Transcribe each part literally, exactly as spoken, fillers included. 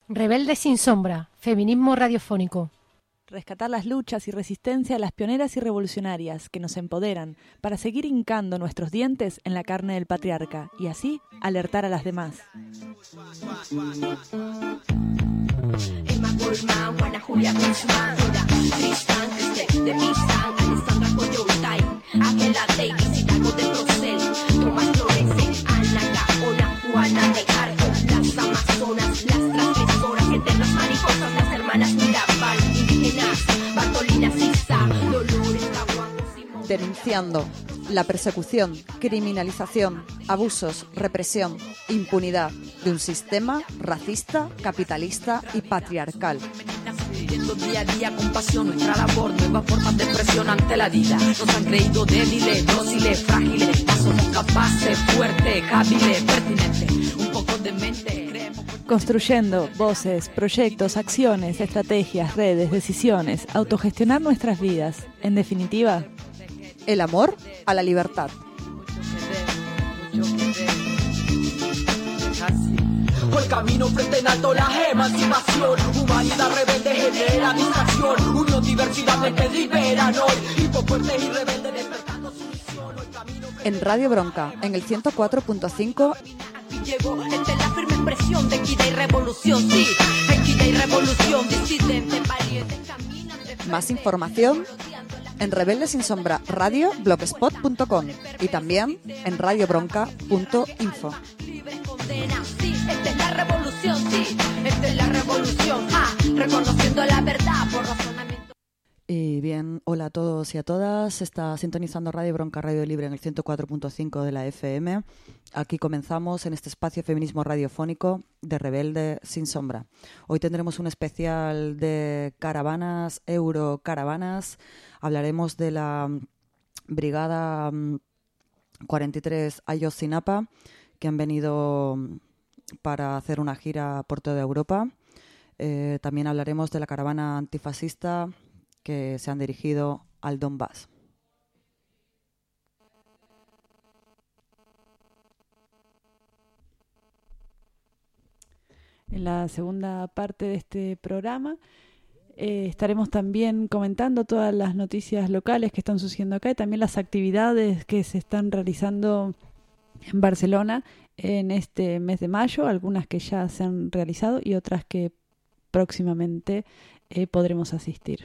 Rebelde sin sombra, feminismo radiofónico. Rescatar las luchas y resistencia de las pioneras y revolucionarias que nos empoderan para seguir hincando nuestros dientes en la carne del patriarca y así alertar a las demás. Emma Goldman, Juana Julia Guzmán, Tristan, Cristel de Pizan, Alessandra Coyontay, Ángela Davis, Hidalgo de Procel, Tomás Lorenzen, Ana Gaona, Juana de Arco, las Amazonas, las transgresoras, eternas mariposas, las hermanas Mirabal, indígenas, Bartolina Sisa, Dolores Caguaco, Simón. Denunciando la persecución, criminalización, abusos, represión, impunidad de un sistema racista, capitalista y patriarcal. Día a día con pasión nuestra labor, nuevas formas de expresión ante la vida. Nos han creído débiles, dóciles, frágiles, no somos capaces, fuertes, hábiles, pertinentes, un poco de mente. Creemos... Construyendo voces, proyectos, acciones, estrategias, redes, decisiones, autogestionar nuestras vidas. En definitiva, el amor a la libertad. Por el camino frente en alto la emancipación, humanidad rebelde genera distracción, unión, diversidad de que liberan hoy, tipo fuerte y rebelde despertando su misión. En Radio Bronca, en el ciento cuatro punto cinco. Aquí llegó entre la firme expresión de equidad y revolución, sí, equidad y revolución, disidente, valiente, camina. Más información en Rebelde Sin Sombra Radio blogspot punto com y también en radio bronca punto info. Sí, esta es la revolución, sí, esta es la revolución, ah, reconociendo la verdad por razonamiento. Y bien, hola a todos y a todas, está sintonizando Radio Bronca Radio Libre en el ciento cuatro punto cinco de la F M. Aquí comenzamos en este espacio feminismo radiofónico de Rebelde Sin Sombra. Hoy tendremos un especial de caravanas, eurocaravanas. Hablaremos de la Brigada cuarenta y tres Ayotzinapa, que han venido para hacer una gira por toda Europa. Eh, también hablaremos de la caravana antifascista que se han dirigido al Donbass. En la segunda parte de este programa eh, estaremos también comentando todas las noticias locales que están sucediendo acá y también las actividades que se están realizando en Barcelona en este mes de mayo, algunas que ya se han realizado y otras que próximamente eh, podremos asistir.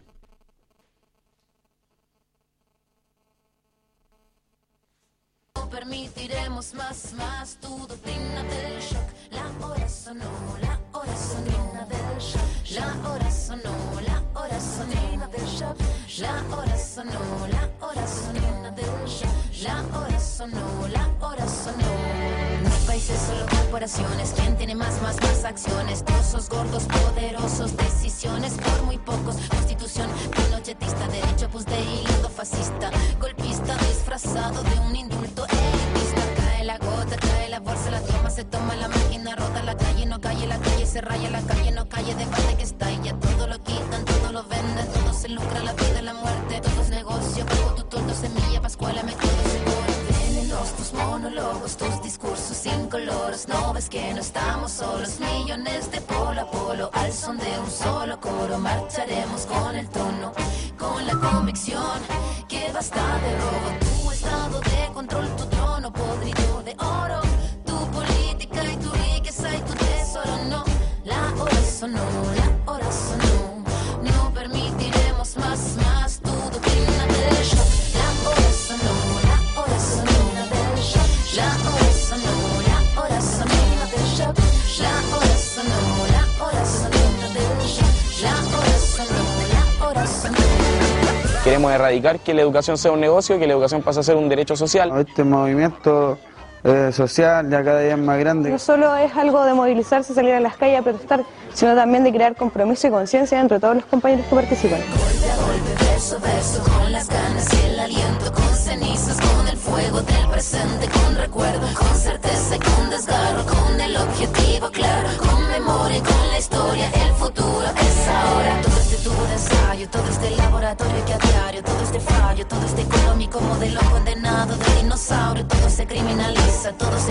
No permitiremos más, más tu doctrina del shock. La hora sonó, la hora sonó del shock. La hora sonó, la hora sonó del shock. La hora sonó, la hora sonó del shock. La hora sonó, la hora sonó. No hay países, solo corporaciones. ¿Quién tiene más, más, más acciones? Trozos gordos, poderosos, decisiones por muy pocos. Constitución pinochetista, derecho pues de hilo fascista. Golpista disfrazado de un indulto elitista. Cae la gota, cae la bolsa, la toma, se toma la máquina, rota la calle, no calle, la calle se raya, la calle no calle, debate que está y ya todo lo quitan, todo lo venden, todo se lucra, la vida, la muerte, todo es negocio, bajo tu toldo, semilla, pascuala, me quedo seguro. Venenos tus monólogos, tus discursos incoloros, no ves que no estamos solos, millones de polo a polo, al son de un solo coro, marcharemos con el tono, con la convicción que basta de robo, tu estado de control, tu trono podrido de oro, tu política y tu riqueza y tu tesoro, no, la hora sonó, la hora sonó, no permitiremos más, más tu doctrina del shock, la hora sonó, la hora sonó del shock, la hora sonó, la hora sonó del shock, la hora sonó, la hora sonó del shock, la hora sonó, la hora sonó. Queremos erradicar que la educación sea un negocio, que la educación pase a ser un derecho social. Este movimiento eh, social ya cada día es más grande. No solo es algo de movilizarse, salir a las calles a protestar, sino también de crear compromiso y conciencia entre todos los compañeros que participan. Golpe a golpe, verso a verso, con las ganas y el aliento, con cenizas, con el fuego del presente, con recuerdo, con certeza y con desgarro, con el objetivo claro, con memoria y con la historia, el futuro es ahora. Todo este tubo de ensayo, todo este laboratorio que a diario, todo este fallo, todo este económico modelo condenado de dinosaurio, todo se criminaliza, todo se justifica.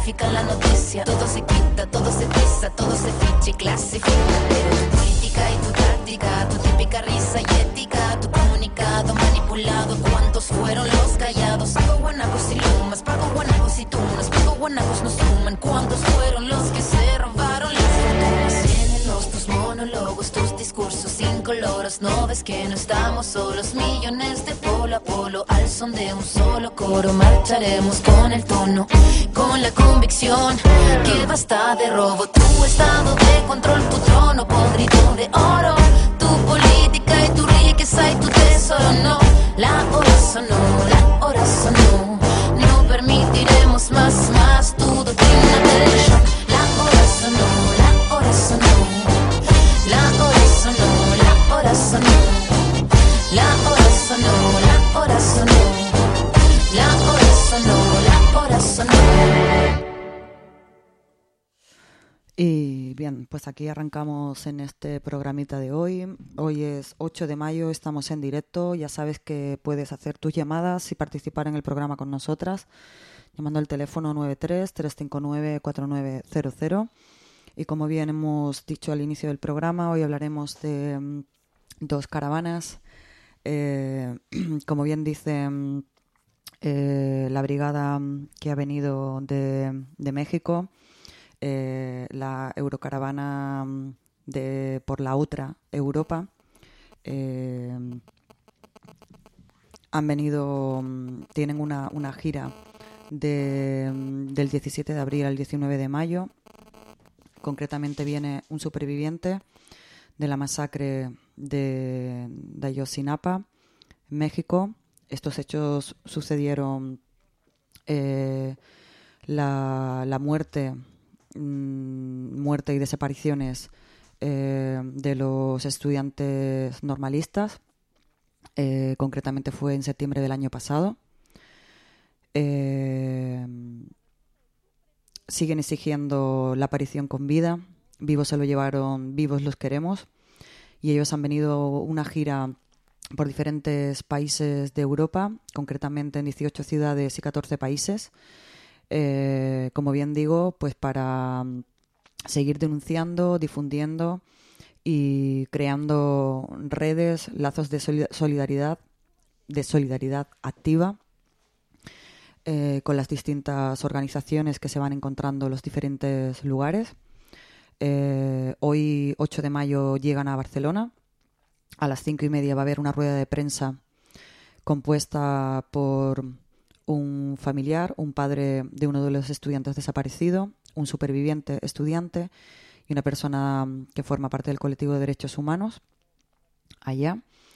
magnifican la noticia. Todo se quita, todo se pisa, todo se ficha y clasifica. Pero tu política y tu táctica, tu típica risa y ética, tu comunicado manipulado, ¿cuántos fueron los callados? Pago guanacos y lumas, pago guanacos y tunas, pago guanacos nos suman, ¿cuántos fueron los que se robaron las fortunas? Llénenos tus monólogos, tus discursos incoloros, no ves que no estamos solos, millones de polo a polo, al son de un solo coro, marcharemos con el tono, con la convicción que basta de robo, tu estado de control, tu trono podrido de oro, tu política y tu riqueza y tu tesoro, no, la hora sonó, la hora sonó, no permitiremos más, más tu doctrina del shock, la hora sonó, la hora sonó, la hora sonó, la hora sonó, la hora sonó, la hora sonó, la hora sonó, la hora sonó. Y bien, pues aquí arrancamos en este programita de hoy. Hoy es ocho de mayo, estamos en directo. Ya sabes que puedes hacer tus llamadas y participar en el programa con nosotras, llamando al teléfono nueve tres, tres cinco nueve, cuatro nueve cero cero. Y como bien hemos dicho al inicio del programa, hoy hablaremos de um, dos caravanas. Eh, como bien dice eh, la brigada que ha venido de, de México, eh, la Eurocaravana de, por la otra Europa, eh, han venido, tienen una, una gira de, del diecisiete de abril al diecinueve de mayo. Concretamente viene un superviviente de la masacre de, de Ayotzinapa, México. Estos hechos sucedieron, eh, la, la muerte, mmm, muerte y desapariciones eh, de los estudiantes normalistas. Eh, concretamente fue en septiembre del año pasado. Eh, siguen exigiendo la aparición con vida. Vivos se lo llevaron, vivos los queremos. Y ellos han venido una gira por diferentes países de Europa, concretamente en dieciocho ciudades y catorce países. Eh, como bien digo, pues para seguir denunciando, difundiendo y creando redes, lazos de solidaridad, de solidaridad activa eh, con las distintas organizaciones que se van encontrando en los diferentes lugares. Eh, hoy, ocho de mayo, llegan a Barcelona. A las cinco y media va a haber una rueda de prensa compuesta por un familiar, un padre de uno de los estudiantes desaparecidos, un superviviente estudiante y una persona que forma parte del colectivo de derechos humanos allá.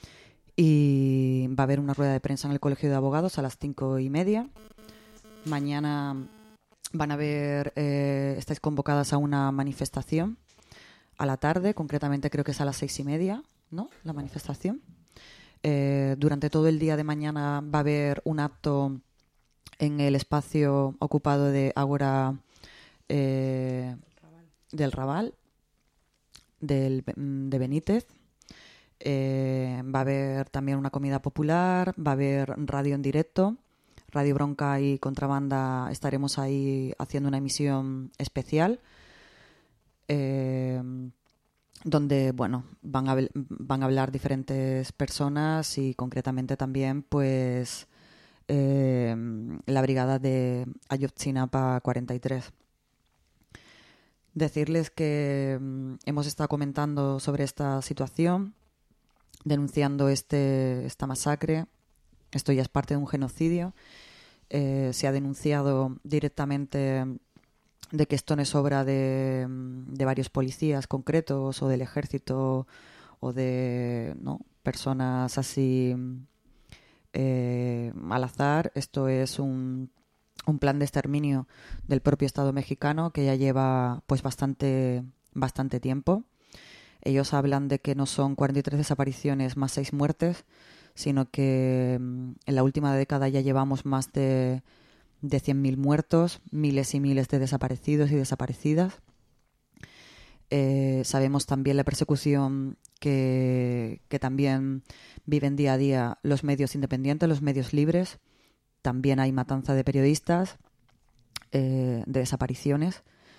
Y va a haber una rueda de prensa en el Colegio de Abogados a las cinco y media. Mañana van a ver, eh, estáis convocadas a una manifestación a la tarde, concretamente creo que es a las seis y media, ¿no? La manifestación. Eh, durante todo el día de mañana va a haber un acto en el espacio ocupado de Ágora eh, del Raval, del, de Benítez. Eh, va a haber también una comida popular, va a haber radio en directo. Radio Bronca y Contrabanda estaremos ahí haciendo una emisión especial eh, donde, bueno, van a, van a hablar diferentes personas y concretamente también, pues, eh, la brigada de Ayotzinapa cuarenta y tres. Decirles que um, hemos estado comentando sobre esta situación, denunciando este, esta masacre. Esto ya es parte de un genocidio. Eh, se ha denunciado directamente de que esto no es obra de, de varios policías concretos o del ejército o de, ¿no?, personas así eh, al azar. Esto es un, un plan de exterminio del propio Estado mexicano que ya lleva pues bastante, bastante tiempo. Ellos hablan de que no son cuarenta y tres desapariciones más seis muertes, sino que en la última década ya llevamos más de, de cien mil muertos, miles y miles de desaparecidos y desaparecidas. Eh, sabemos también la persecución que, que también viven día a día los medios independientes, los medios libres. También hay matanza de periodistas. eh, de desapariciones.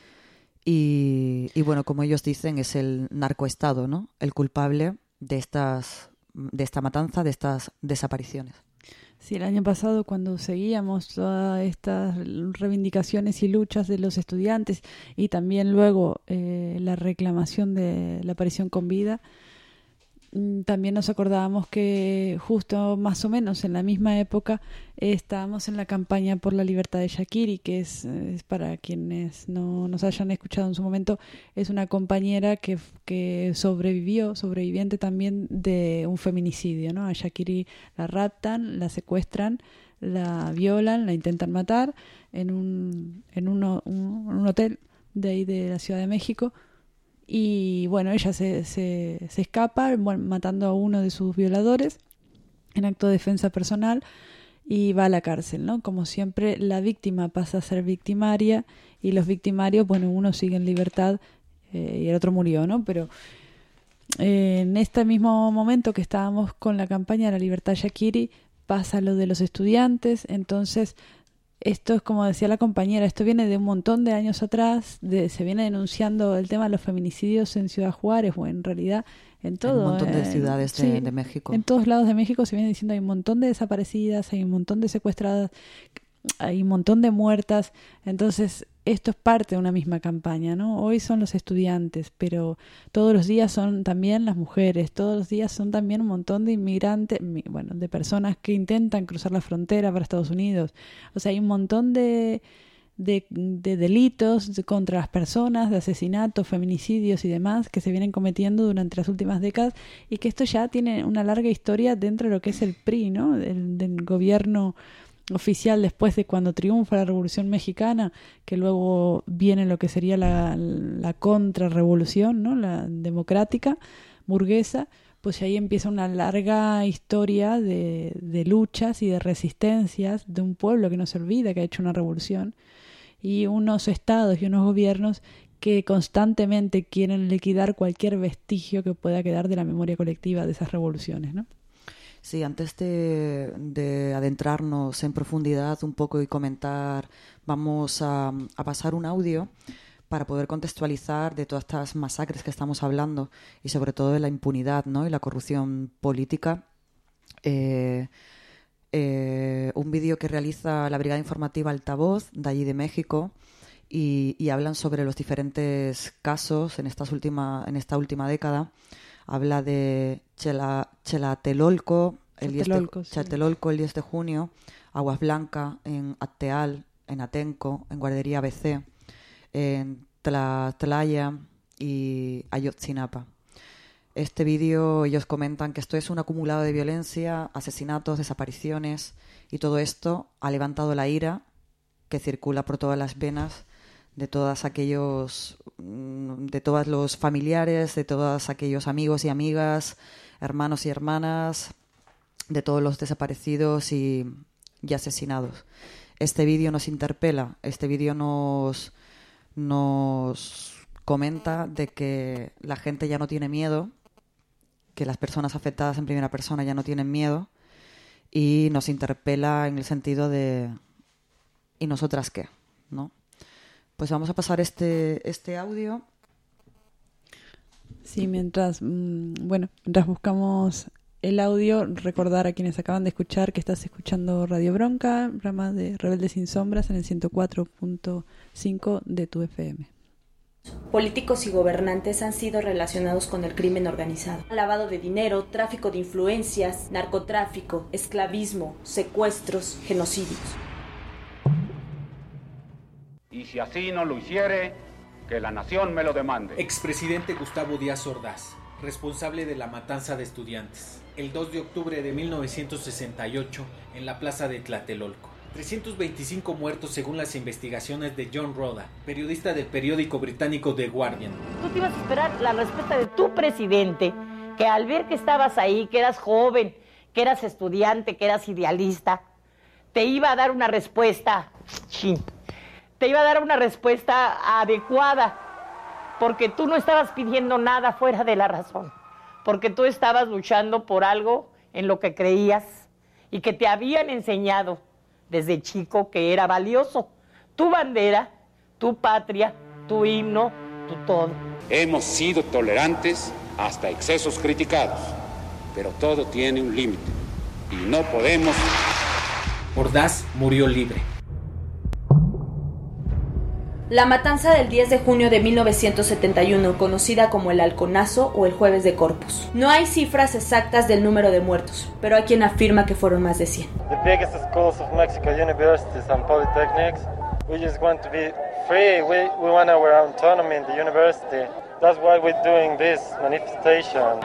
Y, y bueno, como ellos dicen, es el narcoestado, ¿no?, el culpable de estas, de esta matanza, de estas desapariciones. Sí, el año pasado, cuando seguíamos todas estas reivindicaciones y luchas de los estudiantes y también luego eh, la reclamación de la aparición con vida, también nos acordábamos que justo más o menos en la misma época eh, estábamos en la campaña por la libertad de Shaqiri, que es, es para quienes no nos hayan escuchado en su momento, es una compañera que, que sobrevivió, sobreviviente también de un feminicidio, ¿no? A Shaqiri la raptan, la secuestran, la violan, la intentan matar en un, en uno, un, un hotel de ahí de la Ciudad de México. Y bueno, ella se, se, se escapa, bueno, matando a uno de sus violadores en acto de defensa personal, y va a la cárcel, ¿no? Como siempre, la víctima pasa a ser victimaria y los victimarios, bueno, uno sigue en libertad eh, y el otro murió, ¿no? Pero eh, en este mismo momento que estábamos con la campaña de la libertad de Shaqiri, pasa lo de los estudiantes. Entonces esto es como decía la compañera, esto viene de un montón de años atrás, de, se viene denunciando el tema de los feminicidios en Ciudad Juárez, o en realidad en todo. En un montón de eh, ciudades de, sí, de México. En todos lados de México se viene diciendo hay un montón de desaparecidas, hay un montón de secuestradas, hay un montón de muertas. Entonces esto es parte de una misma campaña, ¿no? Hoy son los estudiantes, pero todos los días son también las mujeres, todos los días son también un montón de inmigrantes, bueno, de personas que intentan cruzar la frontera para Estados Unidos. O sea, hay un montón de, de, de delitos de, contra las personas, de asesinatos, feminicidios y demás que se vienen cometiendo durante las últimas décadas, y que esto ya tiene una larga historia dentro de lo que es el P R I, ¿no? Del, del gobierno oficial después de cuando triunfa la Revolución Mexicana, que luego viene lo que sería la, la contrarrevolución, ¿no? La democrática, burguesa. Pues ahí empieza una larga historia de, de luchas y de resistencias de un pueblo que no se olvida que ha hecho una revolución, y unos estados y unos gobiernos que constantemente quieren liquidar cualquier vestigio que pueda quedar de la memoria colectiva de esas revoluciones, ¿no? Sí, antes de, de adentrarnos en profundidad un poco y comentar, vamos a, a pasar un audio para poder contextualizar de todas estas masacres que estamos hablando, y sobre todo de la impunidad, ¿no?, y la corrupción política. Eh, eh, un vídeo que realiza la Brigada Informativa Altavoz, de allí de México, y, y hablan sobre los diferentes casos en, estas última, en esta última década. Habla de Chela, Chelatelolco, el diez de, sí. Chatelolco el diez de junio, Aguas Blancas, en Acteal, en Atenco, en Guardería A B C, en Tlatlaya y Ayotzinapa. Este vídeo, ellos comentan que esto es un acumulado de violencia, asesinatos, desapariciones, y todo esto ha levantado la ira que circula por todas las venas de todos aquellos, de todos los familiares, de todos aquellos amigos y amigas, hermanos y hermanas, de todos los desaparecidos y, y asesinados. Este vídeo nos interpela, este vídeo nos, nos comenta de que la gente ya no tiene miedo, que las personas afectadas en primera persona ya no tienen miedo, y nos interpela en el sentido de ¿y nosotras qué?, ¿no? Pues vamos a pasar este, este audio. Sí, mientras, mmm, bueno, mientras buscamos el audio, recordar a quienes acaban de escuchar que estás escuchando Radio Bronca, programa de Rebelde Sin Sombras, en el ciento cuatro punto cinco de tu F M. Políticos y gobernantes han sido relacionados con el crimen organizado. Lavado de dinero, tráfico de influencias, narcotráfico, esclavismo, secuestros, genocidios. Y si así no lo hiciere, que la nación me lo demande. Expresidente Gustavo Díaz Ordaz, responsable de la matanza de estudiantes, el dos de octubre de mil novecientos sesenta y ocho, en la plaza de Tlatelolco. trescientos veinticinco muertos según las investigaciones de John Roda, periodista del periódico británico The Guardian. Tú te ibas a esperar la respuesta de tu presidente, que al ver que estabas ahí, que eras joven, que eras estudiante, que eras idealista, te iba a dar una respuesta... Chin. Te iba a dar una respuesta adecuada, porque tú no estabas pidiendo nada fuera de la razón, porque tú estabas luchando por algo en lo que creías y que te habían enseñado desde chico que era valioso. tu bandera, tu patria, tu himno, tu todo. Hemos sido tolerantes hasta excesos criticados, pero todo tiene un límite y no podemos... Ordaz murió libre. La matanza del diez de junio de mil novecientos setenta y uno, conocida como el Halconazo o el Jueves de Corpus. No hay cifras exactas del número de muertos, pero hay quien afirma que fueron más de cien. The biggest schools of Mexico, universities and polytechnics. We just want to be free. We we want our autonomy in the university. That's why we're doing this manifestation.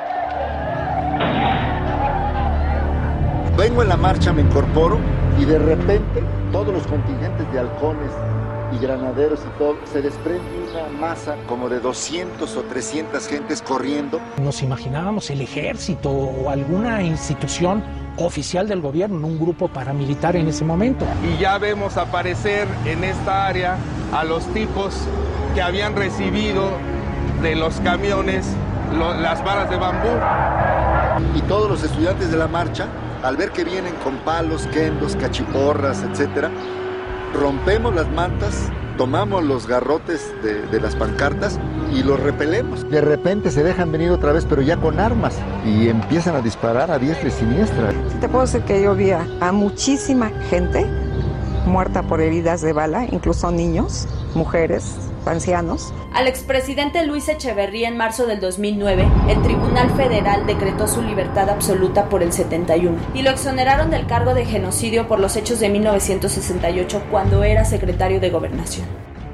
Vengo en la marcha, me incorporo y de repente todos los contingentes de halcones y granaderos y todo, se desprende una masa como de doscientas o trescientas gentes corriendo. Nos imaginábamos el ejército o alguna institución oficial del gobierno, un grupo paramilitar en ese momento. Y ya vemos aparecer en esta área a los tipos que habían recibido de los camiones lo, las varas de bambú. Y todos los estudiantes de la marcha, al ver que vienen con palos, kendos, cachiporras, etcétera, rompemos las mantas, tomamos los garrotes de, de las pancartas y los repelemos. De repente se dejan venir otra vez, pero ya con armas, y empiezan a disparar a diestra y siniestra. Sí, te puedo decir que yo vi a, a muchísima gente muerta por heridas de bala, incluso niños, mujeres, ancianos. Al expresidente Luis Echeverría en marzo del dos mil nueve, el Tribunal Federal decretó su libertad absoluta por el setenta y uno y lo exoneraron del cargo de genocidio por los hechos de mil novecientos sesenta y ocho cuando era secretario de Gobernación.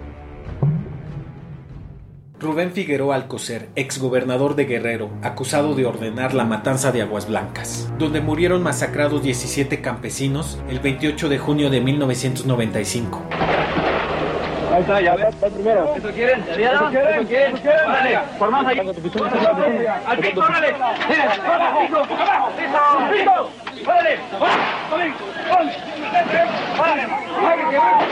Rubén Figueroa Alcocer, exgobernador de Guerrero, acusado de ordenar la matanza de Aguas Blancas, donde murieron masacrados diecisiete campesinos el veintiocho de junio de mil novecientos noventa y cinco. Ahí está, ya ves, primero. ¿Eso quieren? ¿Eso quieren? ¿Eso quieren? Órale, formamos ahí. Al piso, órale. Abajo, abajo, piso, piso. Órale, órale, órale, órale.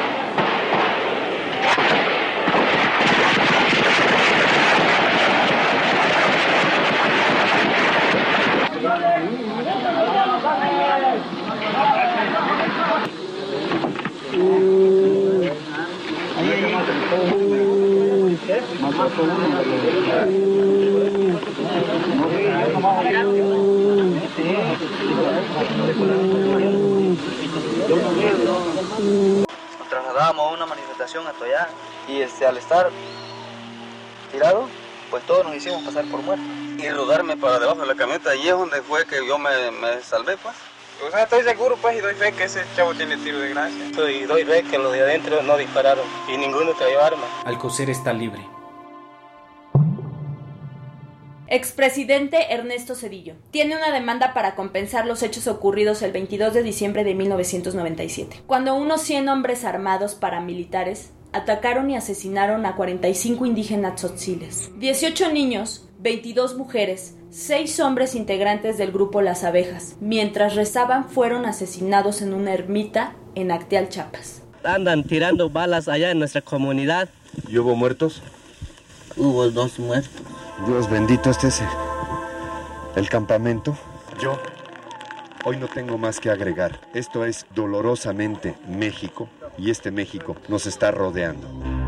Nos trasladábamos a una manifestación hasta allá y este, al estar tirado, pues todos nos hicimos pasar por muertos. Y rodarme para debajo de la camioneta, y es donde fue que yo me, me salvé, pues. O sea, estoy seguro, pues, y doy fe que ese chavo tiene tiro de gracia. Y doy fe que los de adentro no dispararon y ninguno traía arma. Alcocer está libre. Expresidente Ernesto Zedillo tiene una demanda para compensar los hechos ocurridos el veintidós de diciembre de mil novecientos noventa y siete, cuando unos cien hombres armados paramilitares atacaron y asesinaron a cuarenta y cinco indígenas tzotziles, dieciocho niños, veintidós mujeres, seis hombres integrantes del grupo Las Abejas, mientras rezaban fueron asesinados en una ermita en Acteal, Chiapas. Andan tirando balas allá en nuestra comunidad. ¿Y hubo muertos? Hubo dos muertos. Dios bendito, este es el, el campamento. Yo hoy no tengo más que agregar. Esto es dolorosamente México, y este México nos está rodeando.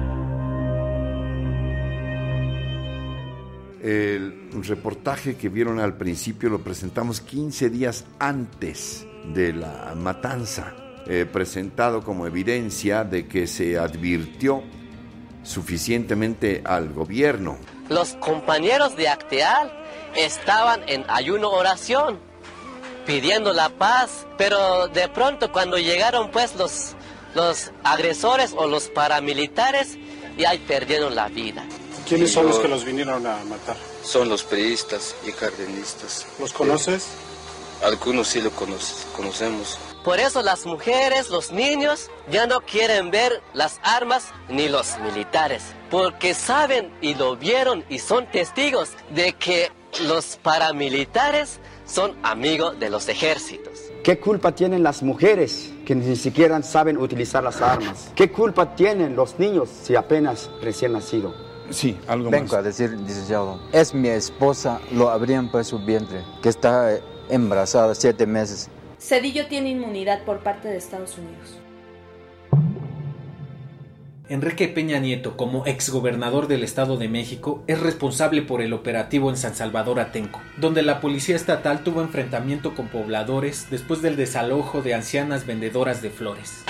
El reportaje que vieron al principio lo presentamos quince días antes de la matanza, eh, presentado como evidencia de que se advirtió suficientemente al gobierno. Los compañeros de Acteal estaban en ayuno oración, pidiendo la paz, pero de pronto cuando llegaron pues los, los agresores o los paramilitares, y ahí perdieron la vida. ¿Quiénes son los que los vinieron a matar? Son los priistas y cardenistas. ¿Los conoces? Algunos sí lo conoces, conocemos. Por eso las mujeres, los niños, ya no quieren ver las armas ni los militares, porque saben y lo vieron y son testigos de que los paramilitares son amigos de los ejércitos. ¿Qué culpa tienen las mujeres que ni siquiera saben utilizar las armas? ¿Qué culpa tienen los niños si apenas recién nacido? Sí, algo Vengo más. Vengo a decir, licenciado, es mi esposa, lo abrían por su vientre, que está embarazada siete meses. Zedillo tiene inmunidad por parte de Estados Unidos. Enrique Peña Nieto, como exgobernador del Estado de México, es responsable por el operativo en San Salvador Atenco, donde la policía estatal tuvo enfrentamiento con pobladores después del desalojo de ancianas vendedoras de flores.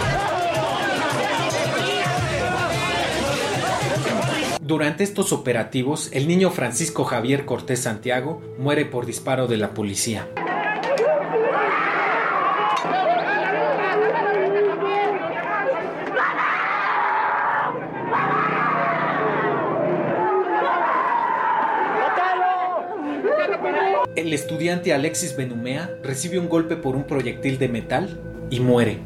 Durante estos operativos, el niño Francisco Javier Cortés Santiago muere por disparo de la policía. El estudiante Alexis Benumea recibe un golpe por un proyectil de metal y muere.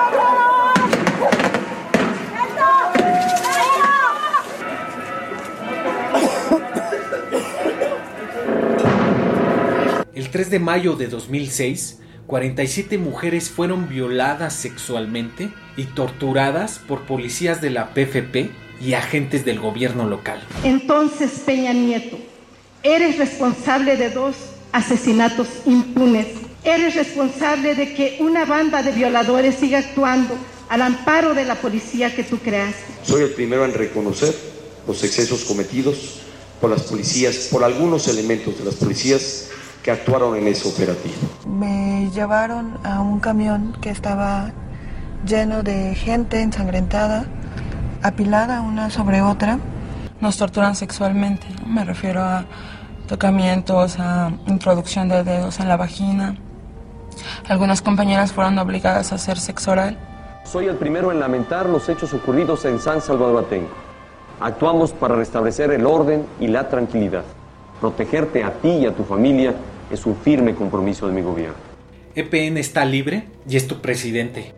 El tres de mayo de dos mil seis, cuarenta y siete mujeres fueron violadas sexualmente y torturadas por policías de la P F P y agentes del gobierno local. Entonces, Peña Nieto, eres responsable de dos asesinatos impunes. Eres responsable de que una banda de violadores siga actuando al amparo de la policía que tú creaste. Soy el primero en reconocer los excesos cometidos por las policías, por algunos elementos de las policías que actuaron en ese operativo. Me llevaron a un camión que estaba lleno de gente ensangrentada, apilada una sobre otra. Nos torturan sexualmente, me refiero a tocamientos, a introducción de dedos en la vagina. Algunas compañeras fueron obligadas a hacer sexo oral. Soy el primero en lamentar los hechos ocurridos en San Salvador Atenco. Actuamos para restablecer el orden y la tranquilidad. Protegerte a ti y a tu familia es un firme compromiso de mi gobierno. E P N está libre y es tu presidente.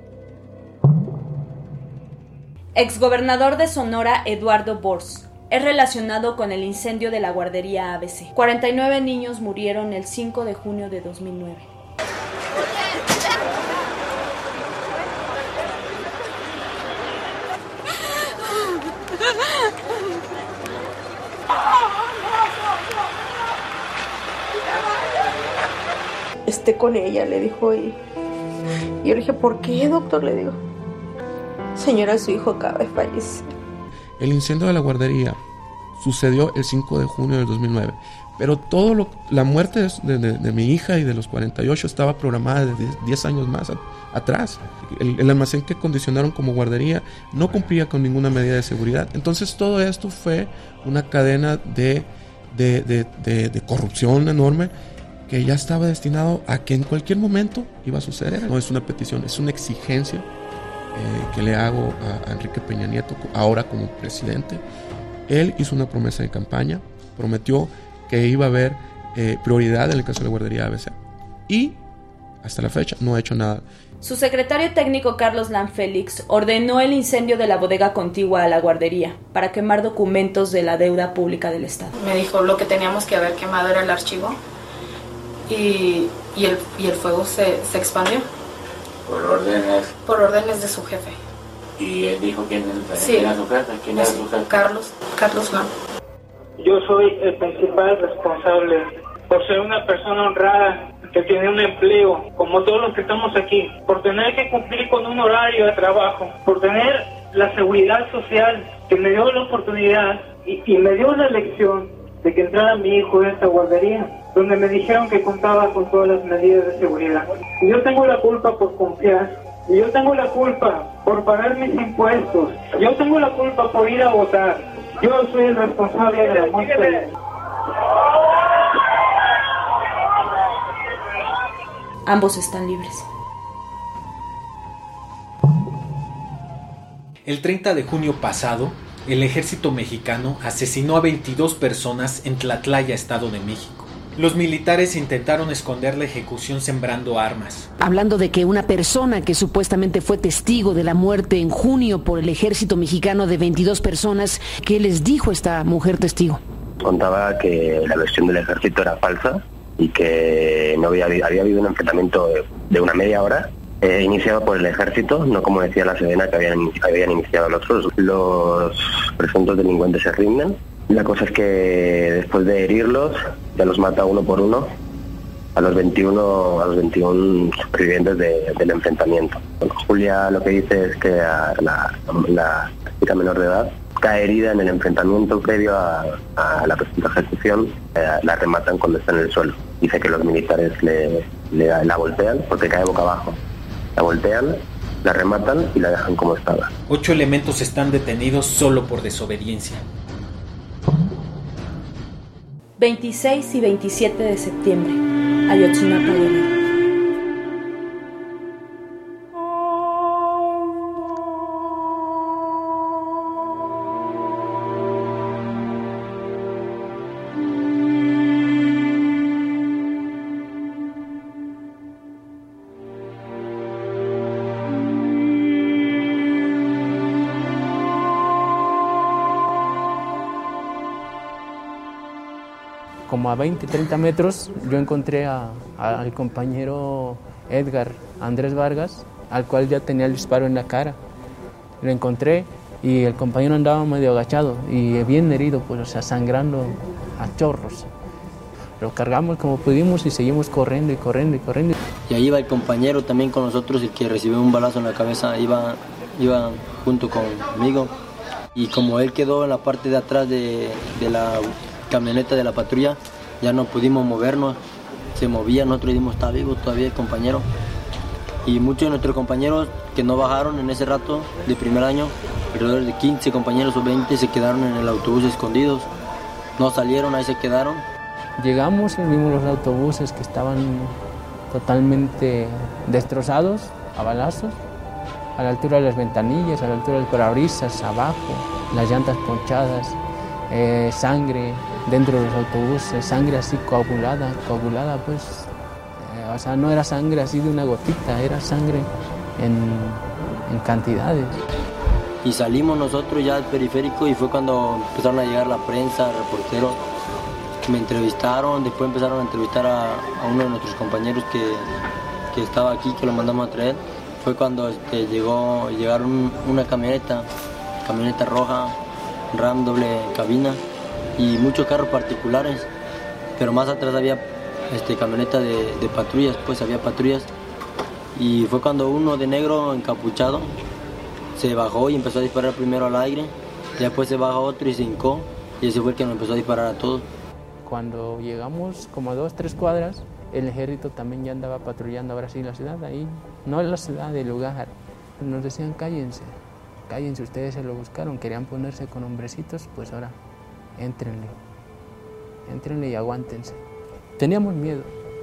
Exgobernador de Sonora Eduardo Bors es relacionado con el incendio de la guardería A B C. cuarenta y nueve niños murieron el cinco de junio de dos mil nueve. Esté con ella, le dijo, y, y yo le dije, ¿por qué, doctor? Le digo, señora, su hijo acaba de fallecer. El incendio de la guardería sucedió el cinco de junio del dos mil nueve, pero todo lo, la muerte de, de, de mi hija y de los cuarenta y ocho estaba programada de diez años más a, atrás. El, el almacén que acondicionaron como guardería no cumplía con ninguna medida de seguridad. Entonces todo esto fue una cadena de, de, de, de, de corrupción enorme que ya estaba destinado a que en cualquier momento iba a suceder. No es una petición, es una exigencia eh, que le hago a, a Enrique Peña Nieto ahora como presidente. Él hizo una promesa de campaña, prometió que iba a haber eh, prioridad en el caso de la guardería A B C y hasta la fecha no ha hecho nada. Su secretario técnico Carlos Lanfélix ordenó el incendio de la bodega contigua a la guardería para quemar documentos de la deuda pública del Estado. Me dijo lo que teníamos que haber quemado era el archivo y, y, el, y el fuego se, se expandió. ¿Por órdenes? Por órdenes de su jefe. ¿Y él dijo quién sí. era su jefe? ¿Quién era su jefe? Carlos, Carlos Lan. Yo soy el principal responsable por ser una persona honrada que tiene un empleo, como todos los que estamos aquí, por tener que cumplir con un horario de trabajo, por tener la seguridad social que me dio la oportunidad y, y me dio la elección de que entrara mi hijo en esta guardería, donde me dijeron que contaba con todas las medidas de seguridad. Y yo tengo la culpa por confiar, y yo tengo la culpa por pagar mis impuestos, yo tengo la culpa por ir a votar. Yo soy el responsable de la muerte. Ambos están libres. El treinta de junio pasado, el ejército mexicano asesinó a veintidós personas en Tlatlaya, Estado de México. Los militares intentaron esconder la ejecución sembrando armas. Hablando de que una persona que supuestamente fue testigo de la muerte en junio por el ejército mexicano de veintidós personas, ¿qué les dijo esta mujer testigo? Contaba que la versión del ejército era falsa y que no había, había habido un enfrentamiento de, de una media hora eh, iniciado por el ejército, no como decía la Sedena que habían, habían iniciado los otros. Los presuntos delincuentes se rinden. La cosa es que después de herirlos, ya los mata uno por uno a los veintiuno, a los veintiún supervivientes de, del enfrentamiento. Bueno, Julia lo que dice es que a la, la chica menor de edad cae herida en el enfrentamiento previo a, a la presunta ejecución, eh, la rematan cuando está en el suelo. Dice que los militares le, le la voltean porque cae boca abajo. La voltean, la rematan y la dejan como estaba. Ocho elementos están detenidos solo por desobediencia. veintiséis y veintisiete de septiembre, Ayotzinapa, Guerrero. Como a veinte, treinta metros, yo encontré a, a, al compañero Edgar Andrés Vargas, al cual ya tenía el disparo en la cara. Lo encontré y el compañero andaba medio agachado y bien herido, pues, o sea, sangrando a chorros. Lo cargamos como pudimos y seguimos corriendo y corriendo y corriendo. Y ahí iba el compañero también con nosotros, el que recibió un balazo en la cabeza, iba, iba junto conmigo. Y como él quedó en la parte de atrás de, de la camioneta de la patrulla, ya no pudimos movernos, se movía, nosotros dijimos, está vivo todavía el compañero. Y muchos de nuestros compañeros que no bajaron en ese rato de primer año, alrededor de quince compañeros o veinte, se quedaron en el autobús escondidos, no salieron, ahí se quedaron. Llegamos y vimos los autobuses que estaban totalmente destrozados a balazos, a la altura de las ventanillas, a la altura del parabrisas, abajo, las llantas ponchadas, eh, sangre dentro de los autobuses, sangre así coagulada, coagulada pues, eh, o sea, no era sangre así de una gotita, era sangre en, en cantidades. Y salimos nosotros ya al periférico y fue cuando empezaron a llegar la prensa, reporteros, que me entrevistaron, después empezaron a entrevistar a, a uno de nuestros compañeros que, que estaba aquí, que lo mandamos a traer. Fue cuando este, llegó, llegaron una camioneta, camioneta roja, Ram doble cabina y muchos carros particulares, pero más atrás había este, camioneta de, de patrullas, pues había patrullas. Y fue cuando uno de negro encapuchado se bajó y empezó a disparar primero al aire, y después se bajó otro y se hincó, y ese fue el que nos empezó a disparar a todos. Cuando llegamos como a dos, tres cuadras, el ejército también ya andaba patrullando ahora sí la ciudad, ahí, no en la ciudad, el lugar. Nos decían, cállense, cállense, ustedes se lo buscaron, querían ponerse con hombrecitos, pues ahora, éntrenle, éntrenle y aguántense. Teníamos miedo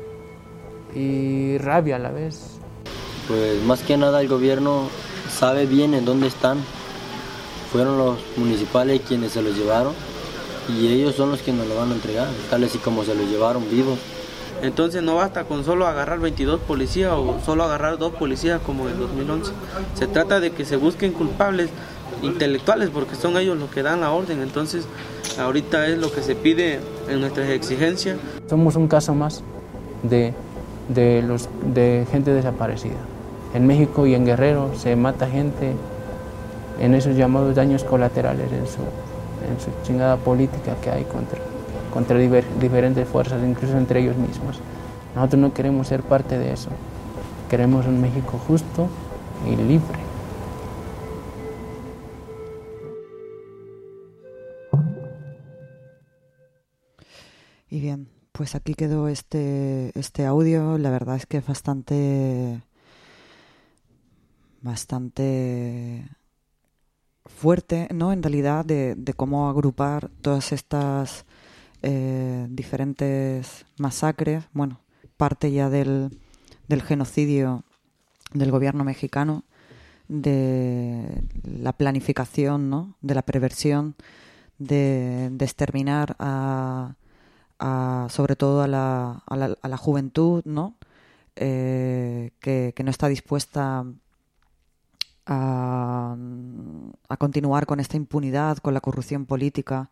y rabia a la vez. Pues más que nada el gobierno sabe bien en dónde están. Fueron los municipales quienes se los llevaron y ellos son los que nos lo van a entregar, tal y como se los llevaron vivos. Entonces no basta con solo agarrar veintidós policías o solo agarrar dos policías como en dos mil once. Se trata de que se busquen culpables intelectuales porque son ellos los que dan la orden. Entonces ahorita es lo que se pide en nuestras exigencias. Somos un caso más de, de, los, de gente desaparecida. En México y en Guerrero se mata gente en esos llamados daños colaterales, en su, en su chingada política que hay contra contra diver, diferentes fuerzas, incluso entre ellos mismos. Nosotros no queremos ser parte de eso. Queremos un México justo y libre. Y bien, pues aquí quedó este, este audio. La verdad es que es bastante, bastante fuerte, ¿no? En realidad, de, de cómo agrupar todas estas Eh, diferentes masacres, bueno, parte ya del, del genocidio del gobierno mexicano, de la planificación, ¿no? De la perversión, de, de exterminar a, a sobre todo a la, a la, a la juventud, ¿no? Eh, que, que no está dispuesta a, a continuar con esta impunidad, con la corrupción política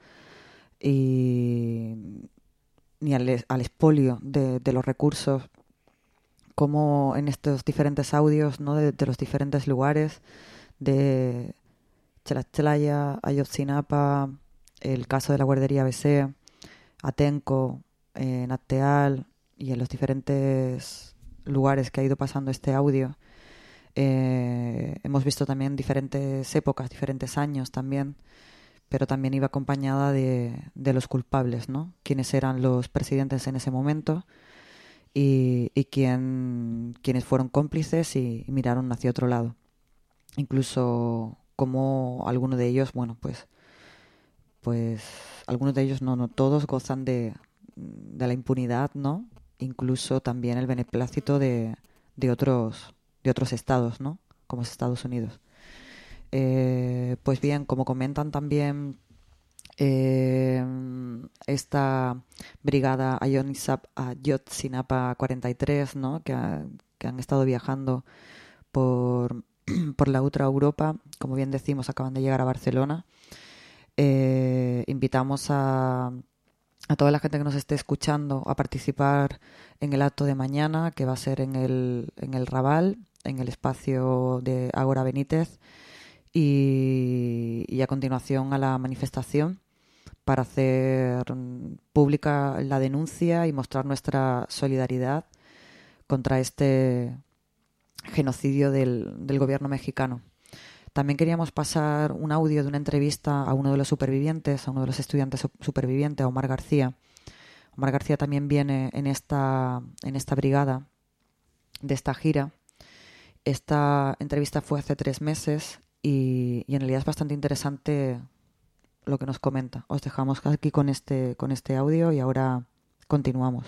y ni al, al expolio de, de los recursos, como en estos diferentes audios, ¿no? de, de los diferentes lugares, de Tlaxcala, Ayotzinapa, el caso de la guardería A B C, Atenco, en Acteal y en los diferentes lugares que ha ido pasando este audio, eh, hemos visto también diferentes épocas, diferentes años también, pero también iba acompañada de, de los culpables, ¿no? Quiénes eran los presidentes en ese momento y, y quién, quiénes fueron cómplices y, y miraron hacia otro lado. Incluso como algunos de ellos, bueno, pues, pues algunos de ellos, no, no todos gozan de, de la impunidad, ¿no? Incluso también el beneplácito de, de otros, de otros estados, ¿no? Como es Estados Unidos. Eh, pues bien, como comentan también eh, esta brigada Ayotzinapa cuarenta y tres, ¿no? que, ha, que han estado viajando por, por la ultra Europa, como bien decimos, acaban de llegar a Barcelona. Eh, invitamos a, a toda la gente que nos esté escuchando a participar en el acto de mañana, que va a ser en el, en el Raval, en el espacio de Ágora Benítez. Y, y a continuación a la manifestación para hacer pública la denuncia y mostrar nuestra solidaridad contra este genocidio del, del gobierno mexicano. También queríamos pasar un audio de una entrevista a uno de los supervivientes, a uno de los estudiantes supervivientes, a Omar García. Omar García también viene en esta, en esta brigada de esta gira. Esta entrevista fue hace tres meses. Y, y en realidad es bastante interesante lo que nos comenta. Os dejamos aquí con este, con este audio y ahora continuamos.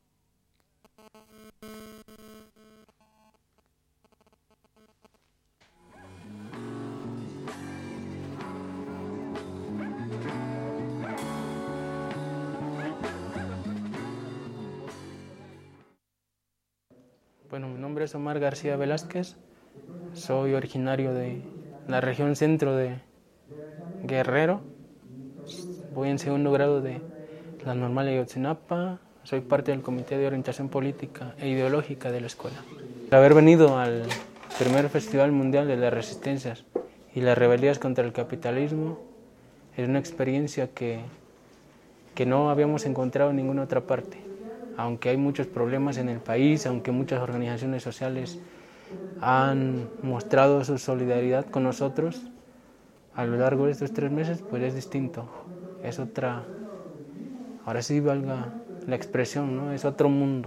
Bueno, mi nombre es Omar García Velázquez. Soy originario de la región centro de Guerrero. Voy en segundo grado de la normal de Ayotzinapa. Soy parte del Comité de Orientación Política e Ideológica de la escuela. Al haber venido al primer Festival Mundial de las Resistencias y las Rebelías contra el Capitalismo, es una experiencia que, que no habíamos encontrado en ninguna otra parte. Aunque hay muchos problemas en el país, aunque muchas organizaciones sociales han mostrado su solidaridad con nosotros a lo largo de estos tres meses, pues es distinto, es otra, ahora sí valga la expresión, ¿no? Es otro mundo.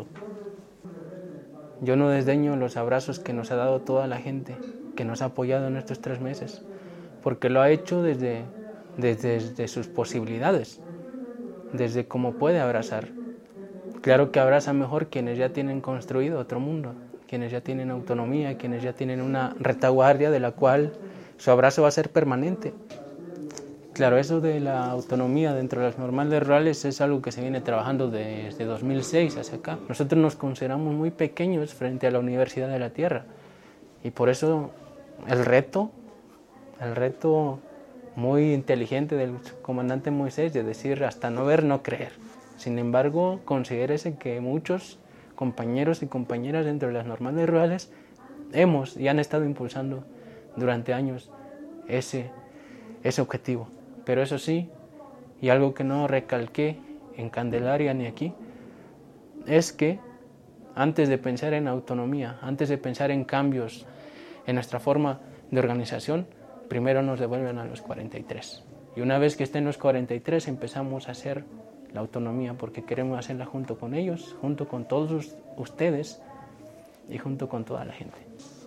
Yo no desdeño los abrazos que nos ha dado toda la gente que nos ha apoyado en estos tres meses, porque lo ha hecho desde, desde, desde sus posibilidades, desde cómo puede abrazar. Claro que abraza mejor quienes ya tienen construido otro mundo, quienes ya tienen autonomía, quienes ya tienen una retaguardia de la cual su abrazo va a ser permanente. Claro, eso de la autonomía dentro de las normales rurales es algo que se viene trabajando desde dos mil seis hacia acá. Nosotros nos consideramos muy pequeños frente a la Universidad de la Tierra y por eso el reto, el reto muy inteligente del comandante Moisés de decir hasta no ver, no creer. Sin embargo, considérese que muchos compañeros y compañeras dentro de las normales rurales hemos y han estado impulsando durante años ese, ese objetivo. Pero eso sí, y algo que no recalqué en Candelaria ni aquí, es que antes de pensar en autonomía, antes de pensar en cambios en nuestra forma de organización, primero nos devuelven a los cuarenta y tres. Y una vez que estén los cuarenta y tres empezamos a hacer la autonomía, porque queremos hacerla junto con ellos, junto con todos ustedes y junto con toda la gente.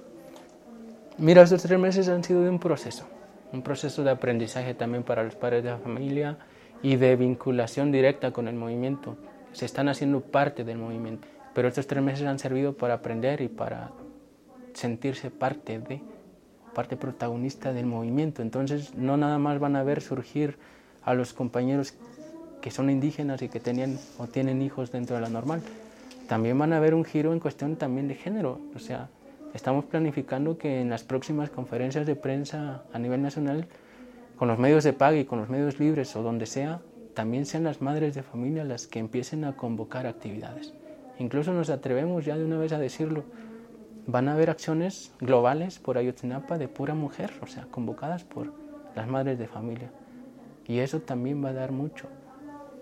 Mira, estos tres meses han sido de un proceso, un proceso de aprendizaje también para los padres de la familia y de vinculación directa con el movimiento. Se están haciendo parte del movimiento, pero estos tres meses han servido para aprender y para sentirse parte de, parte protagonista del movimiento. Entonces no nada más van a ver surgir a los compañeros que son indígenas y que tenían o tienen hijos dentro de la normal. También van a ver un giro en cuestión también de género. O sea, estamos planificando que en las próximas conferencias de prensa a nivel nacional, con los medios de paga y con los medios libres o donde sea, también sean las madres de familia las que empiecen a convocar actividades. Incluso nos atrevemos ya de una vez a decirlo, van a haber acciones globales por Ayotzinapa de pura mujer, o sea, convocadas por las madres de familia. Y eso también va a dar mucho.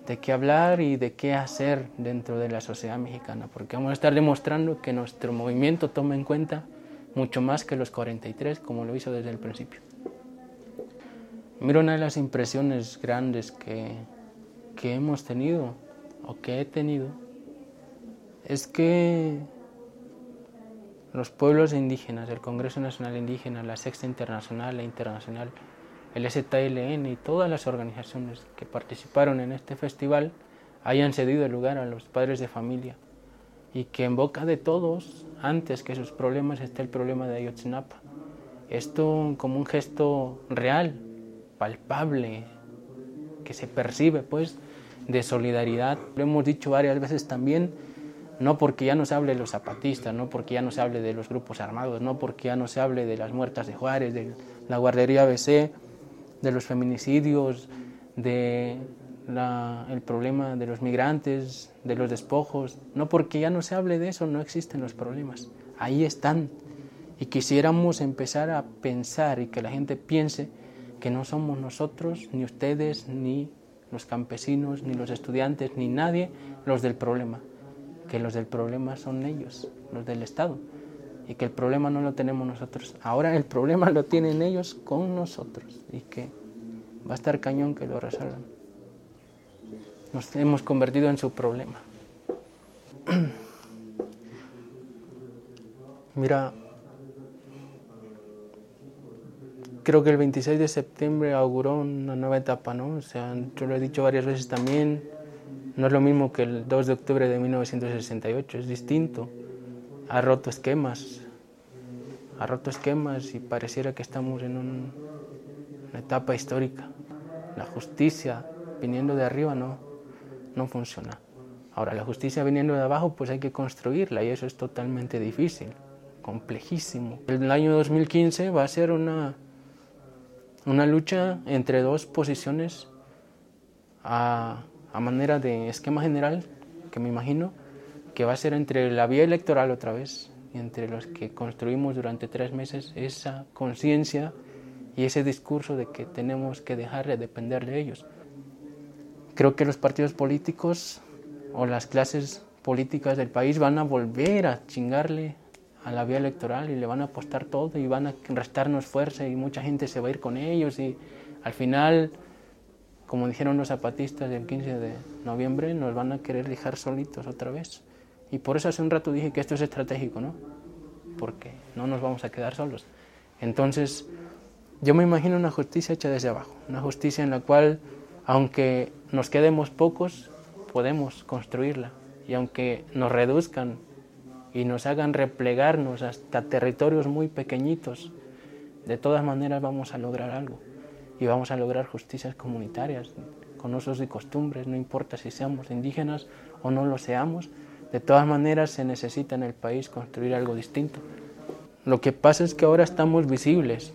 de qué hablar y de qué hacer dentro de la sociedad mexicana, porque vamos a estar demostrando que nuestro movimiento toma en cuenta mucho más que los cuarenta y tres, como lo hizo desde el principio. Mira, una de las impresiones grandes que, que hemos tenido, o que he tenido, es que los pueblos indígenas, el Congreso Nacional Indígena, la Sexta Internacional, la Internacional, el S T L N y todas las organizaciones que participaron en este festival hayan cedido el lugar a los padres de familia y que en boca de todos, antes que sus problemas, esté el problema de Ayotzinapa. Esto como un gesto real, palpable, que se percibe pues de solidaridad. Lo hemos dicho varias veces también, no porque ya no se hable de los zapatistas, no porque ya no se hable de los grupos armados, no porque ya no se hable de las muertas de Juárez, de la guardería A B C, de los feminicidios, de la, el problema de los migrantes, de los despojos, no porque ya no se hable de eso, no existen los problemas, ahí están. Y quisiéramos empezar a pensar y que la gente piense que no somos nosotros, ni ustedes, ni los campesinos, ni los estudiantes, ni nadie los del problema, que los del problema son ellos, los del Estado, y que el problema no lo tenemos nosotros. Ahora el problema lo tienen ellos con nosotros y que va a estar cañón que lo resuelvan. Nos hemos convertido en su problema. Mira, creo que el veintiséis de septiembre auguró una nueva etapa, ¿no? O sea, yo lo he dicho varias veces también, no es lo mismo que el dos de octubre de mil novecientos sesenta y ocho, es distinto. Ha roto esquemas, ha roto esquemas y pareciera que estamos en un, una etapa histórica. La justicia viniendo de arriba no, no funciona. Ahora, la justicia viniendo de abajo, pues hay que construirla y eso es totalmente difícil, complejísimo. El año dos mil quince va a ser una, una lucha entre dos posiciones a, a manera de esquema general, que me imagino que va a ser entre la vía electoral otra vez, entre los que construimos durante tres meses esa conciencia y ese discurso de que tenemos que dejar de depender de ellos. Creo que los partidos políticos o las clases políticas del país van a volver a chingarle a la vía electoral y le van a apostar todo y van a restarnos fuerza y mucha gente se va a ir con ellos y al final, como dijeron los zapatistas del quince de noviembre, nos van a querer dejar solitos otra vez. Y por eso hace un rato dije que esto es estratégico, ¿no? Porque no nos vamos a quedar solos. Entonces, yo me imagino una justicia hecha desde abajo, una justicia en la cual, aunque nos quedemos pocos, podemos construirla. Y aunque nos reduzcan y nos hagan replegarnos hasta territorios muy pequeñitos, de todas maneras vamos a lograr algo. Y vamos a lograr justicias comunitarias, con usos y costumbres, no importa si seamos indígenas o no lo seamos, de todas maneras se necesita en el país construir algo distinto. Lo que pasa es que ahora estamos visibles,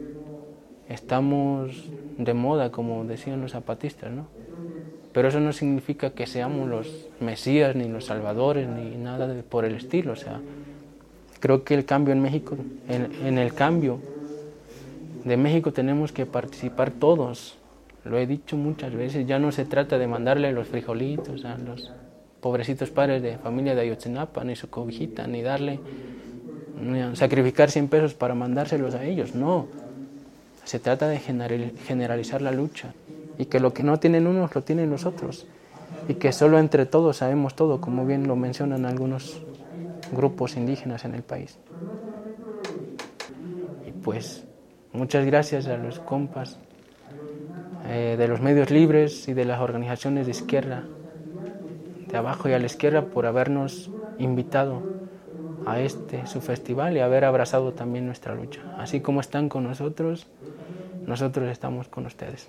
estamos de moda, como decían los zapatistas, ¿no? Pero eso no significa que seamos los mesías, ni los salvadores, ni nada de, por el estilo. O sea, creo que el cambio en México, en, en el cambio de México tenemos que participar todos. Lo he dicho muchas veces, ya no se trata de mandarle los frijolitos a los pobrecitos padres de familia de Ayotzinapa, ni su cobijita, ni darle, ni sacrificar cien pesos para mandárselos a ellos, no. Se trata de generalizar la lucha y que lo que no tienen unos lo tienen los otros y que solo entre todos sabemos todo, como bien lo mencionan algunos grupos indígenas en el país. Y pues muchas gracias a los compas eh, de los medios libres y de las organizaciones de izquierda, de abajo y a la izquierda, por habernos invitado a este su festival y haber abrazado también nuestra lucha. Así como están con nosotros, nosotros estamos con ustedes.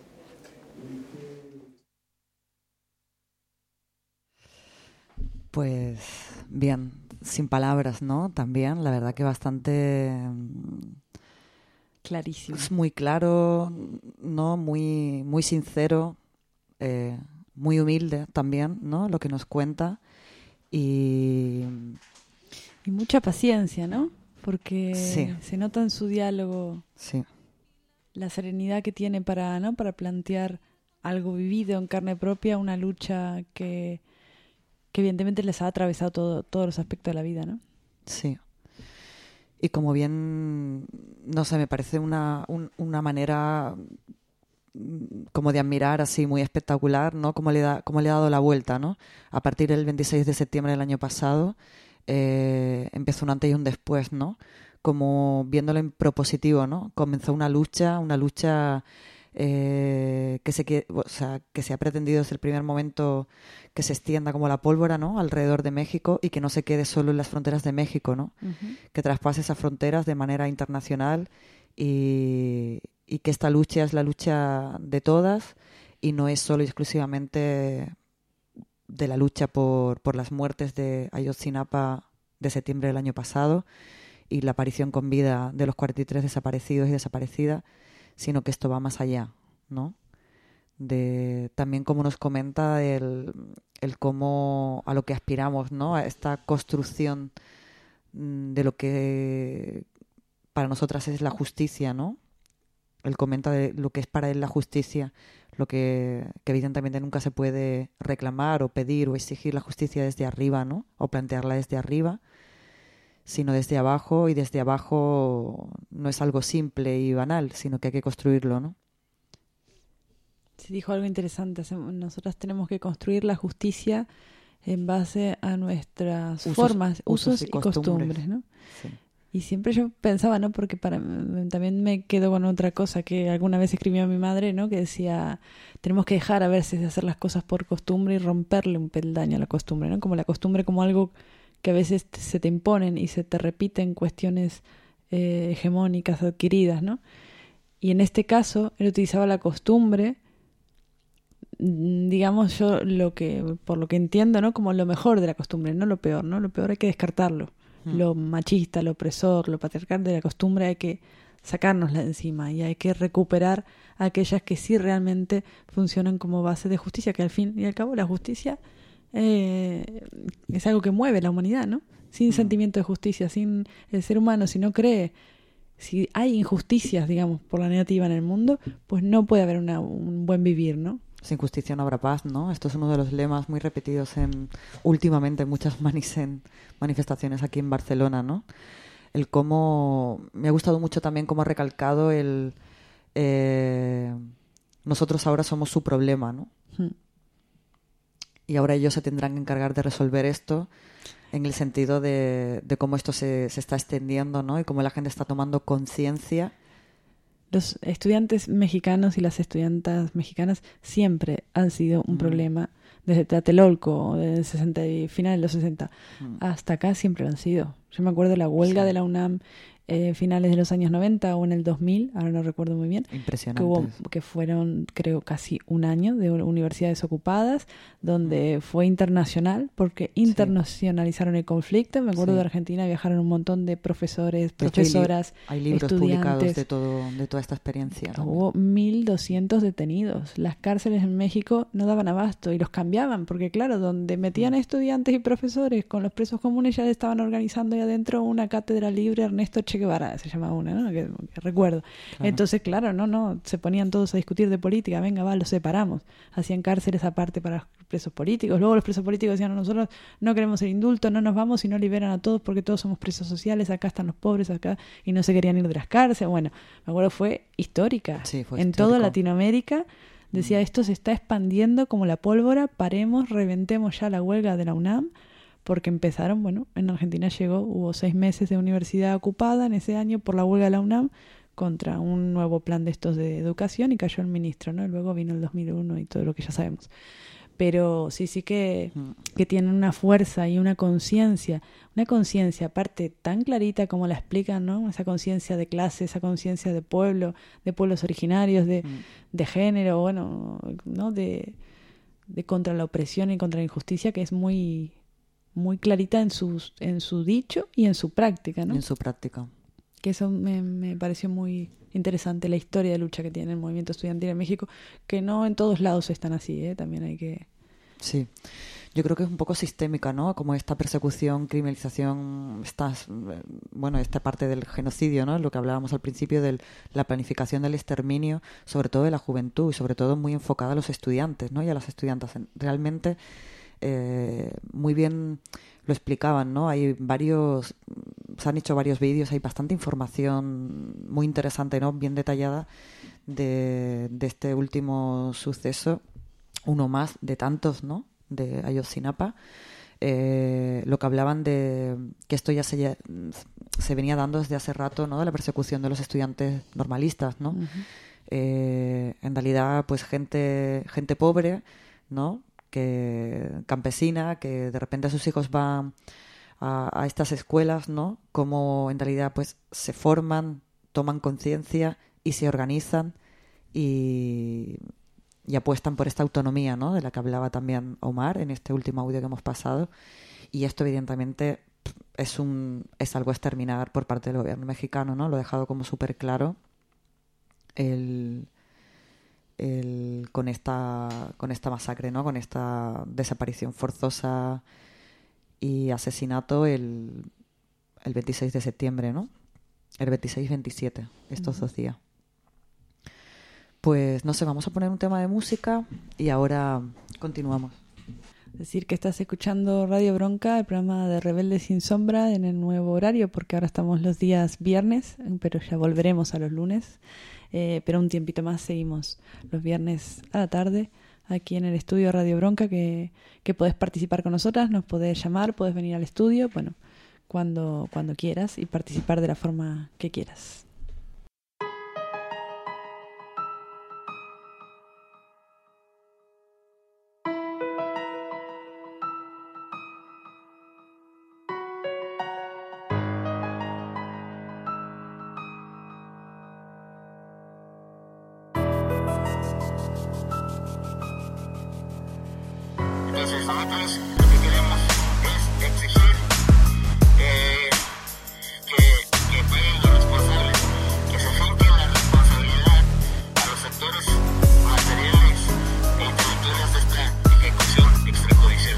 Pues bien, sin palabras, ¿no? También, la verdad que bastante clarísimo. Es muy claro, ¿no? Muy, muy sincero, eh, muy humilde también, ¿no? Lo que nos cuenta y... Y mucha paciencia, ¿no? Porque sí. se nota en su diálogo sí. la serenidad que tiene para, ¿no? para plantear algo vivido en carne propia, una lucha que, que evidentemente les ha atravesado todo, todos los aspectos de la vida, ¿no? Sí. Y como bien, no sé, me parece una, un, una manera como de admirar así muy espectacular, ¿no? Cómo le, da, cómo le ha dado la vuelta, ¿no? A partir del veintiséis de septiembre del año pasado eh, empezó un antes y un después, ¿no? Como viéndolo en propositivo, ¿no? Comenzó una lucha, una lucha eh, que, se, o sea, que se ha pretendido desde el primer momento que se extienda como la pólvora, ¿no? Alrededor de México y que no se quede solo en las fronteras de México, ¿no? Uh-huh. Que traspase esas fronteras de manera internacional y, y que esta lucha es la lucha de todas y no es solo y exclusivamente de la lucha por, por las muertes de Ayotzinapa de septiembre del año pasado y la aparición con vida de los cuarenta y tres desaparecidos y desaparecidas, sino que esto va más allá, ¿no? De también como nos comenta el, el cómo a lo que aspiramos, ¿no? A esta construcción de lo que para nosotras es la justicia, ¿no? Él comenta de lo que es para él la justicia, lo que, que evidentemente nunca se puede reclamar o pedir o exigir la justicia desde arriba, ¿no? O plantearla desde arriba, sino desde abajo, y desde abajo no es algo simple y banal, sino que hay que construirlo, ¿no? Se dijo algo interesante, nosotras tenemos que construir la justicia en base a nuestras usos, formas, usos, usos y, y costumbres, costumbres, ¿no? Sí. Y siempre yo pensaba, ¿no? Porque para también me quedo con otra cosa que alguna vez escribió mi madre, ¿no? Que decía, tenemos que dejar a veces de hacer las cosas por costumbre y romperle un peldaño a la costumbre, ¿no? Como la costumbre como algo que a veces se te imponen y se te repiten cuestiones eh, hegemónicas adquiridas, ¿no? Y en este caso él utilizaba la costumbre, digamos yo lo que por lo que entiendo, ¿no? Como lo mejor de la costumbre, no lo peor, ¿no? Lo peor hay que descartarlo. Mm. Lo machista, lo opresor, lo patriarcal de la costumbre hay que sacárnosla de encima y hay que recuperar aquellas que sí realmente funcionan como base de justicia, que al fin y al cabo la justicia eh, es algo que mueve la humanidad, ¿no? Sin mm. sentimiento de justicia, sin el ser humano, si no cree, si hay injusticias, digamos, por la negativa en el mundo, pues no puede haber una, un buen vivir, ¿no? Sin justicia no habrá paz, ¿no? Esto es uno de los lemas muy repetidos en últimamente en muchas manis, en manifestaciones aquí en Barcelona, ¿no? El cómo... Me ha gustado mucho también cómo ha recalcado el... Eh, nosotros ahora somos su problema, ¿no? Hmm. Y ahora ellos se tendrán que encargar de resolver esto en el sentido de, de cómo esto se, se está extendiendo, ¿no? Y cómo la gente está tomando conciencia. Los estudiantes mexicanos y las estudiantas mexicanas siempre han sido un mm. problema. Desde Tlatelolco, desde sesenta y finales de los sesenta, mm. hasta acá siempre lo han sido. Yo me acuerdo de la huelga sí. de la UNAM eh, finales de los años noventa o en el dos mil, ahora no recuerdo muy bien. Impresionante. Que, hubo, que fueron, creo, casi un año de universidades ocupadas, donde mm. fue internacional, porque internacionalizaron sí. el conflicto. Me acuerdo sí. de Argentina, viajaron un montón de profesores, profesoras, hay, li- hay libros publicados de, todo, de toda esta experiencia. Hubo mil doscientos detenidos. Las cárceles en México no daban abasto y los cambiaban, porque claro, donde metían mm. estudiantes y profesores con los presos comunes ya estaban organizando ahí adentro una cátedra libre, Ernesto Che Guevara se llamaba una, ¿no? que, que recuerdo. Claro. Entonces, claro, no, no, se ponían todos a discutir de política, venga, va, los separamos. Hacían cárceles aparte para los presos políticos. Luego los presos políticos decían, nosotros no queremos el indulto, no nos vamos y no liberan a todos porque todos somos presos sociales, acá están los pobres, acá, y no se querían ir de las cárceles. Bueno, me acuerdo, fue histórica. Sí, fue en histórico. Toda Latinoamérica decía, mm. esto se está expandiendo como la pólvora, paremos, reventemos ya la huelga de la UNAM, porque empezaron, bueno, en Argentina llegó, hubo seis meses de universidad ocupada en ese año por la huelga de la UNAM contra un nuevo plan de estos de educación y cayó el ministro, ¿no? Luego vino el dos mil uno y todo lo que ya sabemos. Pero sí, sí que, que tienen una fuerza y una conciencia, una conciencia aparte tan clarita como la explican, ¿no? Esa conciencia de clase, esa conciencia de pueblo, de pueblos originarios, de, mm. de género, bueno, ¿no? De, de contra la opresión y contra la injusticia, que es muy... muy clarita en sus en su dicho y en su práctica, ¿no? En su práctica. Que eso me, me pareció muy interesante, la historia de lucha que tiene el movimiento estudiantil en México, que no en todos lados están así, ¿eh? También hay que Sí. Yo creo que es un poco sistémica, ¿no? Como esta persecución, criminalización, estas, bueno, esta parte del genocidio, ¿no? Lo que hablábamos al principio de la planificación del exterminio, sobre todo de la juventud y sobre todo muy enfocada a los estudiantes, ¿no? Y a las estudiantas. Realmente, eh, muy bien lo explicaban, ¿no? Hay varios, se han hecho varios vídeos, hay bastante información muy interesante, ¿no? Bien detallada de, de este último suceso, uno más de tantos, ¿no? De Ayotzinapa, eh, lo que hablaban de que esto ya se, ya se venía dando desde hace rato, ¿no? De la persecución de los estudiantes normalistas, ¿no? Uh-huh. Eh, en realidad, pues gente gente pobre, ¿no? Que campesina, que de repente sus hijos van a, a estas escuelas, ¿no? Como en realidad, pues se forman, toman conciencia y se organizan y y apuestan por esta autonomía, ¿no? De la que hablaba también Omar en este último audio que hemos pasado. Y esto, evidentemente, es un es algo a exterminar por parte del gobierno mexicano, ¿no? Lo ha dejado como súper claro el, el, con, esta, con esta masacre, ¿no? Con esta desaparición forzosa y asesinato el, el veintiséis de septiembre, ¿no? El veintiséis veintisiete, estos uh-huh. dos días. Pues no sé, vamos a poner un tema de música y ahora continuamos. Decir que estás escuchando Radio Bronca, el programa de Rebeldes Sin Sombra en el nuevo horario, porque ahora estamos los días viernes, pero ya volveremos a los lunes. Eh, pero un tiempito más seguimos los viernes a la tarde aquí en el estudio Radio Bronca, que, que podés participar con nosotras, nos podés llamar, podés venir al estudio, bueno, cuando, cuando quieras y participar de la forma que quieras. Entonces nosotros lo que queremos es exigir eh, que, que paguen los responsables, que se finque la responsabilidad a los actores materiales e intelectuales de esta ejecución extrajudicial.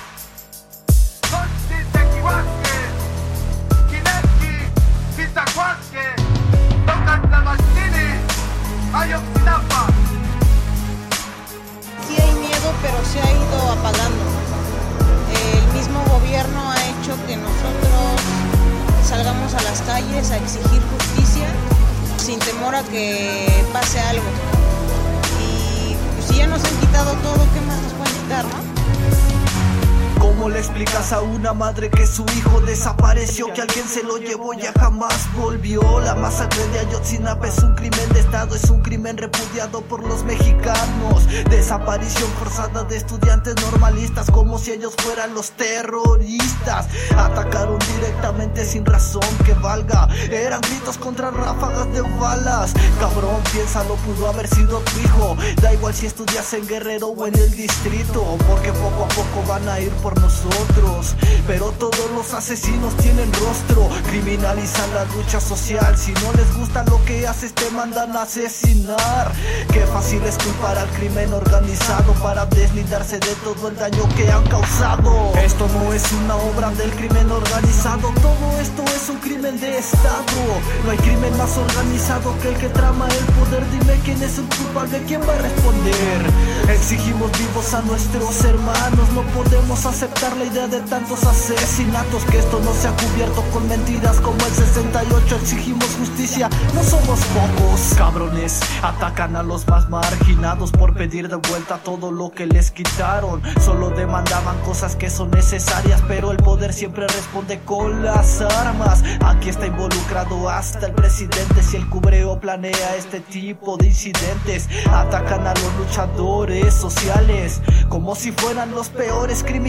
Sí hay miedo, pero se ha ido apagando. El mismo gobierno ha hecho que nosotros salgamos a las calles a exigir justicia sin temor a que pase algo. Y pues, si ya nos han quitado todo, ¿qué más nos pueden quitar, no? ¿Cómo le explicas a una madre que su hijo desapareció, que alguien se lo llevó y ya jamás volvió? La masacre de Ayotzinapa es un crimen de Estado, es un crimen repudiado por los mexicanos. Desaparición forzada de estudiantes normalistas como si ellos fueran los terroristas. Atacaron directamente sin razón que valga, eran gritos contra ráfagas de balas. Cabrón, piénsalo, pudo haber sido tu hijo. Da igual si estudias en Guerrero o en el distrito, porque poco a poco van a ir por nosotros. Pero todos los asesinos tienen rostro, criminalizan la lucha social. Si no les gusta lo que haces, te mandan a asesinar. Qué fácil es culpar al crimen organizado para deslindarse de todo el daño que han causado. Esto no es una obra del crimen organizado, todo esto es un crimen de Estado. No hay crimen más organizado que el que trama el poder. Dime quién es el culpable, quién va a responder. Exigimos vivos a nuestros hermanos, no podemos aceptar la idea de tantos asesinatos, que esto no se ha cubierto con mentiras como el sesenta y ocho. Exigimos justicia, no somos pocos. Cabrones, atacan a los más marginados por pedir de vuelta todo lo que les quitaron. Solo demandaban cosas que son necesarias, pero el poder siempre responde con las armas. Aquí está involucrado hasta el presidente. Si el cubreo planea este tipo de incidentes, atacan a los luchadores sociales como si fueran los peores criminales.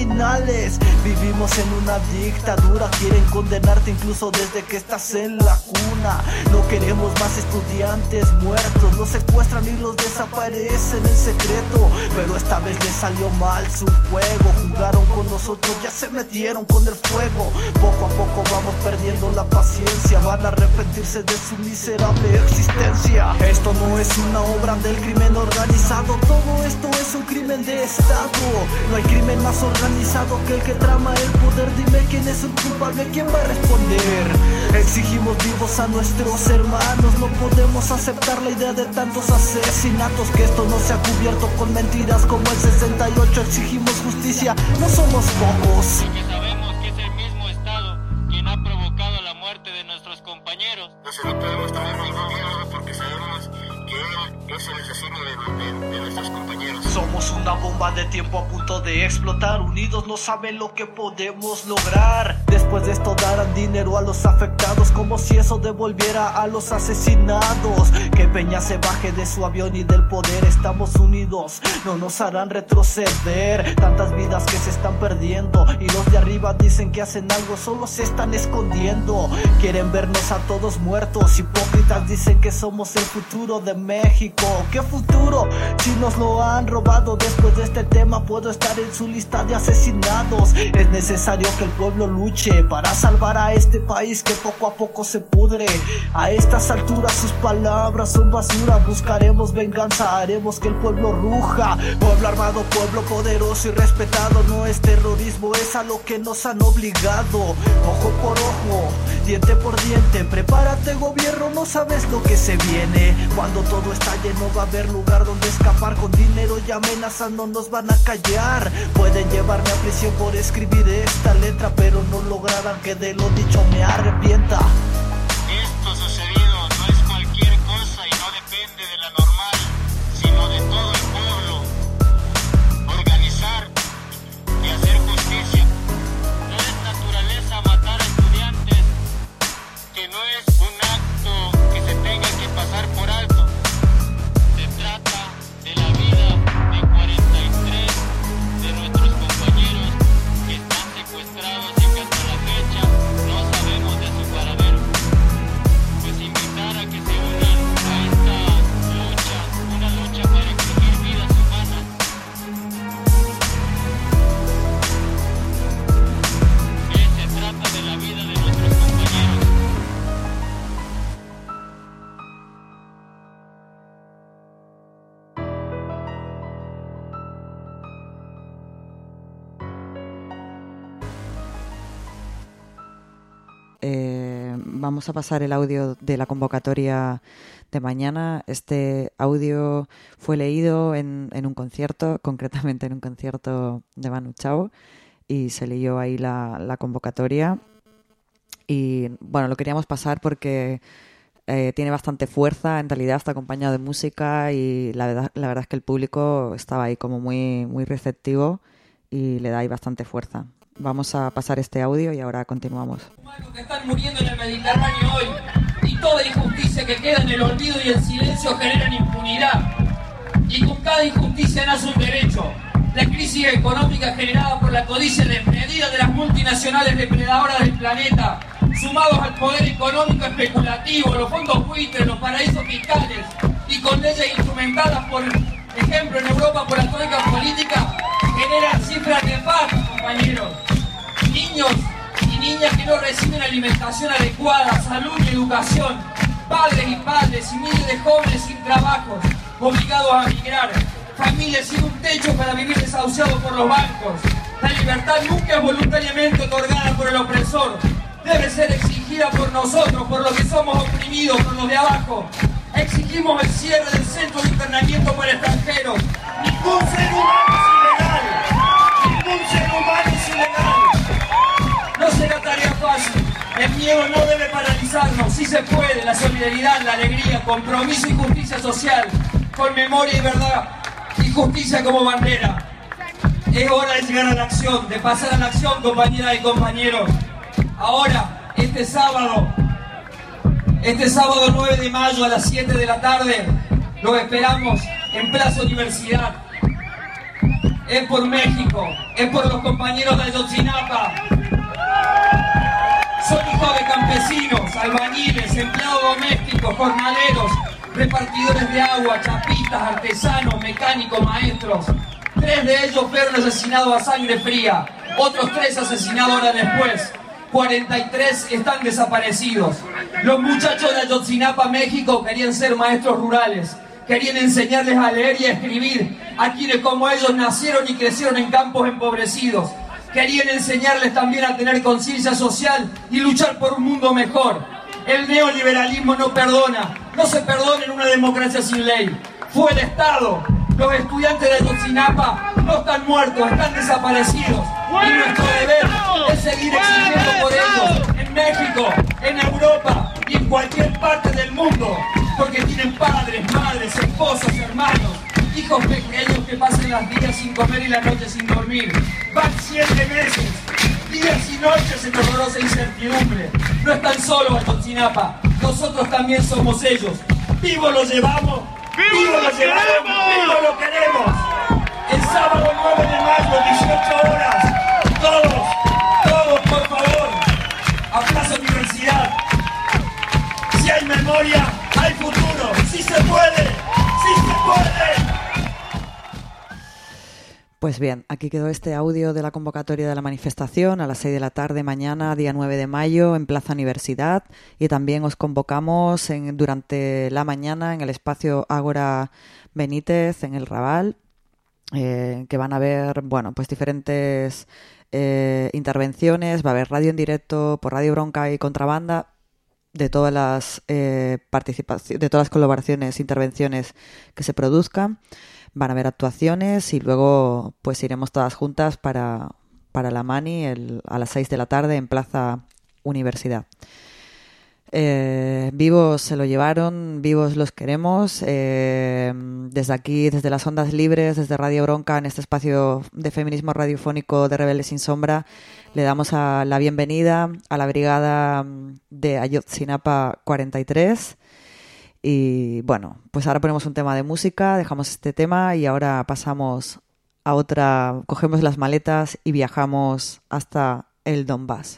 iguales. Vivimos en una dictadura, quieren condenarte incluso desde que estás en la cuna. No queremos más estudiantes muertos, los secuestran y los desaparecen en secreto. Pero esta vez les salió mal su juego, jugaron con nosotros, ya se metieron con el fuego. Poco a poco vamos perdiendo la paciencia, van a arrepentirse de su miserable existencia. Esto no es una obra del crimen organizado, todo esto es un crimen de Estado. No hay crimen más organizado que el que trama el poder. Dime quién es el culpable, quién va a responder. Exigimos vivos a nuestros hermanos, no podemos aceptar la idea de tantos asesinatos. Que esto no sea cubierto con mentiras como el sesenta y ocho. Exigimos justicia, no somos pocos. Porque sabemos que es el mismo Estado quien ha provocado la muerte de nuestros compañeros. No podemos tomar ningún diálogo porque sabemos que él es el asesino de, de, de nuestros compañeros. Somos una bomba de tiempo a punto de explotar. Unidos no saben lo que podemos lograr. Después de esto darán dinero a los afectados, como si eso devolviera a los asesinados. Que Peña se baje de su avión y del poder. Estamos unidos, no nos harán retroceder. Tantas vidas que se están perdiendo y los de arriba dicen que hacen algo, solo se están escondiendo. Quieren vernos a todos muertos, hipócritas dicen que somos el futuro de México. ¿Qué futuro? Si nos lo han robado. Después de este tema puedo estar en su lista de asesinados. Es necesario que el pueblo luche para salvar a este país que poco a poco se pudre. A estas alturas sus palabras son basura. Buscaremos venganza, haremos que el pueblo ruja. Pueblo armado, pueblo poderoso y respetado. No es terrorismo, es a lo que nos han obligado. Ojo por ojo, diente por diente. Prepárate gobierno, no sabes lo que se viene. Cuando todo estalle no va a haber lugar donde escapar. Con dinero y amenazas no nos van a callar. Pueden llevarme a prisión por escribir esta letra, pero no lograrán que de lo dicho me arrepienta. Esto sucedido no es cualquier cosa y no depende de la normal, sino de todo el pueblo. Organizar y hacer justicia. No es naturaleza matar a estudiantes, que no es un acto que se tenga que pasar por alto. Se trata de la vida de cuarenta y tres de nuestros compañeros que están secuestrados y que hasta la fecha no sabemos de su paradero. Pues invitar a que se unan a esta lucha, una lucha para exigir vidas humanas. Que se trata de la vida de nuestros compañeros. Eh, vamos a pasar el audio de la convocatoria de mañana. Este audio fue leído en, en un concierto, concretamente en un concierto de Manu Chao, y se leyó ahí la, la convocatoria. Y bueno, lo queríamos pasar porque eh, tiene bastante fuerza, en realidad está acompañado de música y la verdad, la verdad es que el público estaba ahí como muy, muy receptivo y le da ahí bastante fuerza. Vamos a pasar este audio y ahora continuamos. Humanos que están muriendo en el Mediterráneo hoy, y toda injusticia que queda en el olvido y el silencio generan impunidad. Y con cada injusticia nace un derecho. La crisis económica generada por la codicia desmedida de las multinacionales depredadoras del planeta, sumados al poder económico especulativo, los fondos buitres, los paraísos fiscales, y con leyes instrumentadas, por ejemplo en Europa por la troika política, generan cifras nefastas, compañeros. Niños y niñas que no reciben alimentación adecuada, salud y educación, padres y padres y miles de jóvenes sin trabajos, obligados a migrar, familias sin un techo para vivir desahuciados por los bancos. La libertad nunca es voluntariamente otorgada por el opresor, debe ser exigida por nosotros, por los que somos oprimidos, por los de abajo. Exigimos el cierre del centro de internamiento para extranjeros. Ningún ser humano es ilegal. Ningún ser humano es ilegal. No será tarea fácil. El miedo no debe paralizarnos. Sí se puede. La solidaridad, la alegría, compromiso y justicia social, con memoria y verdad y justicia como bandera. Es hora de llegar a la acción, de pasar a la acción, compañeras y compañeros. Ahora, este sábado, este sábado nueve de mayo a las siete de la tarde, los esperamos en Plaza Universidad. es por México, es por los compañeros de Ayotzinapa. Son hijos de campesinos, albañiles, empleados domésticos, jornaleros, repartidores de agua, chapistas, artesanos, mecánicos, maestros. Tres de ellos fueron asesinados a sangre fría, otros tres asesinados horas después. cuarenta y tres están desaparecidos. Los muchachos de Ayotzinapa, México, querían ser maestros rurales, querían enseñarles a leer y a escribir a quienes como ellos nacieron y crecieron en campos empobrecidos. Querían enseñarles también a tener conciencia social y luchar por un mundo mejor. El neoliberalismo no perdona, no se perdona en una democracia sin ley. Fue el Estado. Los estudiantes de Ayotzinapa no están muertos, están desaparecidos. Y nuestro deber es seguir exigiendo por ellos en México, en Europa y en cualquier parte del mundo. Porque tienen padres, madres, esposas, hermanos, hijos pequeños que pasan los días sin comer y la noche sin dormir. Van siete meses, días y noches en horrorosa incertidumbre. No están solos Ayotzinapa, nosotros también somos ellos. Vivo lo llevamos, vivo lo llevamos, vivo lo queremos. El sábado nueve de mayo, dieciocho horas, todos, todos por favor, a Plaza Universidad. Si hay memoria, hay futuro, sí se puede, sí se puede. Pues bien, aquí quedó este audio de la convocatoria de la manifestación a las seis de la tarde mañana, día nueve de mayo, en Plaza Universidad. Y también os convocamos en, durante la mañana en el espacio Ágora Benítez, en el Raval, eh, que van a haber, bueno, pues diferentes eh, intervenciones. Va a haber radio en directo por Radio Bronca y Contrabanda, de todas las eh, participaciones, de todas las colaboraciones, intervenciones que se produzcan. Van a haber actuaciones y luego pues iremos todas juntas para, para la Mani el, a las seis de la tarde en Plaza Universidad. Eh, vivos se lo llevaron, vivos los queremos. Eh, desde aquí, desde las ondas libres, desde Radio Bronca, en este espacio de feminismo radiofónico de Rebeldes sin Sombra, le damos a la bienvenida a la brigada de Ayotzinapa cuarenta y tres. Y bueno, pues ahora ponemos un tema de música, dejamos este tema y ahora pasamos a otra, cogemos las maletas y viajamos hasta el Donbass.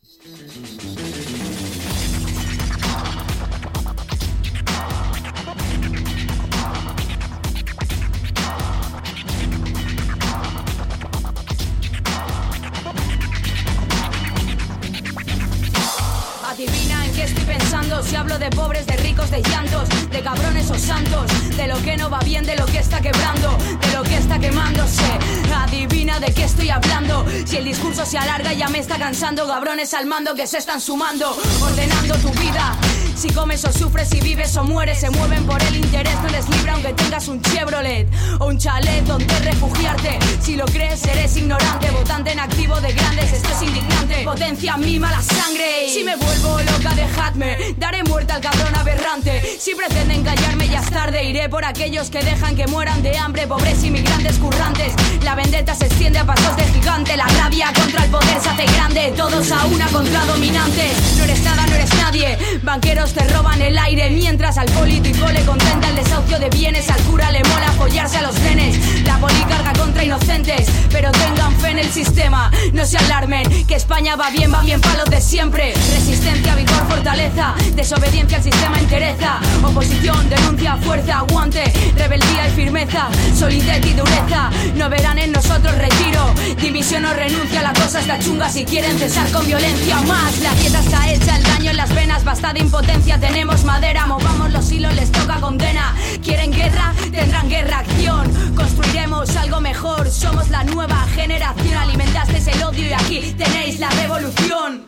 Adivina en qué estoy pensando, si hablo de pobres, de ricos, de llantos, de cabrones o santos, de lo que no va bien, de lo que está quebrando, de lo que está quemándose. Adivina de qué estoy hablando, si el discurso se alarga ya me está cansando. Cabrones al mando que se están sumando, ordenando tu vida. Si comes o sufres, si vives o mueres, se mueven por el interés, no les libra aunque tengas un Chevrolet o un chalet donde refugiarte. Si lo crees eres ignorante, votante en activo de grandes, esto es indignante. Potencia mi mala sangre. Si me vuelvo loca dejadme, daré muerte al cabrón aberrante. Si pretenden callarme ya es tarde, iré por aquellos que dejan que mueran de hambre, pobres inmigrantes currantes. La vendetta se extiende a pasos de gigante, la rabia contra el poder se hace grande. Todos a una contra dominantes, no eres nada, no eres nadie. Banqueros te roban el aire, mientras al político le contenta el desahucio de bienes, al cura le mola follarse a los nenes. La poli carga contra inocentes, pero tengan fe en el sistema, no se alarmen, que España va bien, va bien pa' los de siempre. Resistencia, vigor, fortaleza, desobediencia al sistema entereza. Oposición, denuncia, fuerza, aguante, rebeldía y firmeza, solidez y dureza. No verán en nosotros retiro, división o renuncia, la cosa está chunga si quieren cesar con violencia más. La dieta está hecha, el daño en las venas, basta de impotencia. Tenemos madera, movamos los hilos, les toca condena. ¿Quieren guerra? Tendrán guerra, acción. Construiremos algo mejor, somos la nueva generación. Alimentasteis el odio y aquí tenéis la revolución.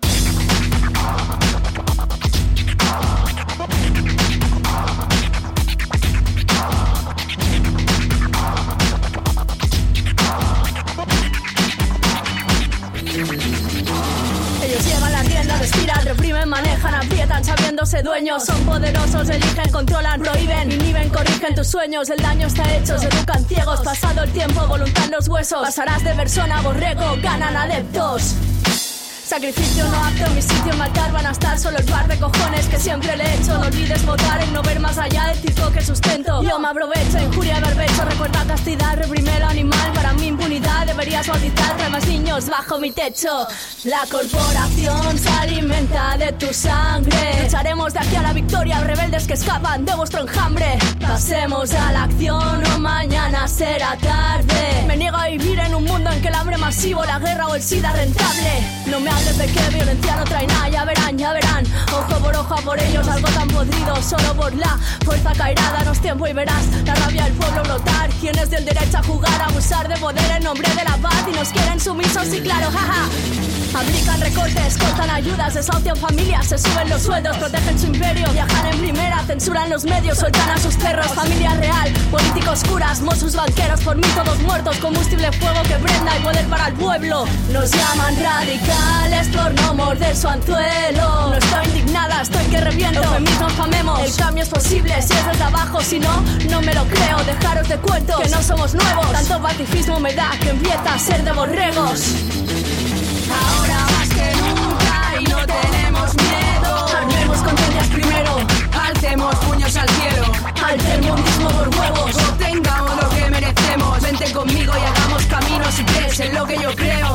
Ellos llevan la rienda, respiran, reprimen, manejan, aprietan, sabiéndose dueños. Son poderosos, eligen, controlan, prohíben, inhiben, corrigen tus sueños. El daño está hecho, se educan ciegos. Pasado el tiempo, voluntad los huesos. Pasarás de persona a borrego, ganan adeptos. Sacrificio no apto, mi sitio en mi altar van a estar solo el par de cojones que siempre le echo. No olvides votar en no ver más allá del circo que sustento. Yo me aprovecho, injuria, barbecho, recuerda castidad, reprime lo animal. Para mi impunidad deberías bautizar, trae más niños bajo mi techo. La corporación se alimenta de tu sangre. Lucharemos de aquí a la victoria, rebeldes que escapan de vuestro enjambre. Pasemos a la acción o mañana será tarde. Me niego a vivir en un mundo en que el hambre masivo, la guerra o el SIDA rentable. No me hables de que violencia no trae nada, ya verán, ya verán. Ojo por ojo a por ellos, algo tan podrido, solo por la fuerza caerá. Danos tiempo y verás la rabia del pueblo brotar. Quienes del derecho a jugar, a abusar de poder en nombre de la paz y nos quieren sumisos y claro, jaja. Aplican recortes, cortan ayudas, desahucian familias, se suben los sueldos, protegen su imperio, viajan en primera, censuran los medios, sueltan a sus perros. Familia real, políticos curas, mozos banqueros, por mí todos muertos, combustible, fuego que prenda y poder para el pueblo. Nos llaman radicales por no morder su anzuelo. No estoy indignada, estoy que reviento, eufemismos famemos. El cambio es posible si es desde abajo, si no, no me lo creo. Dejaros de cuentos, que no somos nuevos. Tanto pacifismo me da que empieza a ser de borregos. Ahora más que nunca y no tenemos miedo. Armemos conciencias primero, alcemos puños al cielo. Altermundismo por huevos, obtengamos lo que merecemos. Vente conmigo y hagamos camino si crees en lo que yo creo.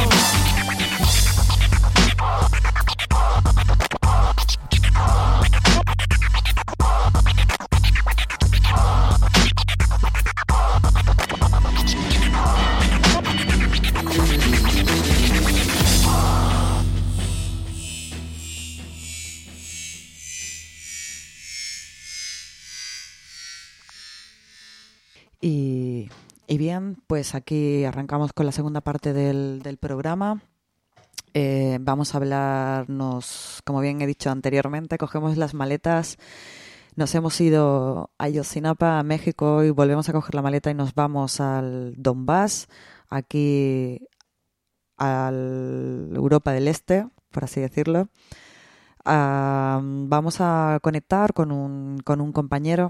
Y, y bien, pues aquí arrancamos con la segunda parte del, del programa. Eh, vamos a hablarnos, como bien he dicho anteriormente, cogemos las maletas, nos hemos ido a Ayotzinapa, a México, y volvemos a coger la maleta y nos vamos al Donbass, aquí a Europa del Este, por así decirlo. Uh, vamos a conectar con un, con un compañero.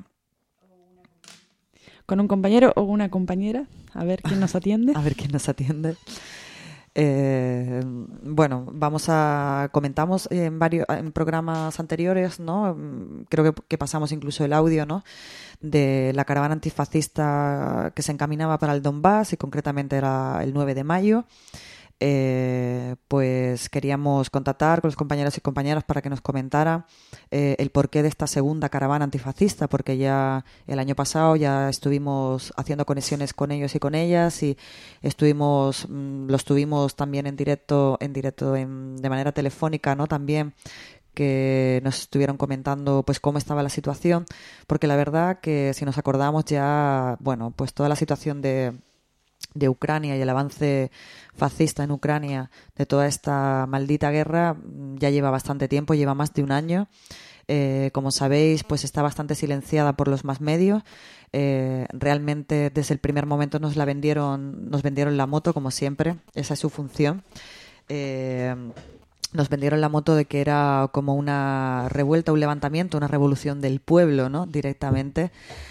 Con un compañero o una compañera, a ver quién nos atiende. A ver quién nos atiende. Eh, bueno, vamos a comentamos en varios en programas anteriores, ¿no? Creo que, que pasamos incluso el audio, ¿no? De la caravana antifascista que se encaminaba para el Donbass y concretamente era el nueve de mayo. Eh, pues queríamos contactar con los compañeros y compañeras para que nos comentara eh, el porqué de esta segunda caravana antifascista, porque ya el año pasado ya estuvimos haciendo conexiones con ellos y con ellas y estuvimos mmm, los tuvimos también en directo en directo en, de manera telefónica, ¿no? También que nos estuvieron comentando pues cómo estaba la situación, porque la verdad que si nos acordamos ya, bueno, pues toda la situación de de Ucrania y el avance fascista en Ucrania de toda esta maldita guerra ya lleva bastante tiempo, lleva más de un año. Eh, como sabéis, pues está bastante silenciada por los más medios. Eh, realmente desde el primer momento nos la vendieron, nos vendieron la moto, como siempre, esa es su función. Eh, nos vendieron la moto de que era como una revuelta, un levantamiento, una revolución del pueblo, ¿no? Directamente.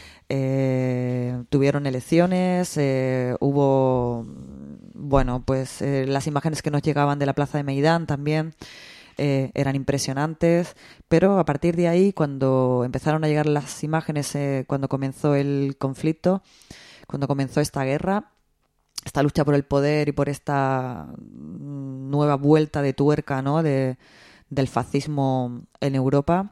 Eh, tuvieron elecciones, eh, hubo, bueno, pues eh, las imágenes que nos llegaban de la plaza de Meidán también eh, eran impresionantes, pero a partir de ahí, cuando empezaron a llegar las imágenes, eh, cuando comenzó el conflicto, cuando comenzó esta guerra, esta lucha por el poder y por esta nueva vuelta de tuerca, ¿no? de, del fascismo en Europa,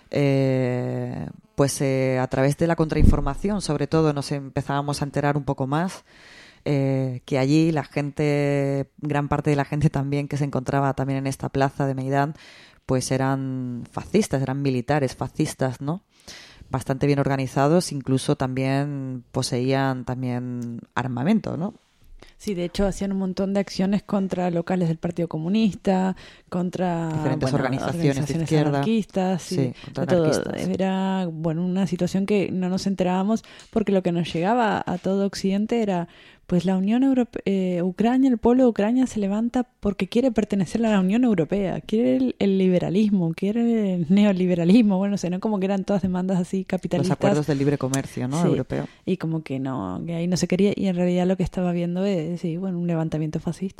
eh, pues eh, a través de la contrainformación, sobre todo, nos empezábamos a enterar un poco más eh, que allí la gente, gran parte de la gente también que se encontraba también en esta plaza de Meidán, pues eran fascistas, eran militares fascistas, ¿no? Bastante bien organizados, incluso también poseían también armamento, ¿no? Sí, de hecho hacían un montón de acciones contra locales del Partido Comunista, contra diferentes bueno, organizaciones, organizaciones de izquierda, anarquistas, sí, sí, contra todo. anarquistas. Era bueno una situación que no nos enterábamos porque lo que nos llegaba a todo Occidente era pues la Unión Europea, eh, Ucrania, el pueblo de Ucrania se levanta porque quiere pertenecer a la Unión Europea, quiere el, el liberalismo, quiere el neoliberalismo, bueno, o sea, no como que eran todas demandas así capitalistas. Los acuerdos del libre comercio, ¿no? Sí, europeo. Y como que no, que ahí no se quería, y en realidad lo que estaba viendo es, sí, bueno, un levantamiento fascista, ¿no?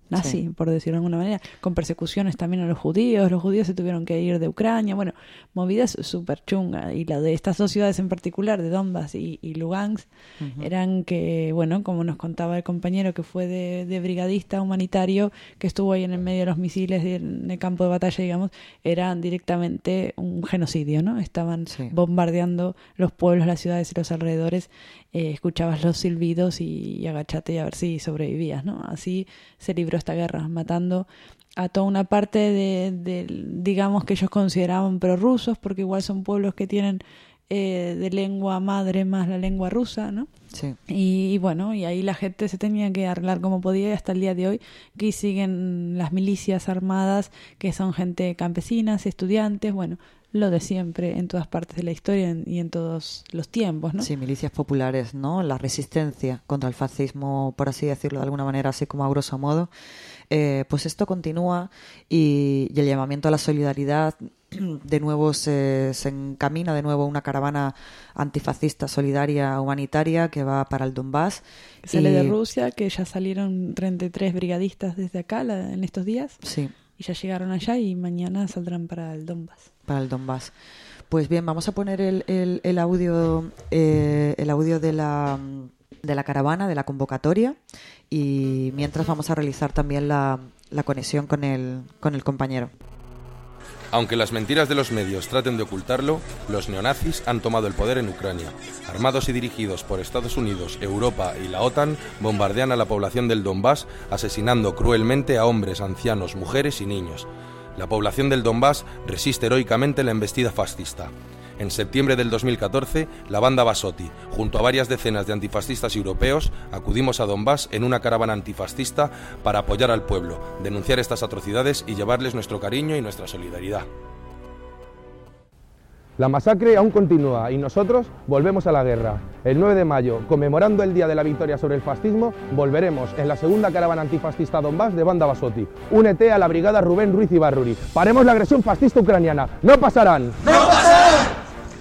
nazi, Sí. por decirlo de alguna manera, con persecuciones también a los judíos, los judíos se tuvieron que ir de Ucrania, bueno, movidas súper chungas, y la de estas dos ciudades en particular, de Donbass y, y Lugansk, Ujú. eran que, bueno, como nos contaba el compañero que fue de, de brigadista humanitario, que estuvo ahí en el medio de los misiles y en el campo de batalla, digamos, eran directamente un genocidio, ¿no? Estaban Sí. bombardeando los pueblos, las ciudades y los alrededores, eh, escuchabas los silbidos y, y agachate y a ver si sobrevivías, ¿no? Así se libró esta guerra, matando a toda una parte de, de digamos, que ellos consideraban prorrusos, porque igual son pueblos que tienen eh, de lengua madre más la lengua rusa, ¿no? Sí. Y, y bueno, y ahí la gente se tenía que arreglar como podía, y hasta el día de hoy que siguen las milicias armadas, que son gente campesinas, estudiantes, bueno, lo de siempre en todas partes de la historia en- y en todos los tiempos, ¿no? Sí, milicias populares, ¿no? La resistencia contra el fascismo, por así decirlo de alguna manera, así como a grosso modo. Eh, pues esto continúa y, y el llamamiento a la solidaridad de nuevo se, se encamina de nuevo una caravana antifascista, solidaria, humanitaria que va para el Donbass. Que sale Y- de Rusia, que ya salieron treinta y tres brigadistas desde acá la- en estos días. Sí. Y ya llegaron allá y mañana saldrán para el Donbass. Para el Donbass. Pues bien, vamos a poner el, el, el audio eh, el audio de la de la caravana, de la convocatoria, y mientras vamos a realizar también la, la conexión con el, con el compañero. Aunque las mentiras de los medios traten de ocultarlo, los neonazis han tomado el poder en Ucrania. Armados y dirigidos por Estados Unidos, Europa y la OTAN, bombardean a la población del Donbass, asesinando cruelmente a hombres, ancianos, mujeres y niños. La población del Donbass resiste heroicamente la embestida fascista. En septiembre del dos mil catorce, la banda Basotti, junto a varias decenas de antifascistas europeos, acudimos a Donbass en una caravana antifascista para apoyar al pueblo, denunciar estas atrocidades y llevarles nuestro cariño y nuestra solidaridad. La masacre aún continúa y nosotros volvemos a la guerra. El nueve de mayo, conmemorando el Día de la Victoria sobre el Fascismo, volveremos en la segunda caravana antifascista Donbass de Banda Basotti. Únete a la brigada Rubén Ruiz Ibarruri. Paremos la agresión fascista ucraniana. ¡No pasarán! ¡No pasarán!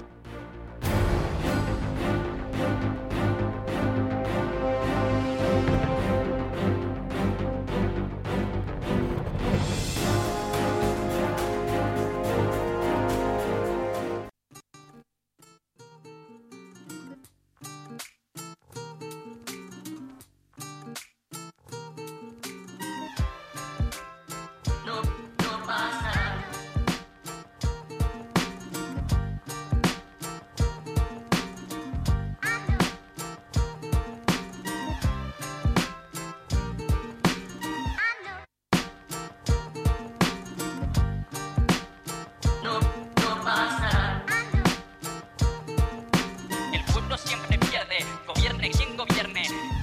El pueblo siempre pierde, gobierne quien gobierne.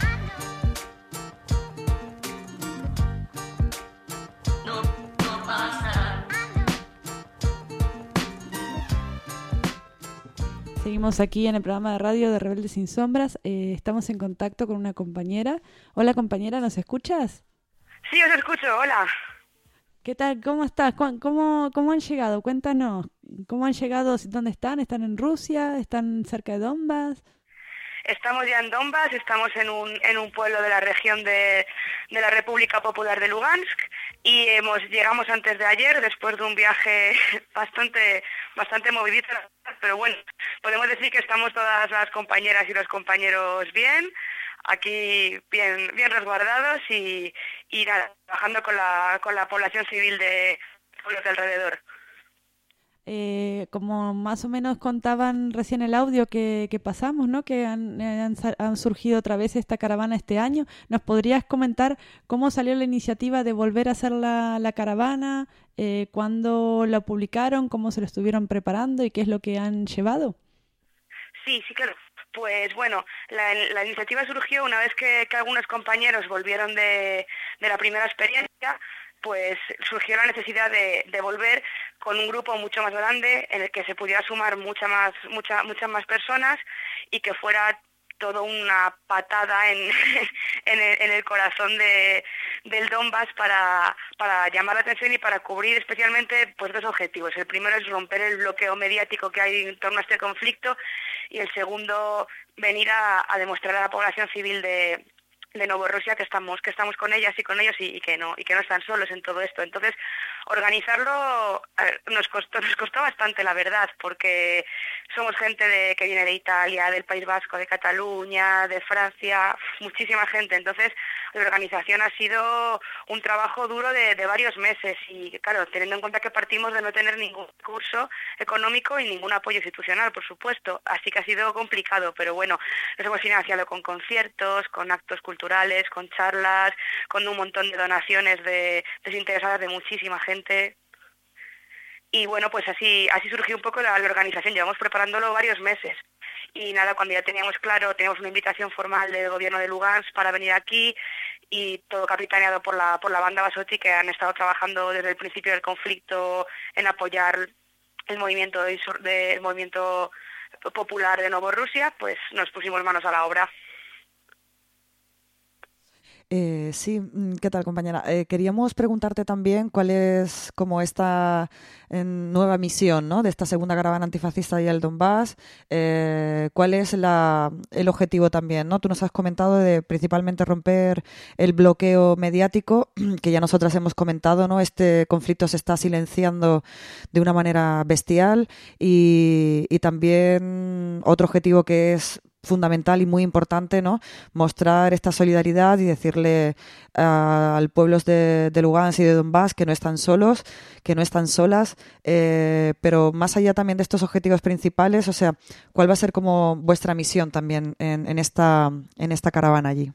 No, no pasa. Seguimos aquí en el programa de radio de Rebeldes Sin Sombras. Eh, estamos en contacto con una compañera. Hola compañera, ¿nos escuchas? Sí, os escucho, hola. ¿Qué tal? ¿Cómo estás? ¿Cu- ¿Cómo, cómo han llegado? Cuéntanos. ¿Cómo han llegado? ¿Dónde están? ¿Están en Rusia? ¿Están cerca de Donbass? Estamos ya en Donbass, estamos en un, en un pueblo de la región de, de la República Popular de Lugansk y hemos llegamos antes de ayer después de un viaje bastante bastante movidito, pero bueno, podemos decir que estamos todas las compañeras y los compañeros bien, aquí bien bien resguardados y, y nada, trabajando con la, con la población civil de pueblos de alrededor. Eh, como más o menos contaban recién el audio que, que pasamos, ¿no? Que han, eh, han, sa- han surgido otra vez esta caravana este año. ¿Nos podrías comentar cómo salió la iniciativa de volver a hacer la, la caravana? Eh, ¿Cuándo la publicaron? ¿Cómo se lo estuvieron preparando? ¿Y qué es lo que han llevado? Sí, sí, claro. Pues bueno, la, la iniciativa surgió una vez que, que algunos compañeros volvieron de, de la primera experiencia, pues surgió la necesidad de, de volver con un grupo mucho más grande en el que se pudiera sumar mucha más, mucha, muchas más personas y que fuera todo una patada en, en, el, en el corazón de, del Donbass para, para llamar la atención y para cubrir especialmente pues dos objetivos. El primero es romper el bloqueo mediático que hay en torno a este conflicto y el segundo venir a, a demostrar a la población civil de, de Novorrusia que estamos que estamos con ellas y con ellos y, y que no y que no están solos en todo esto. Entonces, organizarlo ver, nos costó nos costó bastante, la verdad, porque somos gente de que viene de Italia, del País Vasco, de Cataluña, de Francia, muchísima gente. Entonces, la organización ha sido un trabajo duro de, de varios meses y, claro, teniendo en cuenta que partimos de no tener ningún recurso económico y ningún apoyo institucional, por supuesto. Así que ha sido complicado, pero bueno, nos hemos financiado con conciertos, con actos culturales, con charlas, con un montón de donaciones de desinteresadas de muchísima gente. Y bueno, pues así así surgió un poco la, la organización. Llevamos preparándolo varios meses. Y nada, cuando ya teníamos claro, teníamos una invitación formal del gobierno de Lugansk para venir aquí y todo capitaneado por la por la banda Basotti, que han estado trabajando desde el principio del conflicto en apoyar el movimiento de, de, el movimiento popular de Novorrusia, pues nos pusimos manos a la obra. Eh, sí, ¿qué tal, compañera? Eh, queríamos preguntarte también cuál es como esta eh, nueva misión, ¿no?, de esta segunda caravana antifascista y el Donbass. Eh, ¿Cuál es la, el objetivo también, ¿no? Tú nos has comentado de principalmente romper el bloqueo mediático, que ya nosotras hemos comentado, ¿no? Este conflicto se está silenciando de una manera bestial y, y también otro objetivo que es fundamental y muy importante, ¿no?, mostrar esta solidaridad y decirle uh, al pueblo de, de Lugansk y de Donbass que no están solos, que no están solas, eh, pero más allá también de estos objetivos principales, o sea, ¿cuál va a ser como vuestra misión también en, en esta en esta caravana allí?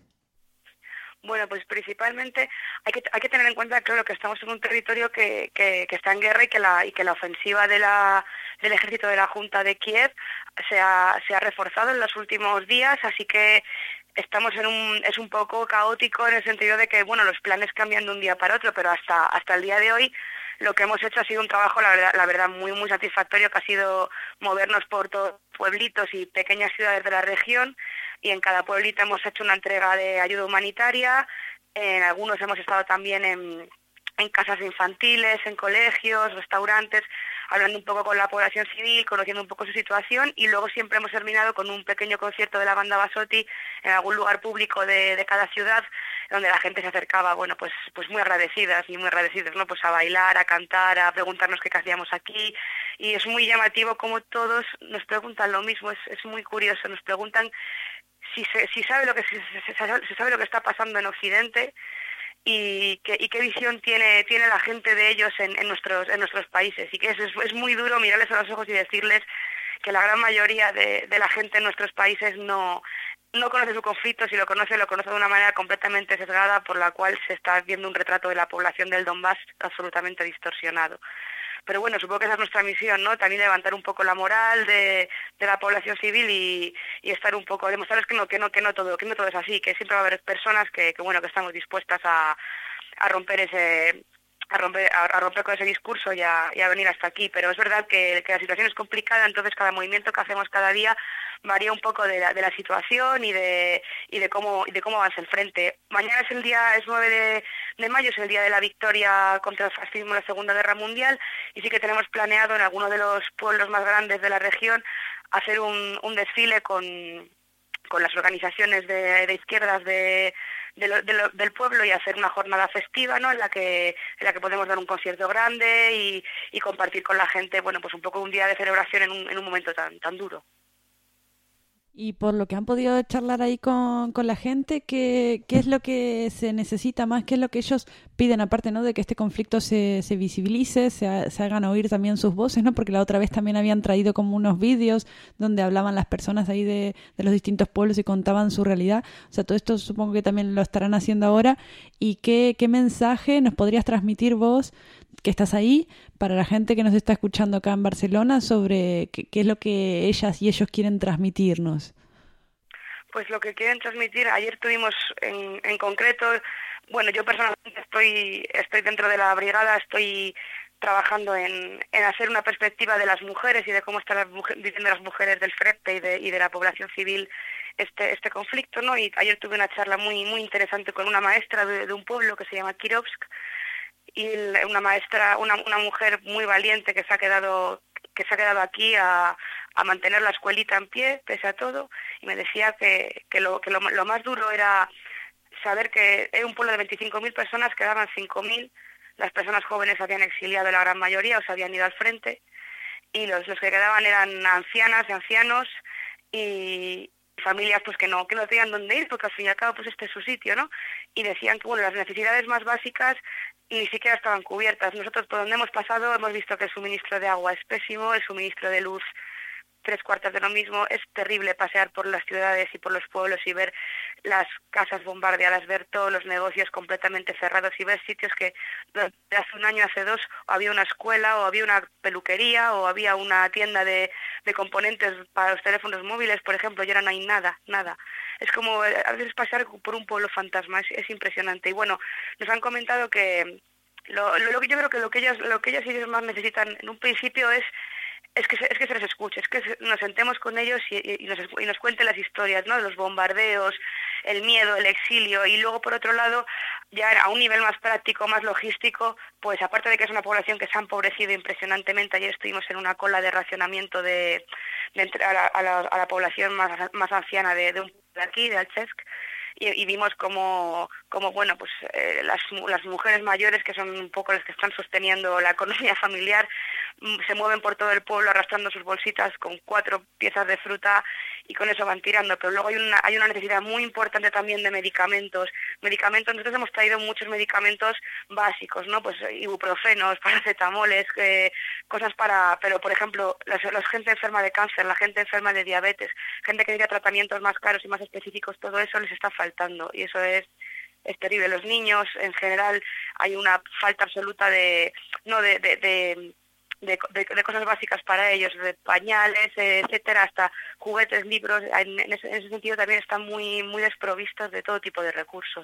Bueno, pues principalmente hay que hay que tener en cuenta, claro, que estamos en un territorio que, que, que está en guerra y que la y que la ofensiva de la del ejército de la Junta de Kiev se ha, se ha reforzado en los últimos días, así que estamos en un es un poco caótico en el sentido de que, bueno, los planes cambian de un día para otro, pero hasta hasta el día de hoy lo que hemos hecho ha sido un trabajo, la verdad, la verdad muy muy satisfactorio, que ha sido movernos por todos los pueblitos y pequeñas ciudades de la región, y en cada pueblito hemos hecho una entrega de ayuda humanitaria. En algunos hemos estado también en, en casas infantiles, en colegios, restaurantes, hablando un poco con la población civil, conociendo un poco su situación, y luego siempre hemos terminado con un pequeño concierto de la banda Basotti en algún lugar público de, de cada ciudad, donde la gente se acercaba, bueno, pues pues muy agradecidas y muy agradecidas, ¿no?, pues a bailar, a cantar, a preguntarnos qué hacíamos aquí, y es muy llamativo como todos nos preguntan lo mismo. Es, es muy curioso, nos preguntan si se, si sabe lo que si se, se sabe lo que está pasando en Occidente, y qué, y qué visión tiene tiene la gente de ellos en, en nuestros en nuestros países, y que es, es muy duro mirarles a los ojos y decirles que la gran mayoría de, de la gente en nuestros países no no conoce su conflicto. Si lo conoce, lo conoce de una manera completamente sesgada, por la cual se está viendo un retrato de la población del Donbass absolutamente distorsionado. Pero bueno, supongo que esa es nuestra misión, ¿no? También levantar un poco la moral de, de la población civil y, y estar un poco, demostrarles que no, que no, que no todo, que no todo es así, que siempre va a haber personas que, que bueno, que estamos dispuestas a, a romper ese, a romper, a, a romper con ese discurso y a, y a venir hasta aquí. Pero es verdad que, que la situación es complicada, entonces cada movimiento que hacemos cada día varía un poco de la, de la situación y de y de cómo y de cómo avanza el frente. Mañana es el día, es nueve de, de mayo, es el día de la victoria contra el fascismo en la Segunda Guerra Mundial, y sí que tenemos planeado en alguno de los pueblos más grandes de la región hacer un, un desfile con, con las organizaciones de, de izquierdas de De lo, de lo, del pueblo, y hacer una jornada festiva, ¿no?, en la que en la que podemos dar un concierto grande y, y compartir con la gente, bueno, pues un poco un día de celebración en un, en un momento tan tan duro. Y por lo que han podido charlar ahí con, con la gente, ¿qué, ¿qué es lo que se necesita más? ¿Qué es lo que ellos piden, aparte, ¿no?, de que este conflicto se, se visibilice, se, se hagan oír también sus voces, ¿no? Porque la otra vez también habían traído como unos vídeos donde hablaban las personas ahí de, de los distintos pueblos y contaban su realidad. O sea, todo esto supongo que también lo estarán haciendo ahora. ¿Y qué, qué mensaje nos podrías transmitir vos, que estás ahí, para la gente que nos está escuchando acá en Barcelona, sobre qué, qué es lo que ellas y ellos quieren transmitirnos? Pues lo que quieren transmitir, ayer tuvimos en, en concreto, bueno, yo personalmente estoy estoy dentro de la brigada, estoy trabajando en, en hacer una perspectiva de las mujeres y de cómo están las mujeres, viviendo las mujeres del frente y de, y de la población civil este este conflicto, ¿no? Y ayer tuve una charla muy muy interesante con una maestra de, de un pueblo que se llama Kirovsk, y una maestra, una, una mujer muy valiente que se ha quedado que se ha quedado aquí a, a mantener la escuelita en pie pese a todo, y me decía que, que, lo, que lo, lo más duro era saber que era un pueblo de veinticinco mil personas, quedaban cinco mil, las personas jóvenes habían exiliado la gran mayoría o se habían ido al frente, y los, los que quedaban eran ancianas y ancianos y familias pues que no que no tenían dónde ir, porque al fin y al cabo pues este es su sitio, ¿no? Y decían que bueno, las necesidades más básicas ni siquiera estaban cubiertas. Nosotros por donde hemos pasado hemos visto que el suministro de agua es pésimo, el suministro de luz tres cuartas de lo mismo. Es terrible pasear por las ciudades y por los pueblos y ver las casas bombardeadas, ver todos los negocios completamente cerrados y ver sitios que de hace un año, hace dos, había una escuela o había una peluquería o había una tienda de, de componentes para los teléfonos móviles, por ejemplo, y ahora no hay nada, nada. Es como a veces pasear por un pueblo fantasma, es, es impresionante. Y bueno, nos han comentado que lo, lo, lo que yo creo que lo que ellos, lo que ellos y ellos más necesitan en un principio es Es que, se, es que se les escuche, es que se, nos sentemos con ellos y, y, nos, y nos cuenten las historias, ¿no? De los bombardeos, el miedo, el exilio, y luego por otro lado, ya a un nivel más práctico, más logístico, pues aparte de que es una población que se ha empobrecido impresionantemente, ayer estuvimos en una cola de racionamiento de, de a, la, a, la, a la población más, más anciana de, de un de aquí, de Alchevsk, y, y vimos como, como bueno, pues eh, las, las mujeres mayores, que son un poco las que están sosteniendo la economía familiar, se mueven por todo el pueblo arrastrando sus bolsitas con cuatro piezas de fruta y con eso van tirando. Pero luego hay una hay una necesidad muy importante también de medicamentos. Medicamentos, nosotros hemos traído muchos medicamentos básicos, ¿no? Pues ibuprofenos, paracetamoles, eh, cosas para... Pero, por ejemplo, la, la gente enferma de cáncer, la gente enferma de diabetes, gente que necesita tratamientos más caros y más específicos, todo eso les está faltando y eso es es terrible. Los niños, en general, hay una falta absoluta de... no de... de, de De, de, de cosas básicas para ellos, de pañales, etcétera, hasta juguetes, libros. En, en, ese, en ese sentido también están muy muy desprovistos de todo tipo de recursos.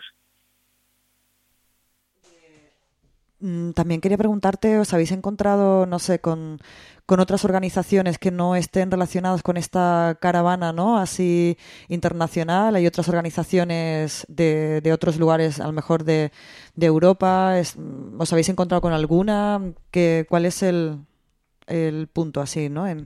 También quería preguntarte, ¿os habéis encontrado, no sé, con, con otras organizaciones que no estén relacionadas con esta caravana, ¿no? Así internacional? ¿Hay otras organizaciones de, de otros lugares, a lo mejor de, de Europa? Es, ¿os habéis encontrado con alguna? ¿Qué, ¿Cuál es el, el punto así, no? En...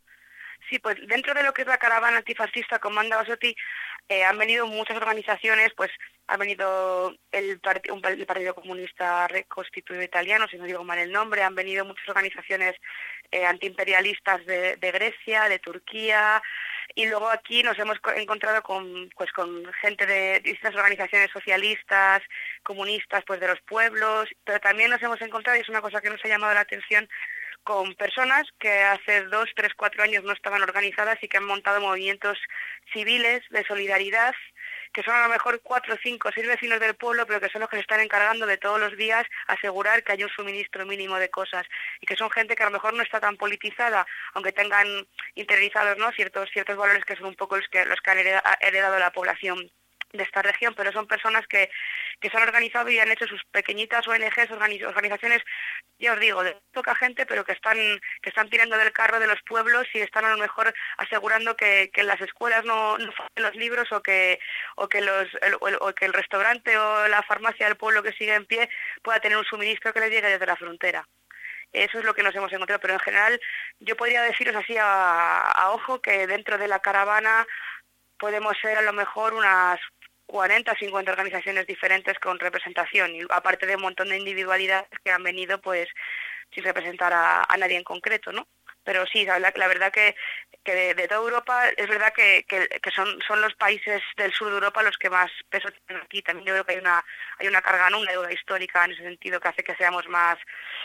Sí, pues dentro de lo que es la caravana antifascista con Banda Basotti, eh, han venido muchas organizaciones, pues ha venido el, part- un, el Partido Comunista Reconstituido Italiano, si no digo mal el nombre, han venido muchas organizaciones eh, antiimperialistas de, de Grecia, de Turquía, y luego aquí nos hemos co- encontrado con pues con gente de distintas organizaciones socialistas, comunistas, pues de los pueblos, pero también nos hemos encontrado, y es una cosa que nos ha llamado la atención, con personas que hace dos, tres, cuatro años no estaban organizadas y que han montado movimientos civiles de solidaridad, que son a lo mejor cuatro, cinco, seis vecinos del pueblo, pero que son los que se están encargando de todos los días asegurar que haya un suministro mínimo de cosas, y que son gente que a lo mejor no está tan politizada, aunque tengan interiorizados, ¿no?, ciertos ciertos valores que son un poco los que los que han heredado la población de esta región, pero son personas que, que se han organizado y han hecho sus pequeñitas O N Ges, organiz- organizaciones, ya os digo, de poca gente, pero que están que están tirando del carro de los pueblos y están a lo mejor asegurando que, que en las escuelas no, no falten los libros, o que o que los el, o, o que el restaurante o la farmacia del pueblo que sigue en pie pueda tener un suministro que les llegue desde la frontera. Eso es lo que nos hemos encontrado, pero en general yo podría deciros así a, a ojo que dentro de la caravana podemos ser a lo mejor unas cuarenta, cincuenta organizaciones diferentes con representación, y aparte de un montón de individualidades que han venido pues sin representar a, a nadie en concreto, ¿no? Pero sí, la, la verdad que, que de, de toda Europa es verdad que, que, que son, son los países del sur de Europa los que más peso tienen aquí. También yo creo que hay una hay una carga, ¿no?, una deuda histórica en ese sentido que hace que seamos más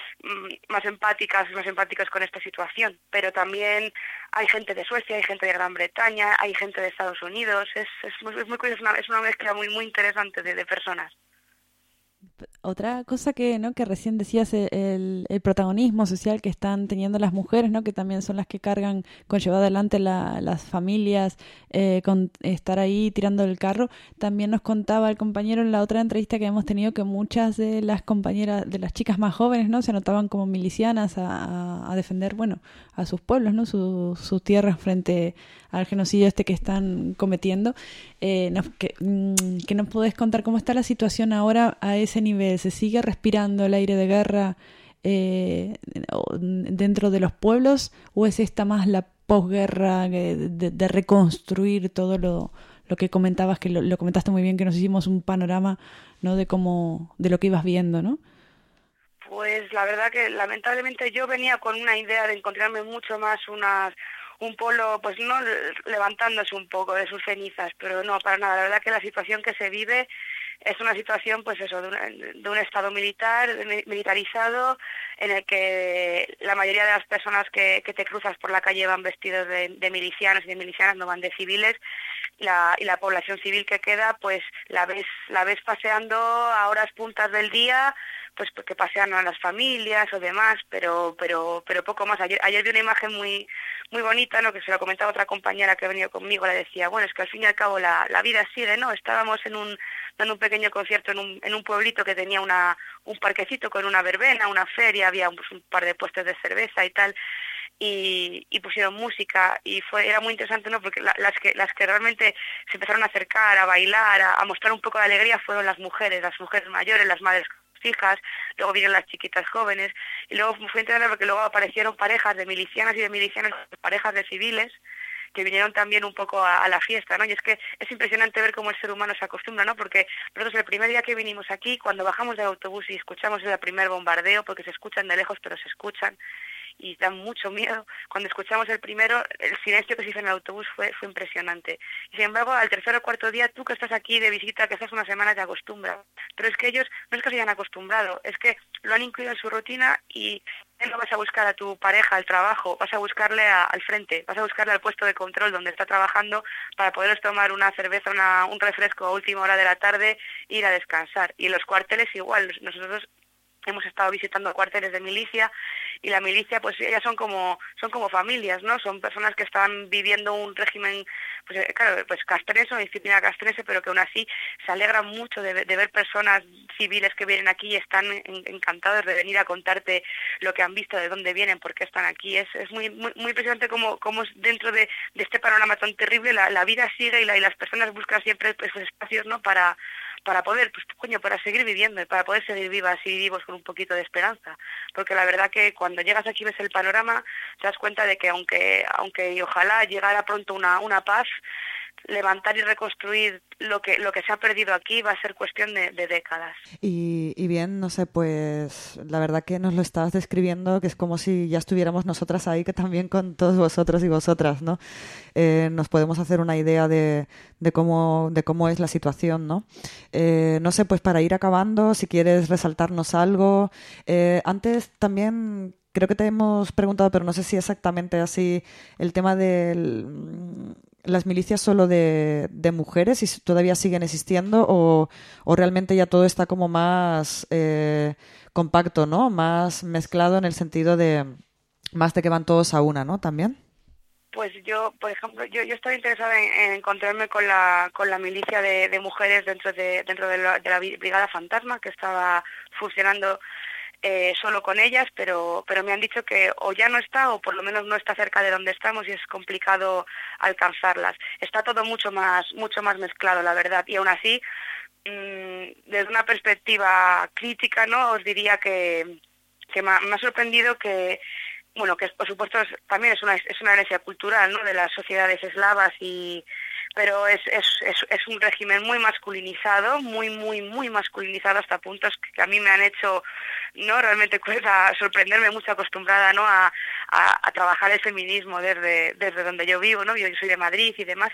más empáticas, más empáticos con esta situación. Pero también hay gente de Suecia, hay gente de Gran Bretaña, hay gente de Estados Unidos. Es, es, muy, es muy curioso, es una, es una mezcla muy muy interesante de, de personas. Otra cosa que no que recién decías, el, el protagonismo social que están teniendo las mujeres, no que también son las que cargan con llevar adelante la, las familias, eh, con estar ahí tirando el carro. También nos contaba el compañero en la otra entrevista que hemos tenido que muchas de las compañeras, de las chicas más jóvenes, no se anotaban como milicianas a, a defender, bueno, a sus pueblos, no sus sus tierras frente al genocidio este que están cometiendo. Eh, nos, que, que nos podés contar cómo está la situación ahora a ese nivel. ¿Se sigue respirando el aire de guerra eh, dentro de los pueblos, o es esta más la posguerra de, de, de reconstruir todo lo, lo que comentabas, que lo, lo comentaste muy bien, que nos hicimos un panorama, ¿no?, de cómo, de lo que ibas viendo, ¿no? Pues la verdad que lamentablemente yo venía con una idea de encontrarme mucho más unas un polo, pues no levantándose un poco de sus cenizas, pero no, para nada. La verdad que la situación que se vive es una situación, pues eso, de, una, de un estado militar, de, militarizado, en el que la mayoría de las personas que, que te cruzas por la calle van vestidos de, de milicianos y de milicianas, no van de civiles, la, y la población civil que queda, pues la ves, la ves paseando a horas puntas del día, pues porque pasean a las familias o demás, pero pero pero poco más. Ayer, ayer vi una imagen muy muy bonita, ¿no?, que se lo comentaba otra compañera que ha venido conmigo, le decía, bueno, es que al fin y al cabo la, la vida sigue, ¿no? Estábamos en un dando un pequeño concierto en un, en un pueblito que tenía una un parquecito con una verbena, una feria, había un, pues, un par de puestos de cerveza y tal, y, y pusieron música, y fue era muy interesante, ¿no?, porque la, las que las que realmente se empezaron a acercar, a bailar, a, a mostrar un poco de alegría fueron las mujeres, las mujeres mayores, las madres hijas, luego vinieron las chiquitas jóvenes, y luego me fui enterando porque luego aparecieron parejas de milicianas y de milicianos, parejas de civiles, que vinieron también un poco a, a la fiesta, ¿no? Y es que es impresionante ver cómo el ser humano se acostumbra, ¿no? Porque nosotros el primer día que vinimos aquí, cuando bajamos del autobús y escuchamos el primer bombardeo, porque se escuchan de lejos, pero se escuchan, y dan mucho miedo. Cuando escuchamos el primero, el silencio que se hizo en el autobús fue fue impresionante. Y sin embargo, al tercer o cuarto día, tú que estás aquí de visita, que estás una semana, te acostumbras. Pero es que ellos no es que se hayan acostumbrado, es que lo han incluido en su rutina, y no vas a buscar a tu pareja al trabajo, vas a buscarle a, al frente, vas a buscarle al puesto de control donde está trabajando para poderos tomar una cerveza, una, un refresco a última hora de la tarde e ir a descansar. Y en los cuarteles igual, nosotros hemos estado visitando cuarteles de milicia, y la milicia, pues ellas son como son como familias, ¿no? Son personas que están viviendo un régimen, pues claro, pues castrense, una disciplina castrense, pero que aún así se alegran mucho de, de ver personas civiles que vienen aquí y están en, encantados de venir a contarte lo que han visto, de dónde vienen, por qué están aquí. Es es muy muy, muy impresionante cómo, cómo dentro de, de este panorama tan terrible la, la vida sigue, y, la, y las personas buscan siempre esos espacios, ¿no?, para para poder, pues coño, para seguir viviendo y para poder seguir vivas y vivos con un poquito de esperanza, porque la verdad que cuando llegas aquí, ves el panorama, te das cuenta de que aunque aunque y ojalá llegara pronto una una paz, levantar y reconstruir lo que lo que se ha perdido aquí va a ser cuestión de, de décadas. Y, y bien, no sé, pues la verdad que nos lo estabas describiendo, que es como si ya estuviéramos nosotras ahí, que también con todos vosotros y vosotras, ¿no? Eh, nos podemos hacer una idea de, de cómo de cómo es la situación, ¿no? Eh, no sé, pues para ir acabando, si quieres resaltarnos algo. Eh, antes también creo que te hemos preguntado, pero no sé si exactamente así, el tema del... ¿Las milicias solo de, de mujeres y todavía siguen existiendo, o, o realmente ya todo está como más eh, compacto, ¿no? Más mezclado en el sentido de más de que van todos a una, ¿no? También. Pues yo, por ejemplo, yo, yo estoy interesada en, en encontrarme con la con la milicia de, de mujeres dentro de dentro de la, de la Brigada Fantasma, que estaba funcionando Eh, solo con ellas, pero pero me han dicho que o ya no está, o por lo menos no está cerca de donde estamos, y es complicado alcanzarlas. Está todo mucho más mucho más mezclado, la verdad, y aún así, mmm, desde una perspectiva crítica, ¿no?, os diría que, que me, ha, me ha sorprendido que, bueno, que por supuesto es, también es una es una herencia cultural, ¿no?, de las sociedades eslavas, y pero es, es, es, es un régimen muy masculinizado, muy, muy, muy masculinizado, hasta puntos que a mí me han hecho, no, realmente cuesta sorprenderme, mucho acostumbrada, ¿no?, a, a, a trabajar el feminismo desde, desde donde yo vivo, ¿no? Yo soy de Madrid y demás,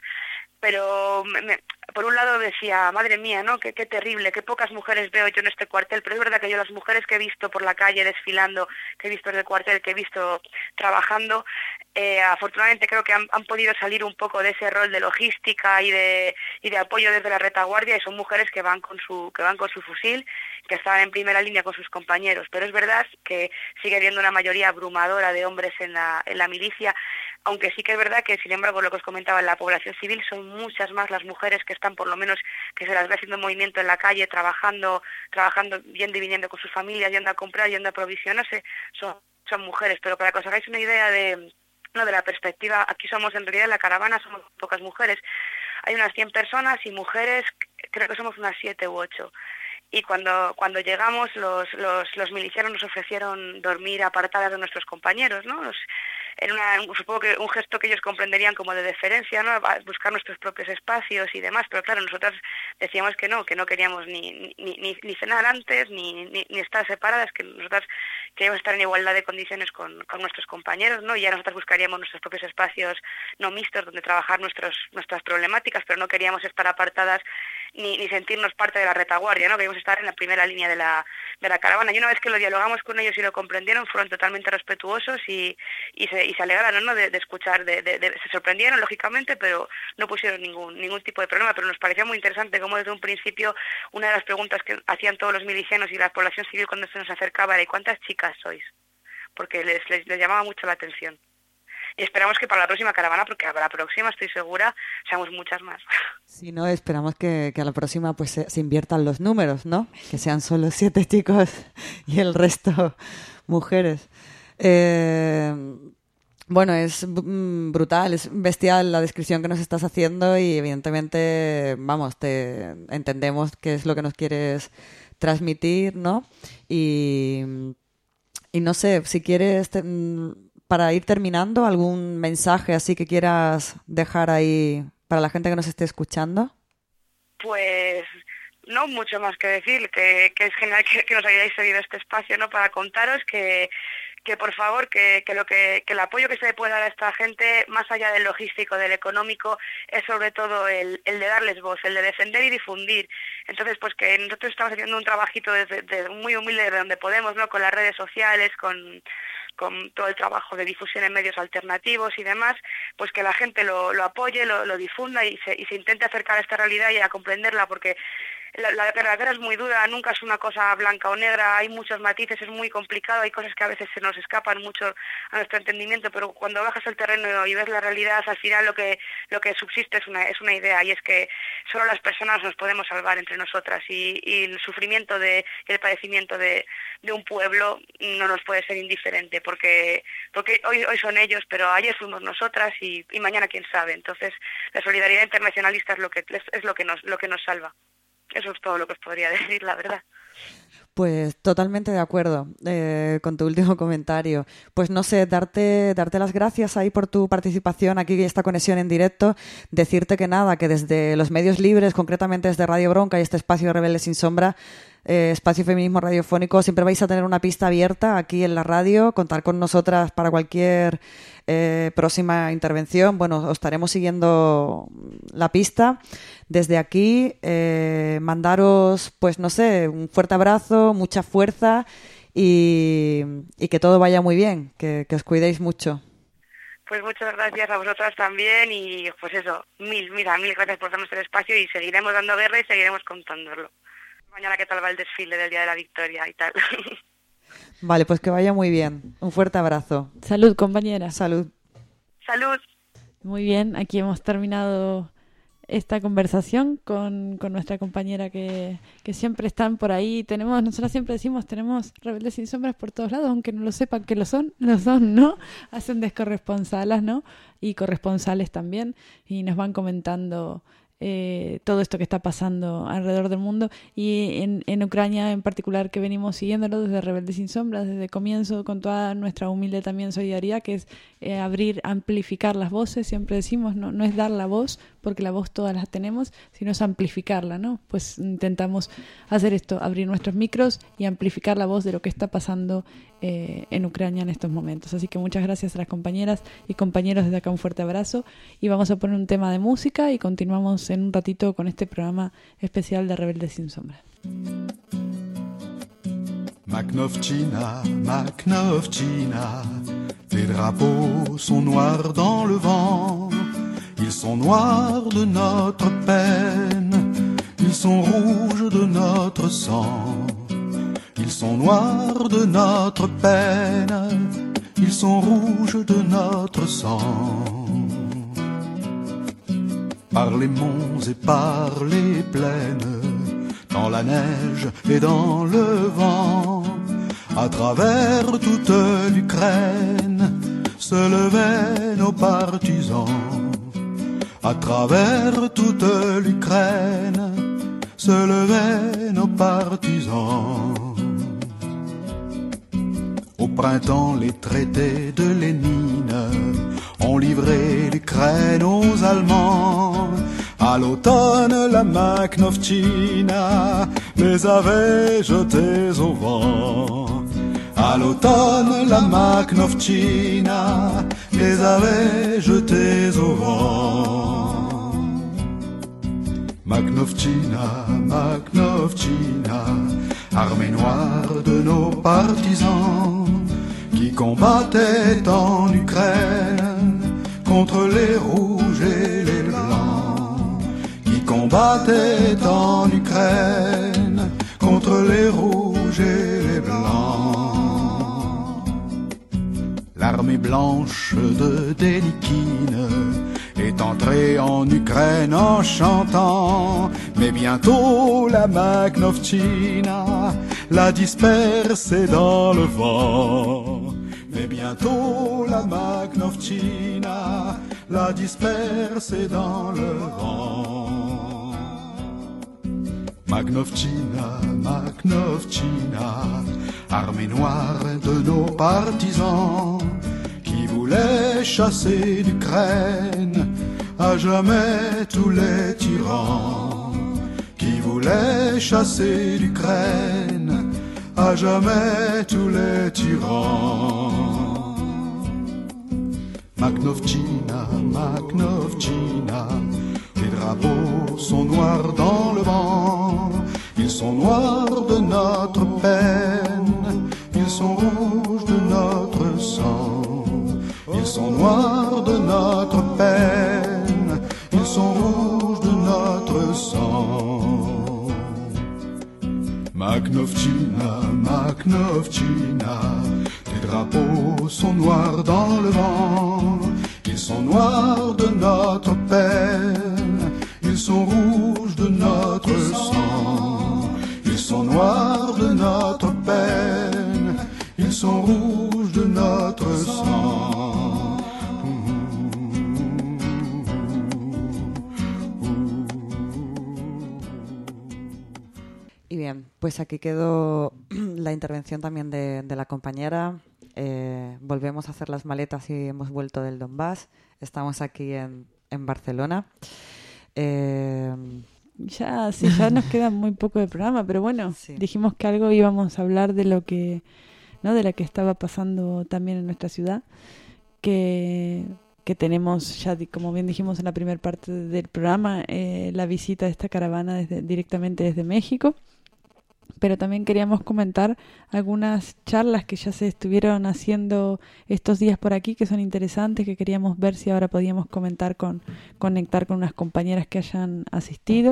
pero me, me, por un lado decía, madre mía, ¿no?, qué, qué terrible, qué pocas mujeres veo yo en este cuartel, pero es verdad que yo las mujeres que he visto por la calle desfilando, que he visto en el cuartel, que he visto trabajando, eh, afortunadamente creo que han, han podido salir un poco de ese rol de logística y de y de apoyo desde la retaguardia, y son mujeres que van con su que van con su fusil, que están en primera línea con sus compañeros, pero es verdad que sigue habiendo una mayoría abrumadora de hombres en la en la milicia, aunque sí que es verdad que, sin embargo, lo que os comentaba, en la población civil son muchas más las mujeres que están, por lo menos, que se las ve haciendo movimiento en la calle, trabajando, trabajando, yendo y viniendo con sus familias, yendo a comprar, yendo a aprovisionarse, son, son mujeres. Pero para que os hagáis una idea de, no, de la perspectiva, aquí somos, en realidad, en la caravana somos pocas mujeres. Hay unas cien personas, y mujeres creo que somos unas siete u ocho. Y cuando cuando llegamos, los los los milicianos nos ofrecieron dormir apartadas de nuestros compañeros, ¿no? Los, en una, supongo que un gesto que ellos comprenderían como de deferencia, ¿no? A buscar nuestros propios espacios y demás, pero claro, nosotras decíamos que no, que no queríamos ni ni, ni, ni cenar antes, ni, ni, ni estar separadas, que nosotras queríamos estar en igualdad de condiciones con, con nuestros compañeros, ¿no? Y ya nosotras buscaríamos nuestros propios espacios no mixtos donde trabajar nuestros nuestras problemáticas, pero no queríamos estar apartadas ni, ni sentirnos parte de la retaguardia, ¿no? Queríamos estar en la primera línea de la de la caravana. Y una vez que lo dialogamos con ellos y lo comprendieron, fueron totalmente respetuosos y, y, se, y se alegraron, ¿no? de, de escuchar, de, de, de, se sorprendieron, lógicamente, pero no pusieron ningún ningún tipo de problema. Pero nos parecía muy interesante cómo desde un principio una de las preguntas que hacían todos los milicianos y la población civil cuando se nos acercaba era: ¿y cuántas chicas sois? Porque les, les, les llamaba mucho la atención. Y esperamos que para la próxima caravana, porque para la próxima estoy segura, seamos muchas más. Si no, esperamos que, que a la próxima pues se, se inviertan los números, ¿no? Que sean solo siete chicos y el resto mujeres. Eh, bueno, es brutal, es bestial la descripción que nos estás haciendo y evidentemente, vamos, te entendemos qué es lo que nos quieres transmitir, ¿no? Y, y no sé, si quieres... Te, para ir terminando, ¿algún mensaje así que quieras dejar ahí para la gente que nos esté escuchando? Pues no mucho más que decir, que, que es genial que, que nos hayáis cedido este espacio, ¿no? Para contaros que, que por favor, que, que, lo que, que el apoyo que se le puede dar a esta gente, más allá del logístico, del económico, es sobre todo el, el de darles voz, el de defender y difundir. Entonces, pues que nosotros estamos haciendo un trabajito desde, de, muy humilde de donde podemos, ¿no? Con las redes sociales, con... con todo el trabajo de difusión en medios alternativos y demás, pues que la gente lo, lo apoye, lo, lo difunda y se, y se intente acercar a esta realidad y a comprenderla, porque la, la, la guerra es muy dura, nunca es una cosa blanca o negra, hay muchos matices, es muy complicado, hay cosas que a veces se nos escapan mucho a nuestro entendimiento, pero cuando bajas al terreno y ves la realidad, al final lo que lo que subsiste es una es una idea, y es que solo las personas nos podemos salvar entre nosotras, y, y el sufrimiento de el padecimiento de, de un pueblo no nos puede ser indiferente, porque porque hoy hoy son ellos, pero ayer fuimos nosotras y, y mañana quién sabe. Entonces la solidaridad internacionalista es lo que es lo que nos lo que nos salva. Eso es todo lo que os podría decir, la verdad. Pues totalmente de acuerdo eh, con tu último comentario. Pues no sé, darte darte las gracias ahí por tu participación aquí en esta conexión en directo, decirte que nada, que desde los medios libres, concretamente desde Radio Bronca y este espacio Rebeldes sin Sombra, eh, espacio feminismo radiofónico, siempre vais a tener una pista abierta aquí en la radio, contar con nosotras para cualquier eh, próxima intervención. Bueno, os estaremos siguiendo la pista. Desde aquí, eh, mandaros, pues no sé, un fuerte abrazo, mucha fuerza y, y que todo vaya muy bien, que, que os cuidéis mucho. Pues muchas gracias a vosotras también y pues eso, mil, mira, mil gracias por darnos el espacio y seguiremos dando guerra y seguiremos contándolo. Mañana qué tal va el desfile del Día de la Victoria y tal. Vale, pues que vaya muy bien. Un fuerte abrazo. Salud, compañera. Salud. Salud. Muy bien, aquí hemos terminado esta conversación con, con nuestra compañera que, que siempre están por ahí. Tenemos, nosotros siempre decimos, tenemos Rebeldes sin Sombras por todos lados, aunque no lo sepan que lo son, lo son, ¿no? Hacen descorresponsalas, ¿no? Y corresponsales también, y nos van comentando eh, todo esto que está pasando alrededor del mundo, y en, en Ucrania en particular, que venimos siguiéndolo desde Rebeldes sin Sombras, desde el comienzo, con toda nuestra humilde también solidaridad, que es eh, abrir, amplificar las voces. Siempre decimos, no, no es dar la voz, porque la voz todas la tenemos, sino es amplificarla, ¿no? Pues intentamos hacer esto, abrir nuestros micros y amplificar la voz de lo que está pasando eh, en Ucrania en estos momentos. Así que muchas gracias a las compañeras y compañeros, desde acá un fuerte abrazo, y vamos a poner un tema de música y continuamos en un ratito con este programa especial de Rebeldes sin Sombras. Makhnovchina, Makhnovchina, tes drapeaux sont noirs dans le vent. Ils sont noirs de notre peine, ils sont rouges de notre sang. Ils sont noirs de notre peine, ils sont rouges de notre sang. Par les monts et par les plaines, dans la neige et dans le vent, à travers toute l'Ukraine, se levaient nos partisans. À travers toute l'Ukraine, se levaient nos partisans. Au printemps, les traités de Lénine ont livré l'Ukraine aux Allemands. À l'automne, la Makhnovchina les avait jetés au vent. À l'automne, la Makhnovchina les avait jetés au vent. Makhnovchina, Makhnovchina, armée noire de nos partisans qui combattaient en Ukraine contre les rouges et les blancs, qui combattaient en Ukraine contre les rouges et les blancs. L'armée blanche de Dénikine est entrée en Ukraine en chantant, mais bientôt la Makhnovchina l'a dispersée dans le vent. Mais bientôt la Makhnovchina l'a dispersée dans le vent. Makhnovchina, Makhnovchina, armée noire de nos partisans qui voulaient chasser d'Ukraine à jamais tous les tyrans, qui voulaient chasser d'Ukraine à jamais tous les tyrans. Makhnovchina, Makhnovchina, les drapeaux sont noirs dans le vent, ils sont noirs de notre peine, ils sont rouges de notre sang, ils sont noirs de notre peine, ils sont rouges de notre sang. Makhnovchina, Makhnovchina, tes drapeaux sont noirs dans le vent, ils sont noirs de notre peine, ils sont rouges de notre sang, ils sont noirs de notre peine, ils sont rouges de notre sang. Y bien, pues aquí quedó la intervención también de, de la compañera. Eh, volvemos a hacer las maletas y hemos vuelto del Donbass. Estamos aquí en, en Barcelona. Eh... Ya, sí, ya nos queda muy poco de programa, pero bueno, sí. Dijimos que algo íbamos a hablar de lo que, ¿no? De lo que estaba pasando también en nuestra ciudad, que, que tenemos ya, como bien dijimos en la primera parte del programa, eh, la visita de esta caravana desde, directamente desde México. Pero también queríamos comentar algunas charlas que ya se estuvieron haciendo estos días por aquí, que son interesantes, que queríamos ver si ahora podíamos comentar con conectar con unas compañeras que hayan asistido.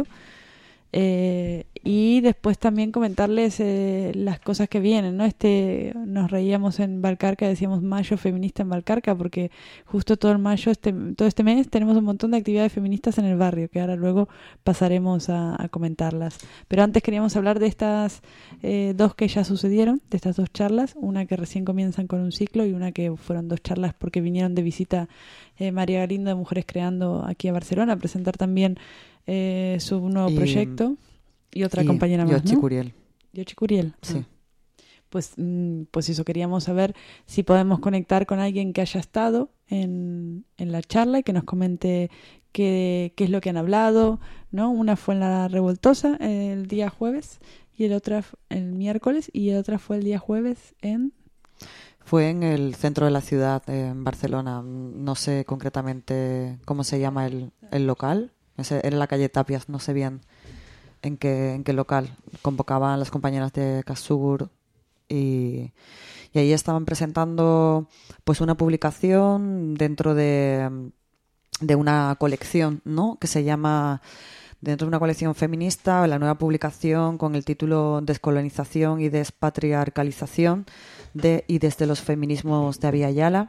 Eh, y después también comentarles eh, las cosas que vienen, ¿no? Este, nos reíamos en Balcarca, decíamos mayo feminista en Balcarca, porque justo todo el mayo, este, todo este mes tenemos un montón de actividades feministas en el barrio, que ahora luego pasaremos a, a comentarlas. Pero antes queríamos hablar de estas eh, dos que ya sucedieron, de estas dos charlas, una que recién comienzan con un ciclo y una que fueron dos charlas porque vinieron de visita eh, María Galindo de Mujeres Creando aquí a Barcelona a presentar también Eh, su nuevo y, proyecto y otra y compañera más, Yochi ¿no? Curiel. Yochi Curiel. Sí. Ah. Pues, pues eso, queríamos saber si podemos conectar con alguien que haya estado en, en la charla y que nos comente qué, qué es lo que han hablado, ¿no? Una fue en la Revoltosa el día jueves y el otra el miércoles y el otra fue el día jueves en... Fue en el centro de la ciudad, en Barcelona. No sé concretamente cómo se llama el, el local. Era en la calle Tapias, no sé bien en qué, en qué local. Convocaban las compañeras de Casur y, y ahí estaban presentando pues una publicación dentro de, de una colección, ¿no? Que se llama, dentro de una colección feminista, la nueva publicación con el título Descolonización y Despatriarcalización de y desde los feminismos de Abya Yala.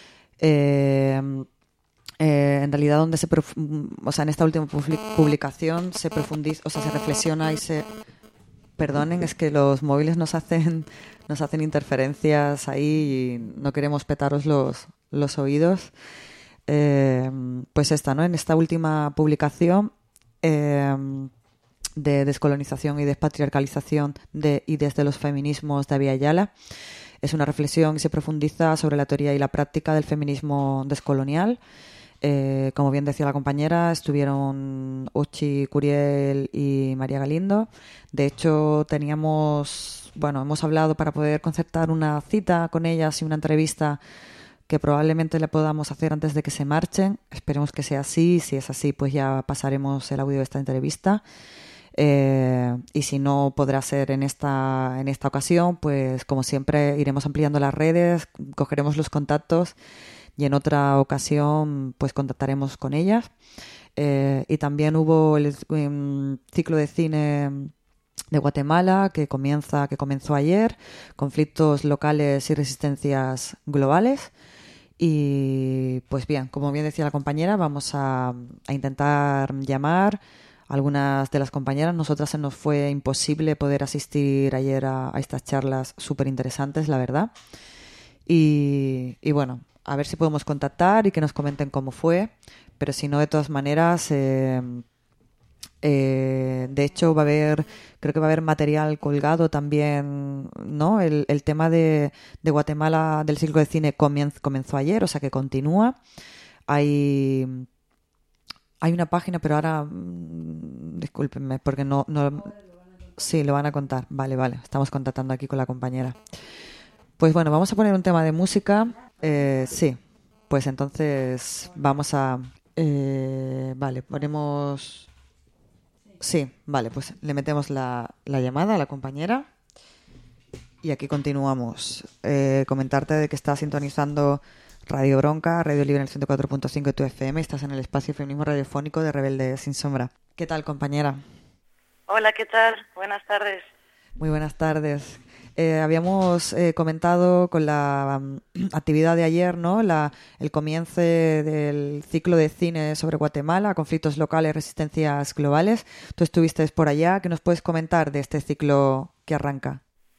Eh, Eh, en realidad donde se prof- o sea en esta última publicación se profundiza, o sea se reflexiona y se perdonen, es que los móviles nos hacen nos hacen interferencias ahí y no queremos petaros los, los oídos. Eh, pues esta, ¿no? En esta última publicación eh, de descolonización y despatriarcalización de y desde los feminismos de Abya Yala, Es una reflexión que se profundiza sobre la teoría y la práctica del feminismo descolonial. Eh, como bien decía la compañera, estuvieron Uchi Curiel y María Galindo. De hecho, teníamos, bueno, hemos hablado para poder concertar una cita con ellas y una entrevista que probablemente le podamos hacer antes de que se marchen. Esperemos que sea así. Si es así, pues ya pasaremos el audio de esta entrevista. Eh, y si no podrá ser en esta, en esta ocasión, pues como siempre iremos ampliando las redes, cogeremos los contactos y en otra ocasión pues contactaremos con ellas. Eh, y también hubo el um, ciclo de cine de Guatemala que comienza, que comenzó ayer, conflictos locales y resistencias globales. Y pues bien, como bien decía la compañera, vamos a, a intentar llamar a algunas de las compañeras. Nosotras se nos fue imposible poder asistir ayer a, a estas charlas súper interesantes, la verdad. Y, y bueno, a ver si podemos contactar y que nos comenten cómo fue, pero si no, de todas maneras, eh, eh, de hecho va a haber, creo que va a haber material colgado también, ¿no? El, el tema de, de Guatemala del ciclo de cine comienz, comenzó ayer, o sea que continúa. Hay, hay una página, pero ahora, mmm, discúlpenme, porque no, no, sí, lo van a contar. Vale, vale, estamos contactando aquí con la compañera. Pues bueno, vamos a poner un tema de música. Eh, sí, pues entonces vamos a... Eh, vale, ponemos... Sí, vale, pues le metemos la, la llamada a la compañera y aquí continuamos. Eh, comentarte de que estás sintonizando Radio Bronca, Radio Libre en el ciento cuatro punto cinco de tu F M. Estás en el espacio feminismo radiofónico de Rebelde Sin Sombra. ¿Qué tal, compañera? Hola, ¿qué tal? Buenas tardes. Muy buenas tardes. Eh, habíamos eh, comentado con la um, actividad de ayer, ¿no? La, el comienzo del ciclo de cine sobre Guatemala, conflictos locales, resistencias globales. Tú estuviste por allá. ¿Qué nos puedes comentar de este ciclo que arranca?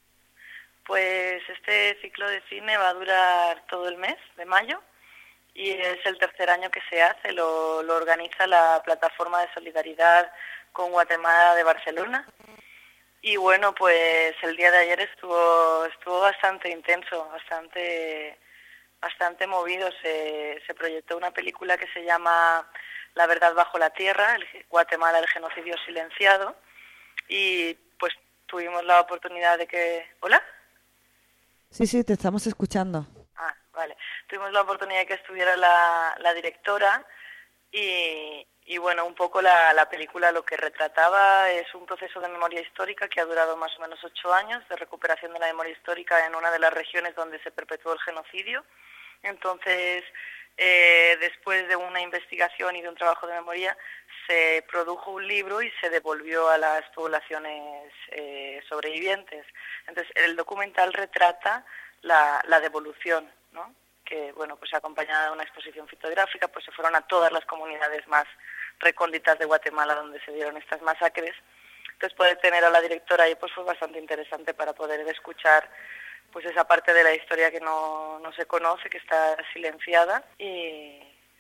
Pues este ciclo de cine va a durar todo el mes de mayo y es el tercer año que se hace. Lo, lo organiza la Plataforma de Solidaridad con Guatemala de Barcelona. Y bueno, pues el día de ayer estuvo estuvo bastante intenso, bastante bastante movido. Se, se proyectó una película que se llama La verdad bajo la tierra, el Guatemala, el genocidio silenciado. Y pues tuvimos la oportunidad de que... ¿Hola? Sí, sí, te estamos escuchando. Ah, vale. Tuvimos la oportunidad de que estuviera la, la directora y... Y bueno, un poco la, la película lo que retrataba es un proceso de memoria histórica que ha durado más o menos ocho años, de recuperación de la memoria histórica en una de las regiones donde se perpetuó el genocidio. Entonces, eh, después de una investigación y de un trabajo de memoria, se produjo un libro y se devolvió a las poblaciones eh, sobrevivientes. Entonces, el documental retrata la, la devolución, ¿no? Que bueno, pues acompañada de una exposición fotográfica, pues se fueron a todas las comunidades más recónditas de Guatemala donde se dieron estas masacres. Entonces poder tener a la directora ahí pues fue bastante interesante para poder escuchar pues esa parte de la historia que no, no se conoce, que está silenciada. Y,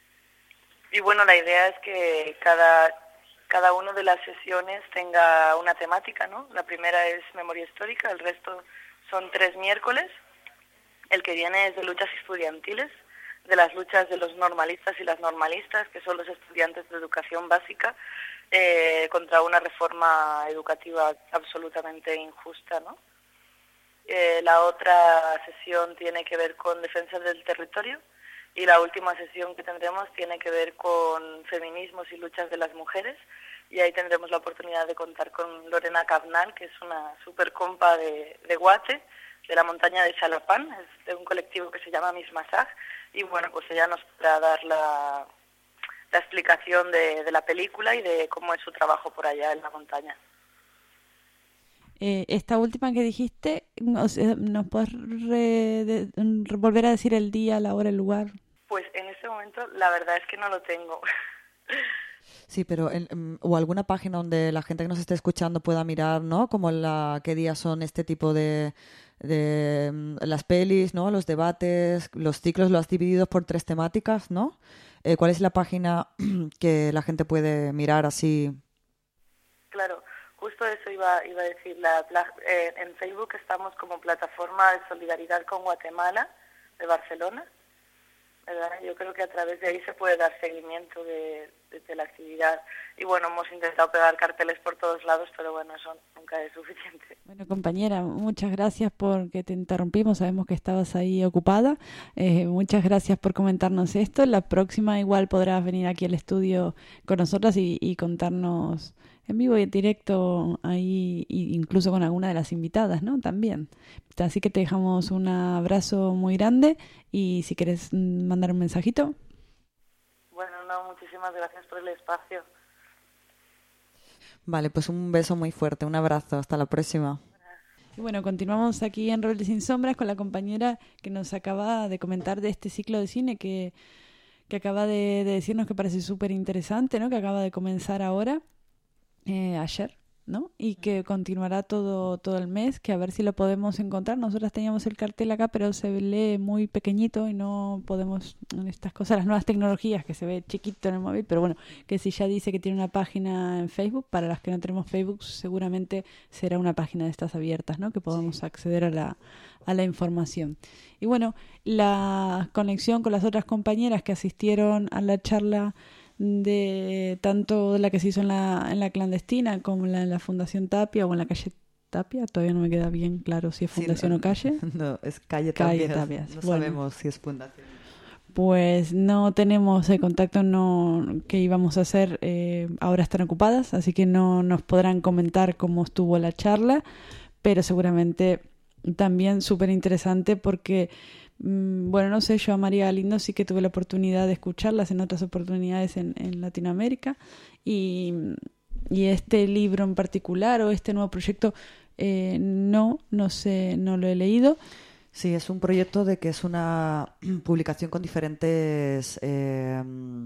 y bueno, la idea es que cada, cada una de las sesiones tenga una temática, ¿no? La primera es memoria histórica, el resto son tres miércoles. El que viene es de luchas estudiantiles, de las luchas de los normalistas y las normalistas, que son los estudiantes de educación básica, eh, contra una reforma educativa absolutamente injusta, ¿no? Eh, la otra sesión tiene que ver con defensa del territorio y la última sesión que tendremos tiene que ver con feminismos y luchas de las mujeres, y ahí tendremos la oportunidad de contar con Lorena Cabnal, que es una super compa de, de Guate, de la montaña de Xalapán, es de un colectivo que se llama Mismasaj, y bueno, pues ella nos podrá dar la, la explicación de, de la película y de cómo es su trabajo por allá en la montaña. Eh, esta última que dijiste, o sea, ¿nos puedes re, de, re, volver a decir el día, la hora, el lugar? Pues en este momento la verdad es que no lo tengo. Sí, pero en, o alguna página donde la gente que nos esté escuchando pueda mirar, ¿no? Como la qué días son este tipo de, de las pelis, ¿no? Los debates, los ciclos los has dividido por tres temáticas, ¿no? Eh, ¿Cuál es la página que la gente puede mirar así? Claro, justo eso iba, iba a decir. La, la, eh, en Facebook estamos como plataforma de solidaridad con Guatemala, de Barcelona, ¿verdad? Yo creo que a través de ahí se puede dar seguimiento de, de, de la actividad. Y bueno, hemos intentado pegar carteles por todos lados, pero bueno, eso nunca es suficiente. Bueno, compañera, muchas gracias porque te interrumpimos, sabemos que estabas ahí ocupada. Eh, muchas gracias por comentarnos esto. La próxima igual podrás venir aquí al estudio con nosotras y, y contarnos en vivo y en directo, ahí incluso con alguna de las invitadas, ¿no? También. Así que te dejamos un abrazo muy grande y si quieres mandar un mensajito. Bueno, no, muchísimas gracias por el espacio. Vale, pues un beso muy fuerte, un abrazo, hasta la próxima. Y bueno, continuamos aquí en Rebeldes sin Sombras con la compañera que nos acaba de comentar de este ciclo de cine que, que acaba de, de decirnos que parece súper interesante, ¿no? Que acaba de comenzar ahora. Eh, ayer, ¿no? Y que continuará todo todo el mes, que a ver si lo podemos encontrar. Nosotras teníamos el cartel acá, pero se lee muy pequeñito y no podemos, en estas cosas, las nuevas tecnologías, que se ve chiquito en el móvil, pero bueno, que si ya dice que tiene una página en Facebook, para las que no tenemos Facebook, seguramente será una página de estas abiertas, ¿no? Que podamos sí. acceder a la, a la información. Y bueno, la conexión con las otras compañeras que asistieron a la charla de tanto de la que se hizo en la en la clandestina como la, en la Fundación Tapia o en la calle Tapia, todavía no me queda bien claro si es fundación sí, no, o calle. No, es calle, calle Tapia. Tapia. No bueno, sabemos si es fundación. Pues no tenemos el contacto no que íbamos a hacer, eh, ahora están ocupadas, así que no nos podrán comentar cómo estuvo la charla, pero seguramente también súper interesante porque bueno, no sé, yo a María Galindo sí que tuve la oportunidad de escucharlas en otras oportunidades en, en Latinoamérica y, y este libro en particular o este nuevo proyecto eh, no, no sé, no lo he leído. Sí, es un proyecto de que es una publicación con diferentes eh,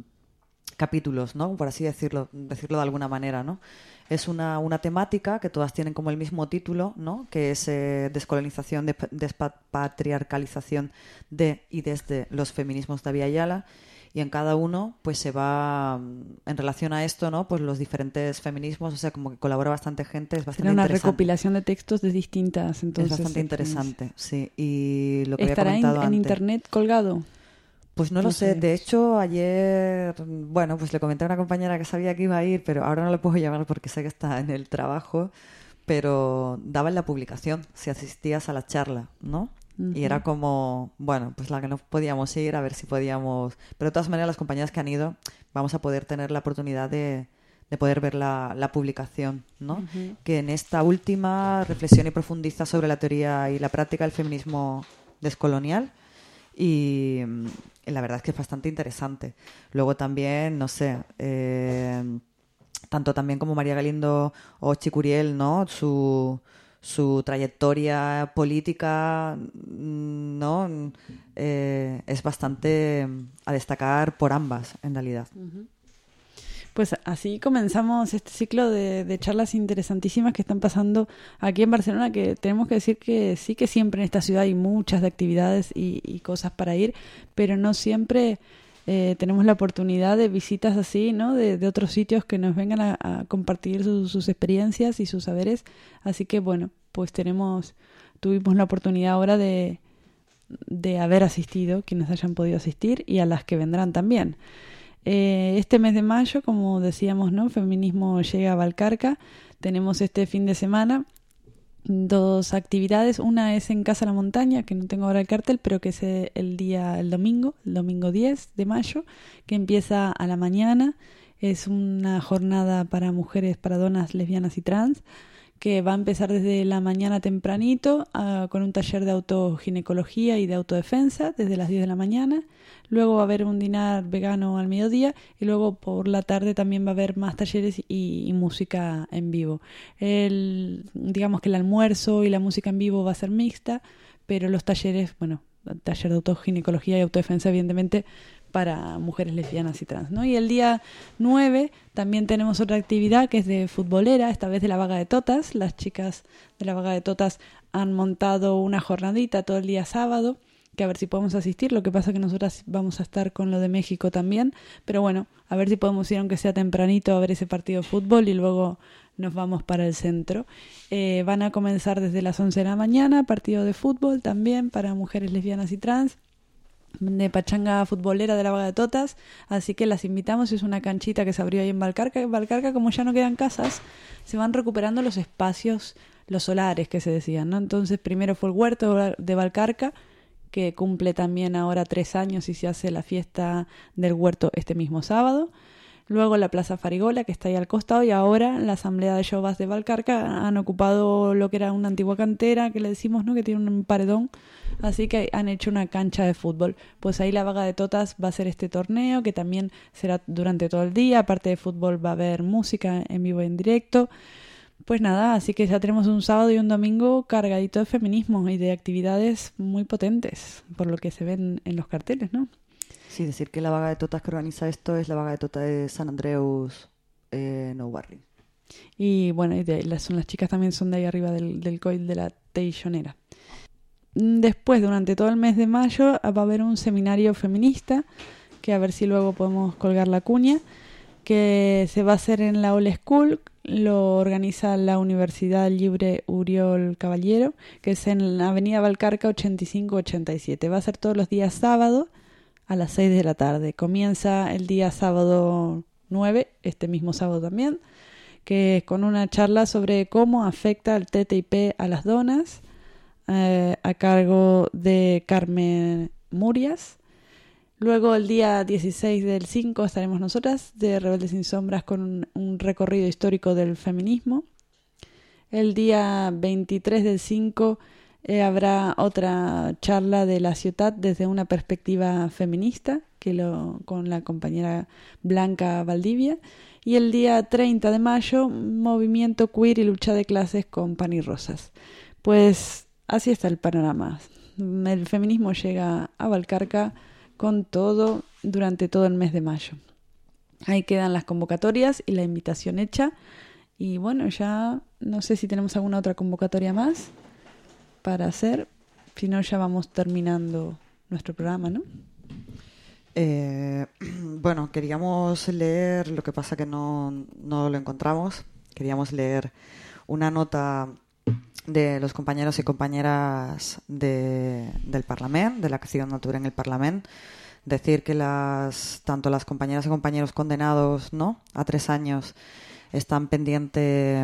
capítulos, ¿no? Por así decirlo, decirlo de alguna manera, ¿no? Es una, una temática que todas tienen como el mismo título, ¿no? Que es eh, descolonización, de, despatriarcalización de y desde los feminismos de Abya Yala. Y en cada uno pues se va, en relación a esto, ¿no? Pues los diferentes feminismos, o sea, como que colabora bastante gente, es bastante Era una interesante. recopilación de textos de distintas, entonces. Es bastante interesante, sí. Y lo que ¿estará había comentado en, en antes, internet colgado? Pues no, no lo sé. sé. De hecho, ayer, bueno, pues le comenté a una compañera que sabía que iba a ir, pero ahora no le puedo llamar porque sé que está en el trabajo, pero daba en la publicación si asistías a la charla, ¿no? Uh-huh. Y era como, bueno, pues la que no podíamos ir, a ver si podíamos... Pero de todas maneras, las compañeras que han ido, vamos a poder tener la oportunidad de, de poder ver la, la publicación, ¿no? Uh-huh. Que en esta última reflexiona y profundiza sobre la teoría y la práctica del feminismo descolonial. Y la verdad es que es bastante interesante. Luego también, no sé, eh, tanto también como María Galindo o Chicuriel, ¿no? Su, su trayectoria política, ¿no? Eh, es bastante a destacar por ambas, en realidad. Uh-huh. Pues así comenzamos este ciclo de, de charlas interesantísimas que están pasando aquí en Barcelona, que tenemos que decir que sí que siempre en esta ciudad hay muchas de actividades y, y cosas para ir, pero no siempre eh, tenemos la oportunidad de visitas así, ¿no? De, de otros sitios que nos vengan a, a compartir su, sus experiencias y sus saberes. Así que bueno, pues tenemos, tuvimos la oportunidad ahora de, de haber asistido, quienes hayan podido asistir y a las que vendrán también. Eh, este mes de mayo, como decíamos, ¿no? Feminismo llega a Valcarca. Tenemos este fin de semana dos actividades. Una es en Casa La Montaña, que no tengo ahora el cartel, pero que es el día, el domingo, el domingo diez de mayo, que empieza a la mañana. Es una jornada para mujeres, para donas lesbianas y trans, que va a empezar desde la mañana tempranito uh, con un taller de autoginecología y de autodefensa desde las diez de la mañana. Luego va a haber un dinar vegano al mediodía y luego por la tarde también va a haber más talleres y, y música en vivo. El, digamos que el almuerzo y la música en vivo va a ser mixta, pero los talleres, bueno, taller de autoginecología y autodefensa evidentemente para mujeres lesbianas y trans, ¿no? Y el día nueve también tenemos otra actividad que es de futbolera, esta vez de la Vaga de Totas. Las chicas de la Vaga de Totas han montado una jornadita todo el día sábado, que a ver si podemos asistir. Lo que pasa es que nosotras vamos a estar con lo de México también, pero bueno, a ver si podemos ir aunque sea tempranito a ver ese partido de fútbol y luego nos vamos para el centro. Eh, van a comenzar desde las once de la mañana, partido de fútbol también para mujeres lesbianas y trans, de pachanga futbolera de la Vaga de Totas, así que las invitamos. Es una canchita que se abrió ahí en Valcarca. En Valcarca, como ya no quedan casas, se van recuperando los espacios, los solares que se decían, ¿no? Entonces primero fue el huerto de Valcarca, que cumple también ahora tres años y se hace la fiesta del huerto este mismo sábado. Luego la Plaza Farigola, que está ahí al costado, y ahora la Asamblea de Jovas de Valcarca han ocupado lo que era una antigua cantera, que le decimos, ¿no?, que tiene un paredón, así que han hecho una cancha de fútbol. Pues ahí la Vaga de Totas va a ser este torneo, que también será durante todo el día. Aparte de fútbol va a haber música en vivo y en directo. Pues nada, así que ya tenemos un sábado y un domingo cargadito de feminismo y de actividades muy potentes, por lo que se ven en los carteles, ¿no? Sí, decir que la Vaga de Totas que organiza esto es la Vaga de Totas de Sant Andreus eh, Nou Barri. Y bueno, y de, las, son las chicas también son de ahí arriba del, del coll de la Teixonera. Después, durante todo el mes de mayo, va a haber un seminario feminista, que a ver si luego podemos colgar la cuña, que se va a hacer en la Old School. Lo organiza la Universidad Libre Uriol Caballero, que es en la avenida Valcarca ochenta y cinco ochenta y siete. Va a ser todos los días sábado a las seis de la tarde. Comienza el día sábado nueve, este mismo sábado también, que es con una charla sobre cómo afecta el T T I P a las donas, eh, a cargo de Carmen Murias. Luego el día dieciséis del cinco estaremos nosotras de Rebeldes sin Sombras con un, un recorrido histórico del feminismo. El día veintitrés del cinco eh, habrá otra charla de la ciudad desde una perspectiva feminista, que lo, con la compañera Blanca Valdivia. Y el día treinta de mayo, movimiento queer y lucha de clases con Pan y Rosas. Pues así está el panorama. El feminismo llega a Valcarca con todo durante todo el mes de mayo. Ahí quedan las convocatorias y la invitación hecha. Y bueno, ya no sé si tenemos alguna otra convocatoria más para hacer. Si no, ya vamos terminando nuestro programa, ¿no? Eh, bueno, queríamos leer, lo que pasa que no, no lo encontramos. Queríamos leer una nota de los compañeros y compañeras de, del Parlament, de la acción Natura en el Parlament. Decir que las tanto las compañeras y compañeros condenados, ¿no?, a tres años están pendientes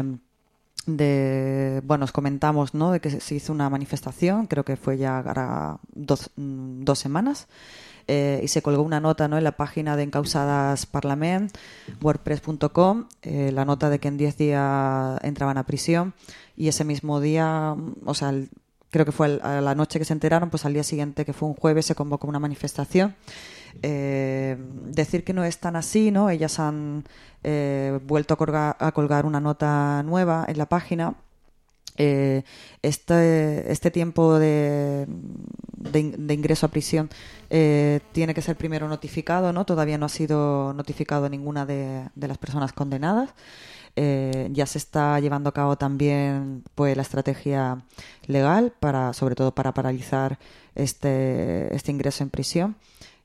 de, bueno, os comentamos, ¿no?, de que se hizo una manifestación, creo que fue ya ahora dos, dos semanas, eh, y se colgó una nota, ¿no?, en la página de Encausadas Parlament, wordpress punto com, eh, la nota de que en diez días entraban a prisión. Y ese mismo día, o sea, el, creo que fue a la noche que se enteraron, pues al día siguiente, que fue un jueves, se convocó una manifestación. Eh, decir que no es tan así, ¿no? Ellas han eh, vuelto a colgar, a colgar una nota nueva en la página. Eh, este, este tiempo de, de, de ingreso a prisión eh, tiene que ser primero notificado, ¿no? Todavía no ha sido notificado ninguna de, de las personas condenadas. Eh, ya se está llevando a cabo también, pues, la estrategia legal para, sobre todo para paralizar este, este ingreso en prisión.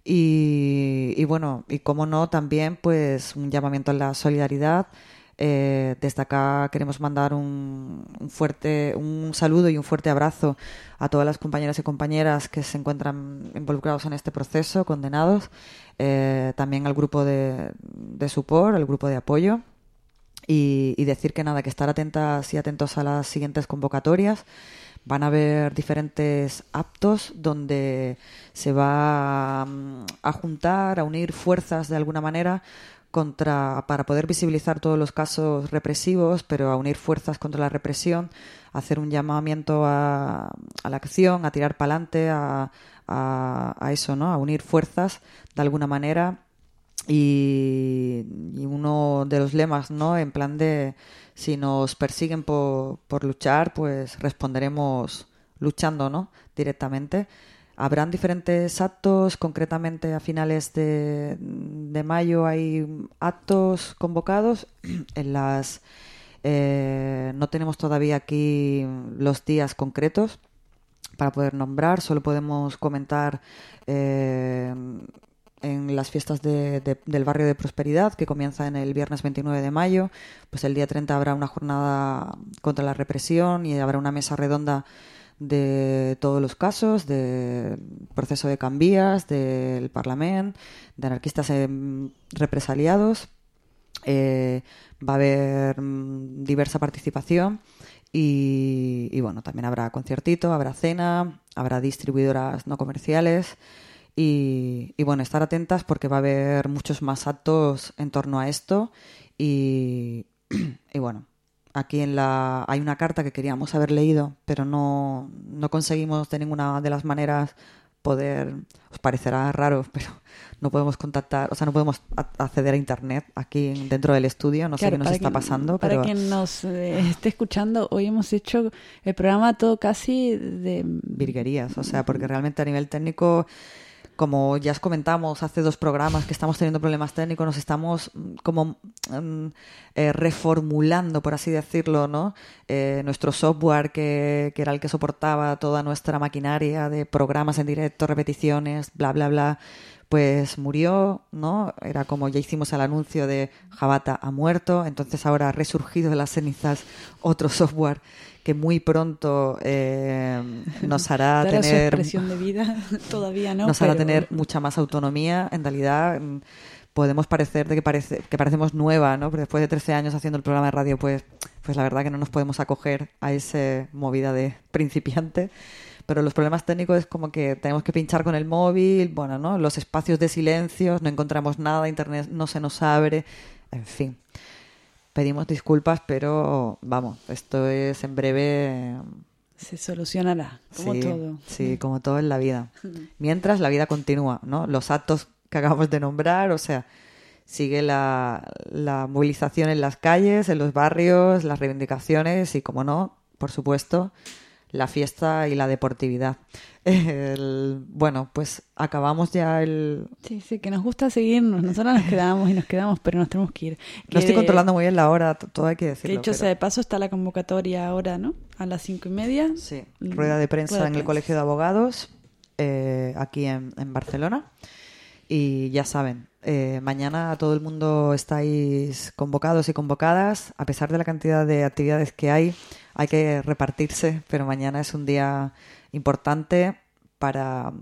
Y, y bueno, y cómo no, también pues un llamamiento a la solidaridad. Eh, desde acá queremos mandar un, un fuerte un saludo y un fuerte abrazo a todas las compañeras y compañeras que se encuentran involucrados en este proceso, condenados. Eh, también al grupo de, de support, al grupo de apoyo. Y, y decir que nada, que estar atentas y atentos a las siguientes convocatorias. Van a haber diferentes actos donde se va a juntar, a unir fuerzas de alguna manera contra, para poder visibilizar todos los casos represivos, pero a unir fuerzas contra la represión, a hacer un llamamiento a, a la acción, a tirar para adelante, a, a, a eso, ¿no? A unir fuerzas de alguna manera. Y, y uno de los lemas, ¿no?, en plan de si nos persiguen por, por luchar, pues responderemos luchando, ¿no?, directamente. Habrán diferentes actos, concretamente a finales de, de mayo hay actos convocados. En las eh, no tenemos todavía aquí los días concretos para poder nombrar, solo podemos comentar eh, en las fiestas de, de, del barrio de Prosperidad, que comienzan el viernes veintinueve de mayo. Pues el día treinta habrá una jornada contra la represión y habrá una mesa redonda de todos los casos, del proceso de Canvies, del Parlamento, de anarquistas eh, represaliados. Eh, va a haber mm, diversa participación y, y bueno, también habrá conciertito, habrá cena, habrá distribuidoras no comerciales y, y bueno, estar atentas porque va a haber muchos más actos en torno a esto y, y bueno, aquí en la hay una carta que queríamos haber leído pero no, no conseguimos de ninguna de las maneras poder, os parecerá raro, pero no podemos contactar, o sea, no podemos acceder a internet aquí dentro del estudio, no claro, sé qué nos está quien, pasando. Para pero... quien nos eh, esté escuchando, hoy hemos hecho el programa todo casi de... virguerías, o sea, porque realmente a nivel técnico, como ya os comentamos hace dos programas que estamos teniendo problemas técnicos, nos estamos como um, eh, reformulando, por así decirlo, ¿no? Eh, nuestro software que, que era el que soportaba toda nuestra maquinaria de programas en directo, repeticiones, bla, bla, bla, pues murió, ¿no? Era como ya hicimos el anuncio de Jabata ha muerto, entonces ahora ha resurgido de las cenizas otro software que muy pronto eh, nos hará Dará tener... su expresión de vida, todavía no, Nos pero... hará tener mucha más autonomía. En realidad podemos parecer de que, parece, que parecemos nueva, ¿no? Pero después de trece años haciendo el programa de radio, pues, pues la verdad que no nos podemos acoger a esa movida de principiante. Pero los problemas técnicos es como que tenemos que pinchar con el móvil, bueno, ¿no? Los espacios de silencios, no encontramos nada, internet no se nos abre, en fin. Pedimos disculpas, pero vamos, esto es en breve... Se solucionará, como sí, todo. Sí, como todo en la vida. Mientras la vida continúa, ¿no? Los actos que acabamos de nombrar, o sea, sigue la, la movilización en las calles, en los barrios, las reivindicaciones y, como no, por supuesto, la fiesta y la deportividad. El, bueno, pues acabamos ya el... Sí, sí, que nos gusta seguirnos. Nosotros nos quedamos y nos quedamos, pero nos tenemos que ir. No estoy que, controlando muy bien la hora, todo hay que decirlo. Que dicho pero... sea de paso, está la convocatoria ahora, ¿no? A las cinco y media. Sí, rueda de prensa rueda de en prensa. el Colegio de Abogados, eh, aquí en, en Barcelona. Y ya saben, eh, mañana todo el mundo estáis convocados y convocadas. A pesar de la cantidad de actividades que hay, hay que repartirse, pero mañana es un día importante para,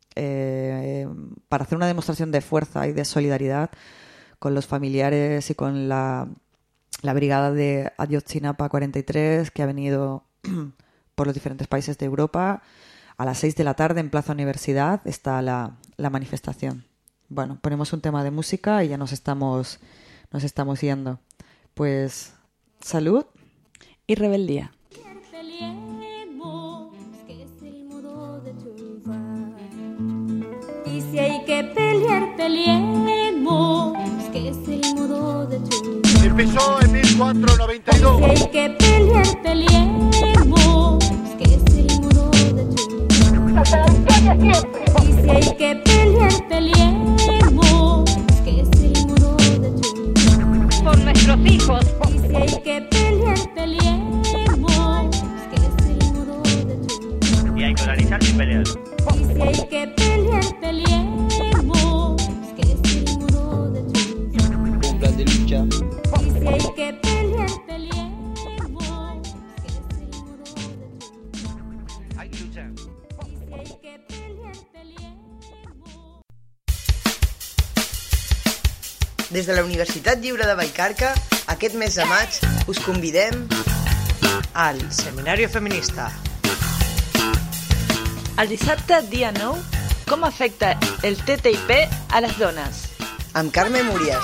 eh, para hacer una demostración de fuerza y de solidaridad con los familiares y con la, la brigada de Ayotzinapa cuarenta y tres que ha venido por los diferentes países de Europa. A las seis de la tarde en Plaza Universidad está la, la manifestación. Bueno, ponemos un tema de música y ya nos estamos, nos estamos yendo. Pues, salud y rebeldía. Y si hay que pelear, peleemos, que es el modo de triunfar. Empezó en mil cuatrocientos noventa y dos. Y si hay que pelear, peleemos, que es el modo de triunfar. Hasta la victoria siempre. Y si hay que pelear, peleemos, que es el modo de triunfar. Por nuestros hijos. Y si hay que pelear, peleemos, que es el modo de triunfar. Y hay que organizar sin pelear. Y si hay que pelear, peleemos, que es el modo de triunfar. Un plan de lucha. Y si hay que pelear, peleemos, que es el modo de triunfar. Hay que luchar. Y si hay que pelear, peleemos. Des de la Universitat Lliure de Vallcarca, aquest mes de maig us convidem al Seminario Feminista. El dissabte, dia nou, com afecta el T T I P a les dones? Amb Carme Múrias.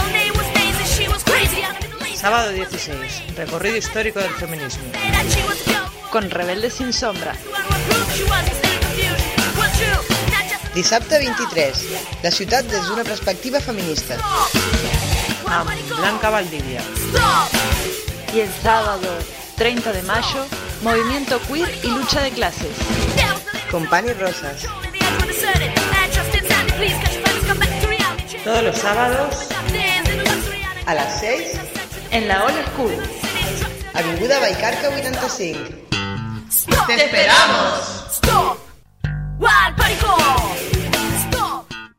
Sábado dieciséis, recorrido histórico del feminismo. Con Rebeldes sin sombra. Dissabte vint-i-tres, la ciutat des d'una perspectiva feminista. Amb Blanca Valdivia. Y el sábado treinta de mayo, movimiento queer y lucha de clases. Con Pani Rosas. Todos los sábados a las seis en la Old School. Avinguda Vallcarca vuitanta-cinc. ¡Te esperamos!